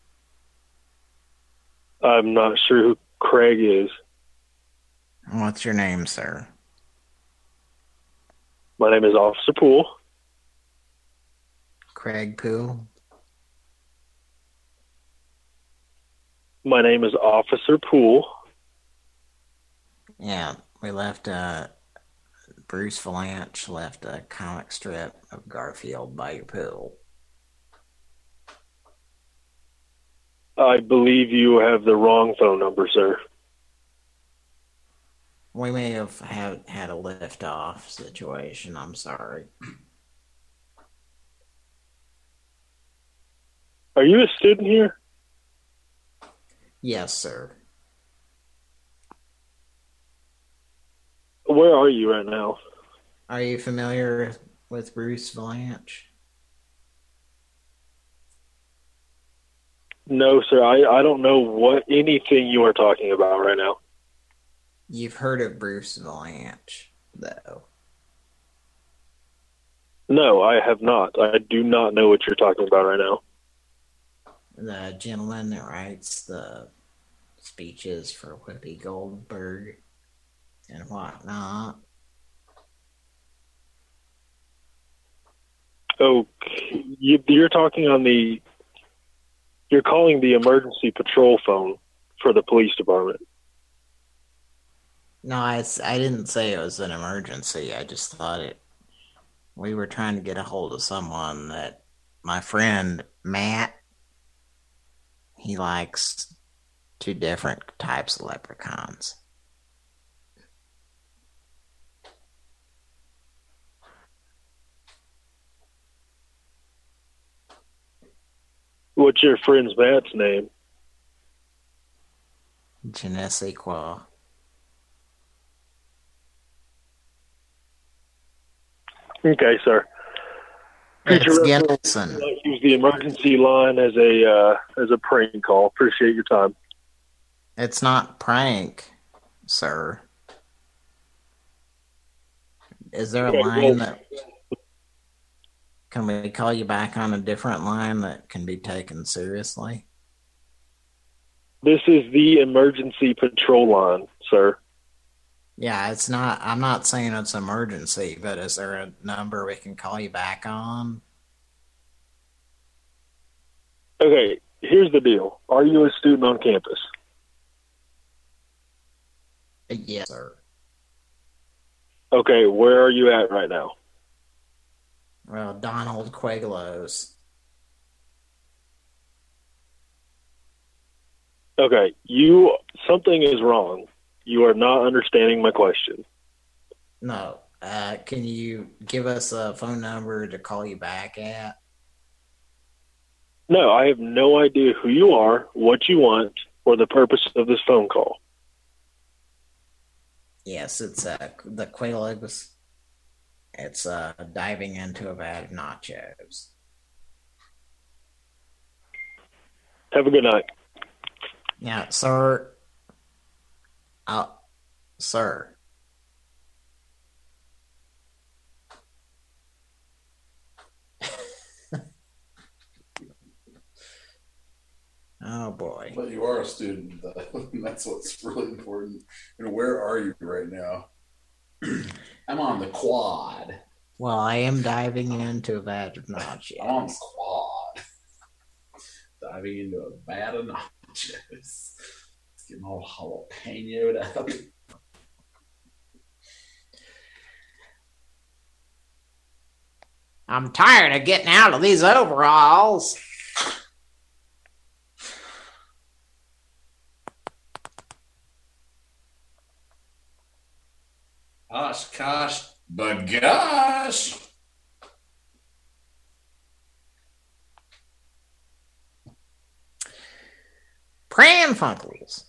I'm not sure who Craig is. What's your name, sir? My name is Officer Poole. Craig Poole? My name is Officer Poole. Yeah, we left, Bruce Valanche left a comic strip of Garfield by your pool. I believe you have the wrong phone number, sir. We may have had a lift-off situation. I'm sorry. Are you a student here? Yes, sir. Where are you right now? Are you familiar with Bruce Valanche? No, sir. I don't know anything you are talking about right now. You've heard of Bruce Valanche, though. No, I have not. I do not know what you're talking about right now. The gentleman that writes the speeches for Whoopi Goldberg and whatnot. Okay, you're talking on you're calling the emergency patrol phone for the police department. No, I didn't say it was an emergency. I just thought we were trying to get a hold of someone that my friend Matt, he likes 2 different types of leprechauns. What's your friend's Matt's name? Je ne sais quoi. Okay, sir. It's Gennison. Use the emergency line as a prank call. Appreciate your time. It's not prank, sir. Is there a line that... Can we call you back on a different line that can be taken seriously? This is the emergency patrol line, sir. Yeah, it's not... I'm not saying it's emergency, but is there a number we can call you back on? Okay, here's the deal. Are you a student on campus? Yes, sir. Okay, where are you at right now? Well, Donald Quaglos. Okay, something is wrong. You are not understanding my question. No. Can you give us a phone number to call you back at? No, I have no idea who you are, what you want, or the purpose of this phone call. Yes, it's the Quaglos. It's diving into a vat of nachos. Have a good night. Yeah, sir. Sir. Oh boy. But you are a student, though. That's what's really important. And where are you right now? I'm on the quad. Well, I am diving into a vat of nachos. I'm on the quad. Diving into a vat of nachos. It's getting all jalapenoed up. I'm tired of getting out of these overalls. Oshkosh, bagosh. Pran Funkels.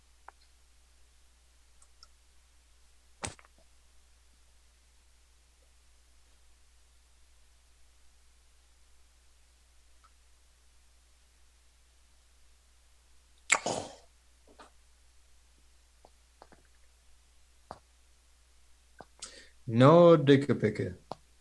No dicker picker.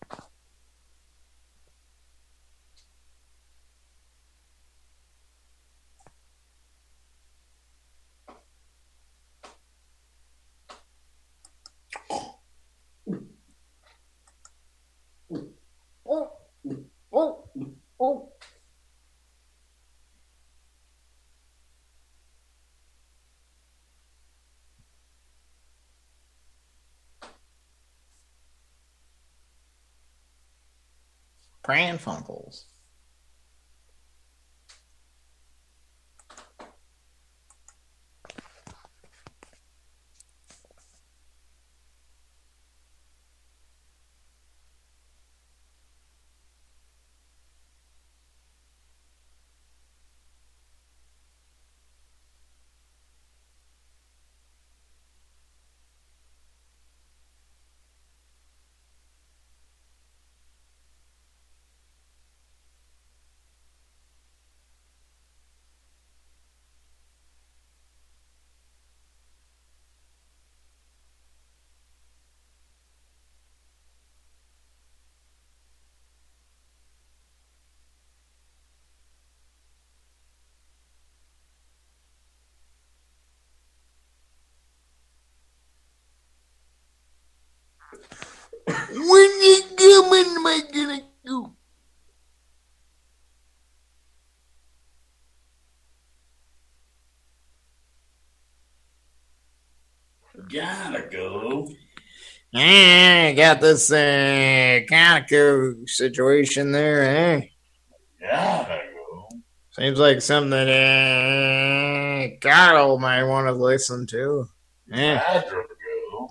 Pran Funkels. When you coming, am I gonna go? Gotta go. I got this Conoco situation there, eh? Gotta go. Seems like something that Carl might want to listen to. Eh? Gotta go.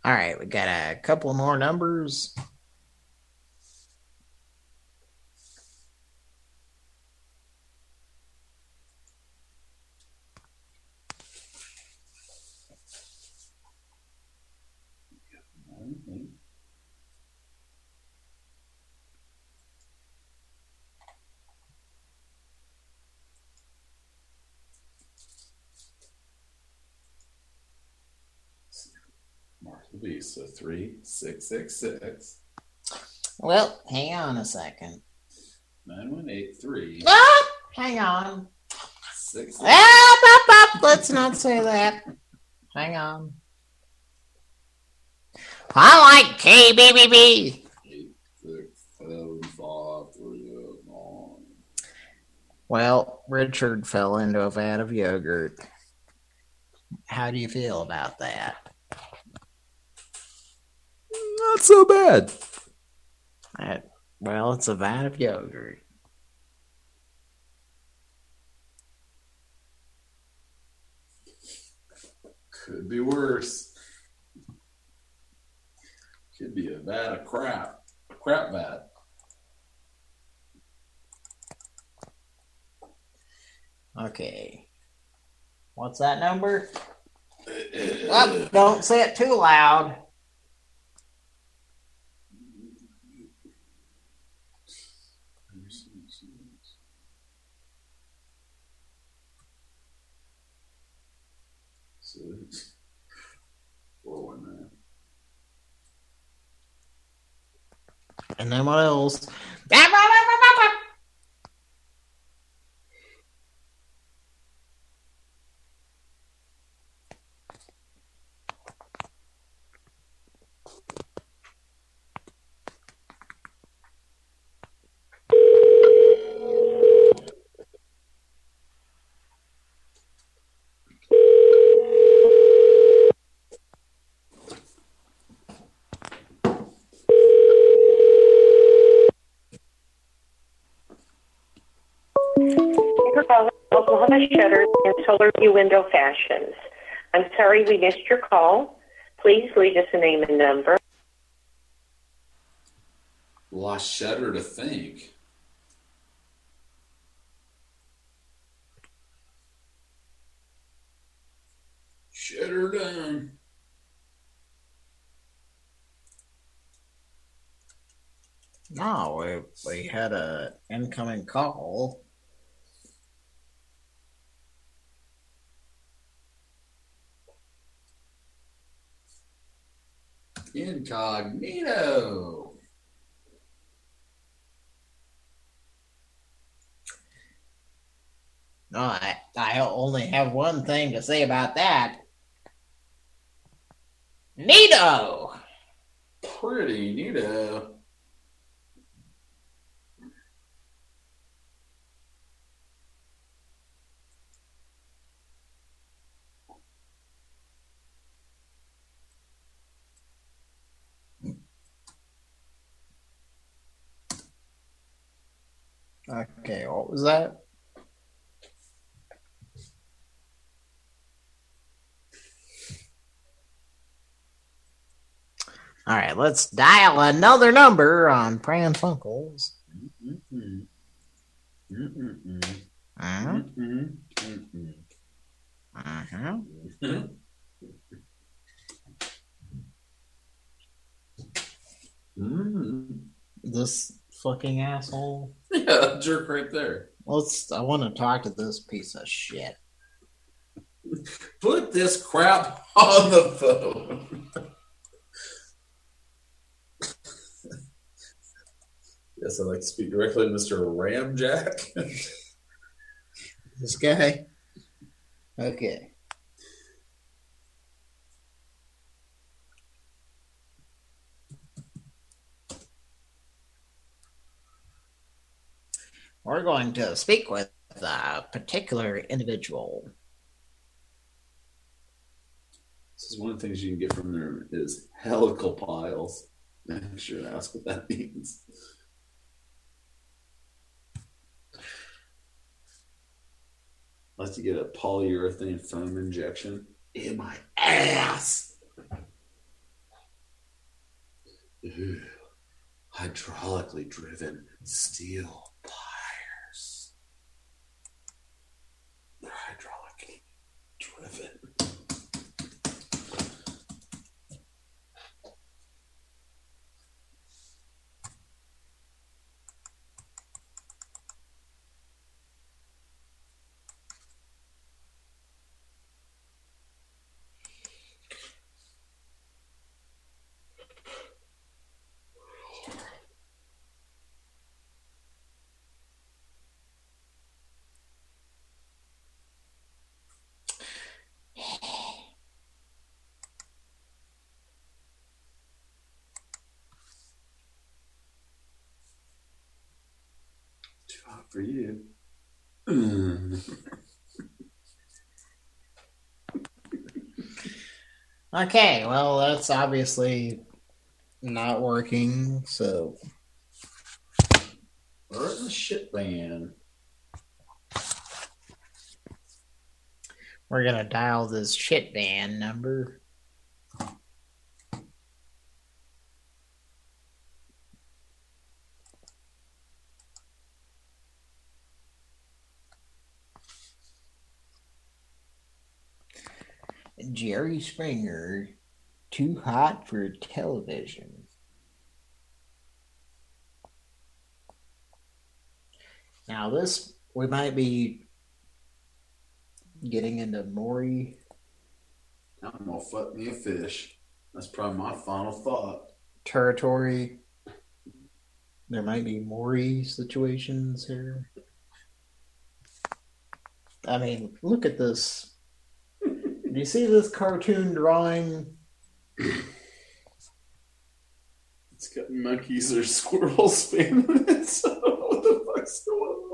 All right, we got a couple more numbers. Mark the beast. So 3666. Well, hang on a second. 9183. Ah, hang on. 6. Let's not say that. Hang on. I like KBBB. 8, 6, 7, 5, 3, 9. Well, Richard fell into a vat of yogurt. How do you feel about that? Not so bad. Well, it's a vat of yogurt. Could be worse. Could be a vat of crap. A crap vat. Okay. What's that number? Oh, don't say it too loud. Six, 419. And then what else? Oklahoma Shutters and Solar View Window Fashions. I'm sorry we missed your call. Please leave us a name and number. Well, I shudder to think. Shut her down. No, we had a incoming call. Incognito. No, I only have one thing to say about that. Neato! Pretty neato. Okay, what was that? All right, let's dial another number on Pran Funkels. This fucking asshole. Yeah, jerk right there. I want to talk to this piece of shit. Put this crap on the phone. Yes, I'd like to speak directly to Mr. Ramjack. This guy? Okay. We're going to speak with a particular individual. This is one of the things you can get from there is helical piles. Make sure to ask what that means. I'd like to get a polyurethane foam injection in my ass. Ooh, hydraulically driven steel pliers. They're hydraulically driven. Too hot for you. Okay, well, that's obviously not working, so. Where's the shit van? We're gonna dial this shit van number. Jerry Springer, too hot for television. Now this, we might be getting into Maury. I'm gonna fuck me a fish. That's probably my final thought. Territory. There might be Maury situations here. I mean, look at this. Do you see this cartoon drawing? It's got monkeys or squirrels spamming it. So what the fuck's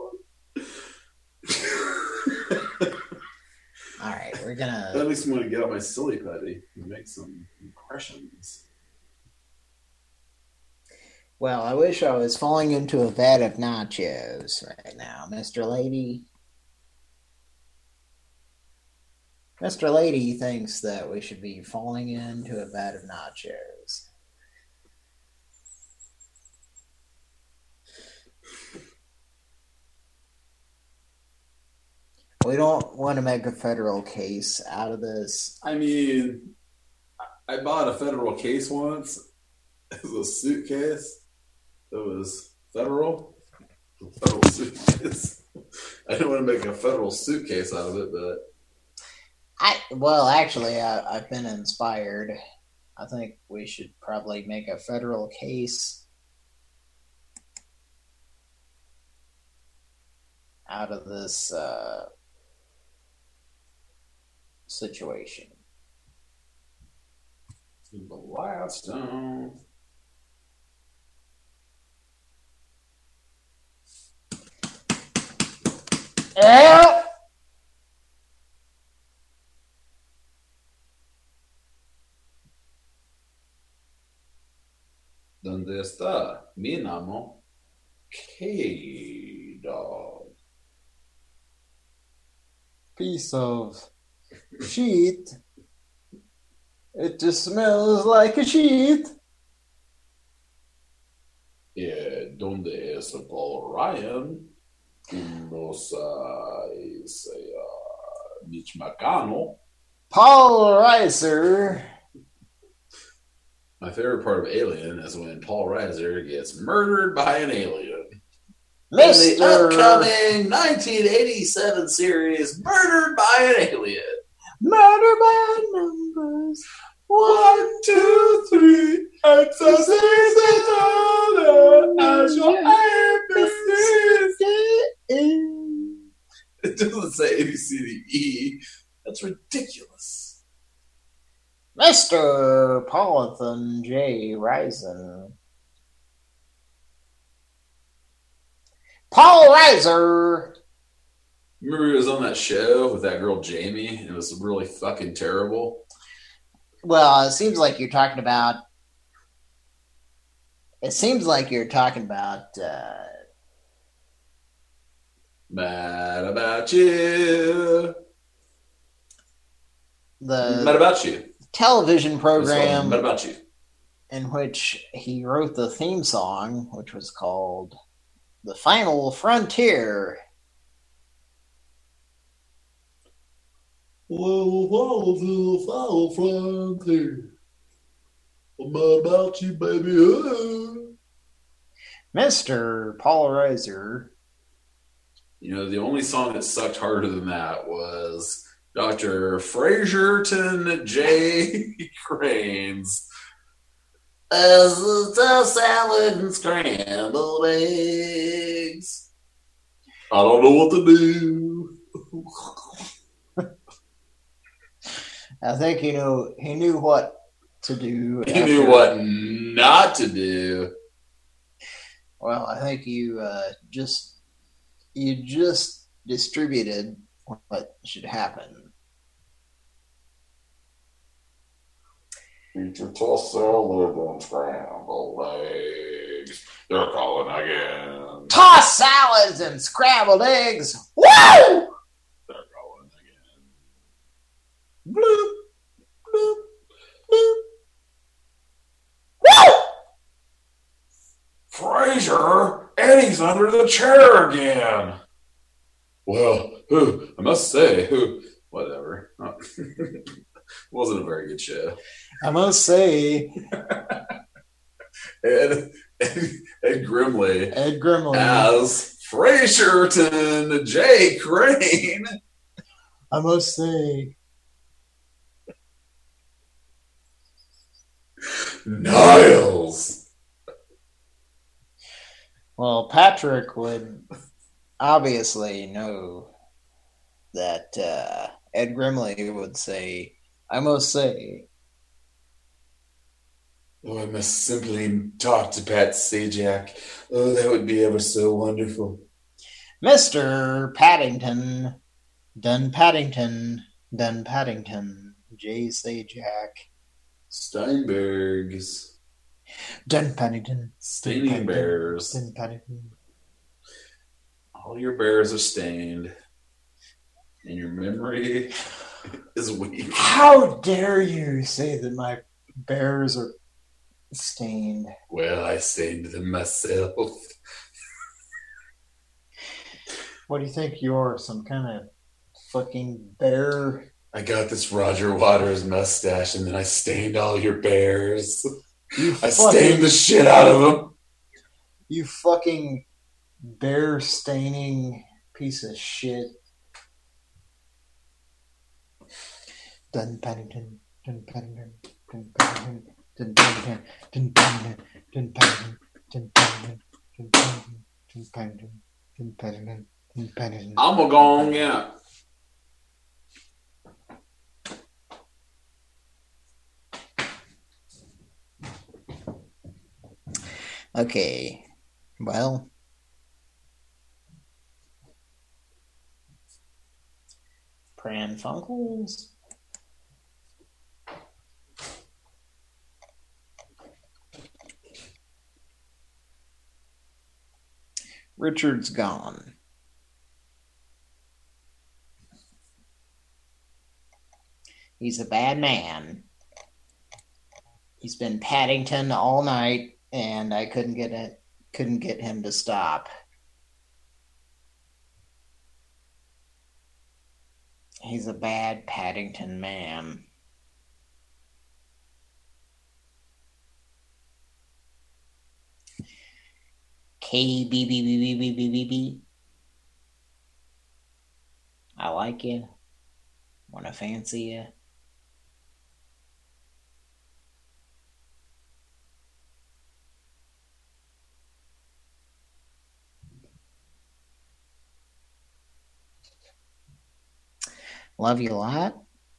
going on? All right, we're gonna. At least I'm gonna get out my silly putty and make some impressions. Well, I wish I was falling into a vat of nachos right now, Mr. Lady. Mr. Lady thinks that we should be falling into a vat of nachos. We don't want to make a federal case out of this. I mean, I bought a federal case once. It was a suitcase. It was federal suitcase. I didn't want to make a federal suitcase out of it, but I've been inspired. I think we should probably make a federal case out of this situation. The Wildstone. ¿Dónde está mi amo? K-Dog. Piece of sheet. It just smells like a sheet. ¿Dónde es Paul Ryan? No sé, Mitch McConnell. Paul Reiser. My favorite part of Alien is when Paul Reiser gets murdered by an alien. Mr. In the upcoming 1987 series, Murdered by an Alien. Murder by numbers. 1, 2, 3. Exorcist as your ABC. It doesn't say ABCDE. That's ridiculous. Mr. Paulithan J. Risen. Paul Reiser. Remember he was on that show with that girl Jamie, and it was really fucking terrible. Well, it seems like you're talking about. Mad About You. The Mad About You. Television program. Mad About You. in which he wrote the theme song, which was called The Final Frontier. Well, follow to the final frontier. I'm mad about you, baby. Mr. Paul Reiser. You know, the only song that sucked harder than that was Dr. Fraserton J. Crane's As the tossed salad and scrambled eggs. I don't know what to do. I think he knew what to do. He knew what not to do. Well, I think you just distributed what should happen. Eat your tossed salad and scrambled eggs. They're calling again. Tossed salads and scrambled eggs. Woo! They're calling again. Bloop, bloop, bloop. Woo! Fraser, Eddie's under the chair again. Well, I must say, whatever. Wasn't a very good show. I must say, Ed Grimley. Ed Grimley as Fraserton J. Crane. I must say, Niles. Well, Patrick would obviously know that Ed Grimley would say, I must say. Oh, I must simply talk to Pat Sajak. Oh, that would be ever so wonderful. Mr. Paddington, Dun Paddington, J. Sajak. Steinbergs. Dun Paddington. Staining bears. Dun Paddington. All your bears are stained. And your memory is weak. How dare you say that my bears are stained? Well, I stained them myself. What do you think you're, some kind of fucking bear? I got this Roger Waters mustache and then I stained all your bears. I stained the shit out of them. You fucking bear staining piece of shit. Dun Paddington, Dun Paddington, Dun Paddington, Dun Paddington, Dun Paddington, Dun Paddington, Dun Paddington, Dun Paddington, Dun Paddington, Dun Paddington, Dun Paddington. I'm gonna go on out. Okay, well, Pran Funkels. Richard's gone. He's a bad man. He's been Paddington all night, and I couldn't get him to stop. He's a bad Paddington man. KBBBBBBB. I like you. Wanna fancy you? Love you a lot.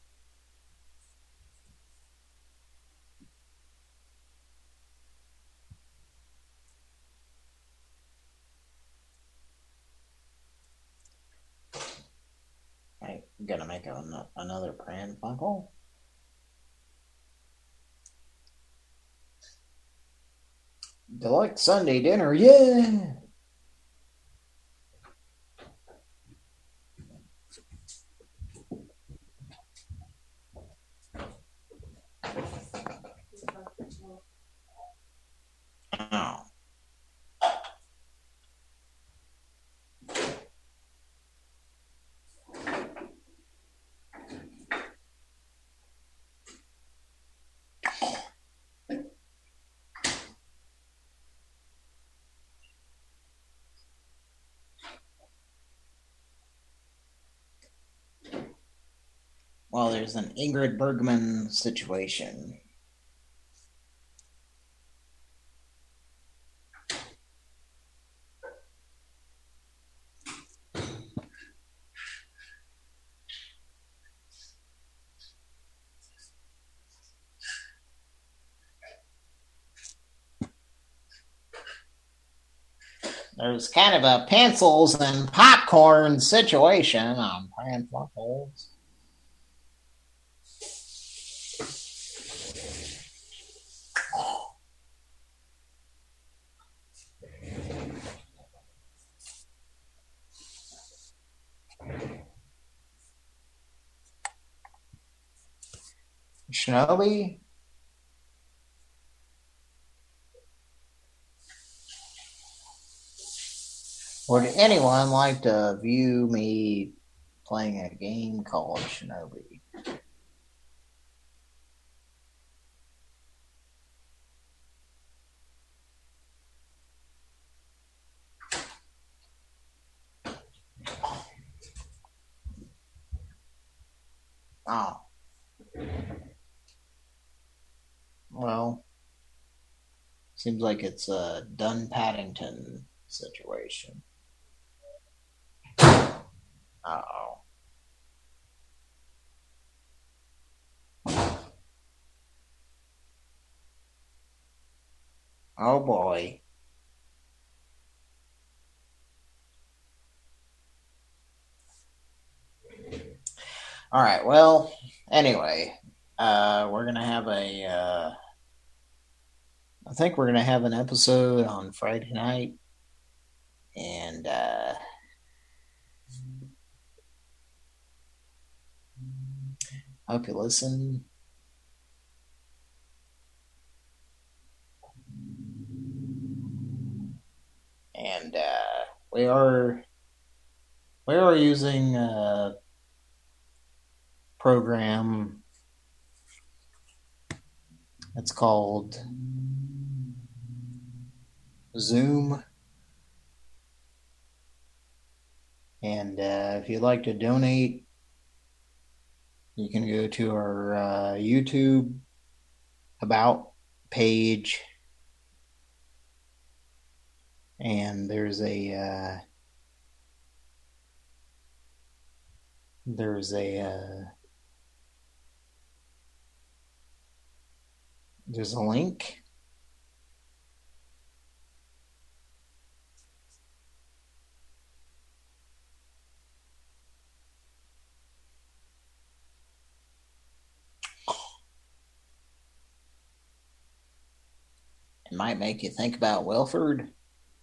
I'm gonna make another Pran Funkel. Deluxe Sunday dinner, yeah! Oh. Well, there's an Ingrid Bergman situation. There's kind of a pencils and popcorn situation on Pran Funkels. Shinobi? Would anyone like to view me playing a game called Shinobi? Oh. Well, seems like it's a Dunn Paddington situation. Uh-oh. Oh boy. All right, well, anyway, we're going to have I think we're going to have an episode on Friday night, and hope you listen. And we are using a program. It's called Zoom. And if you'd like to donate, you can go to our YouTube About page, and there's a link. It might make you think about Wilford.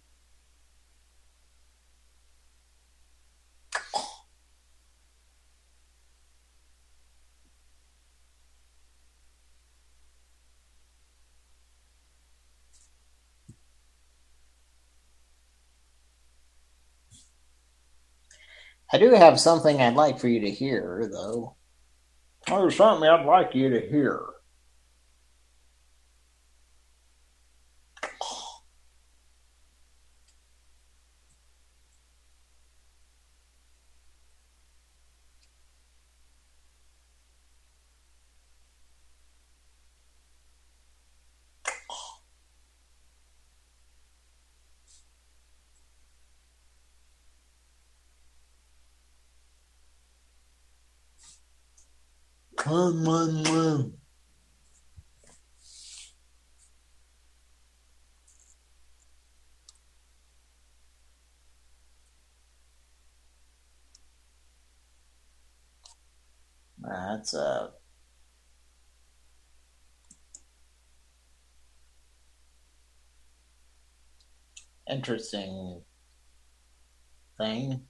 I do have something I'd like for you to hear, though. There's something I'd like you to hear. Come on. That's a interesting thing.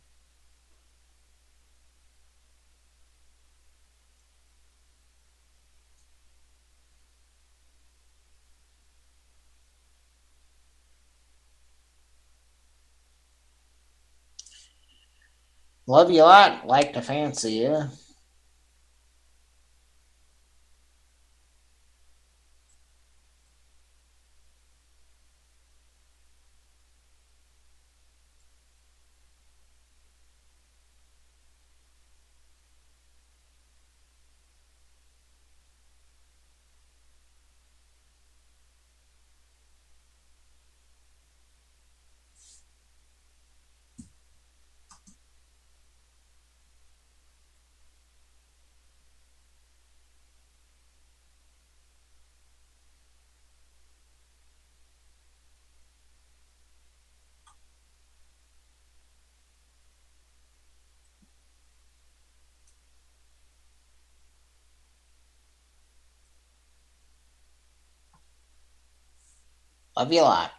Love you a lot. Like to fancy you. Love you a lot.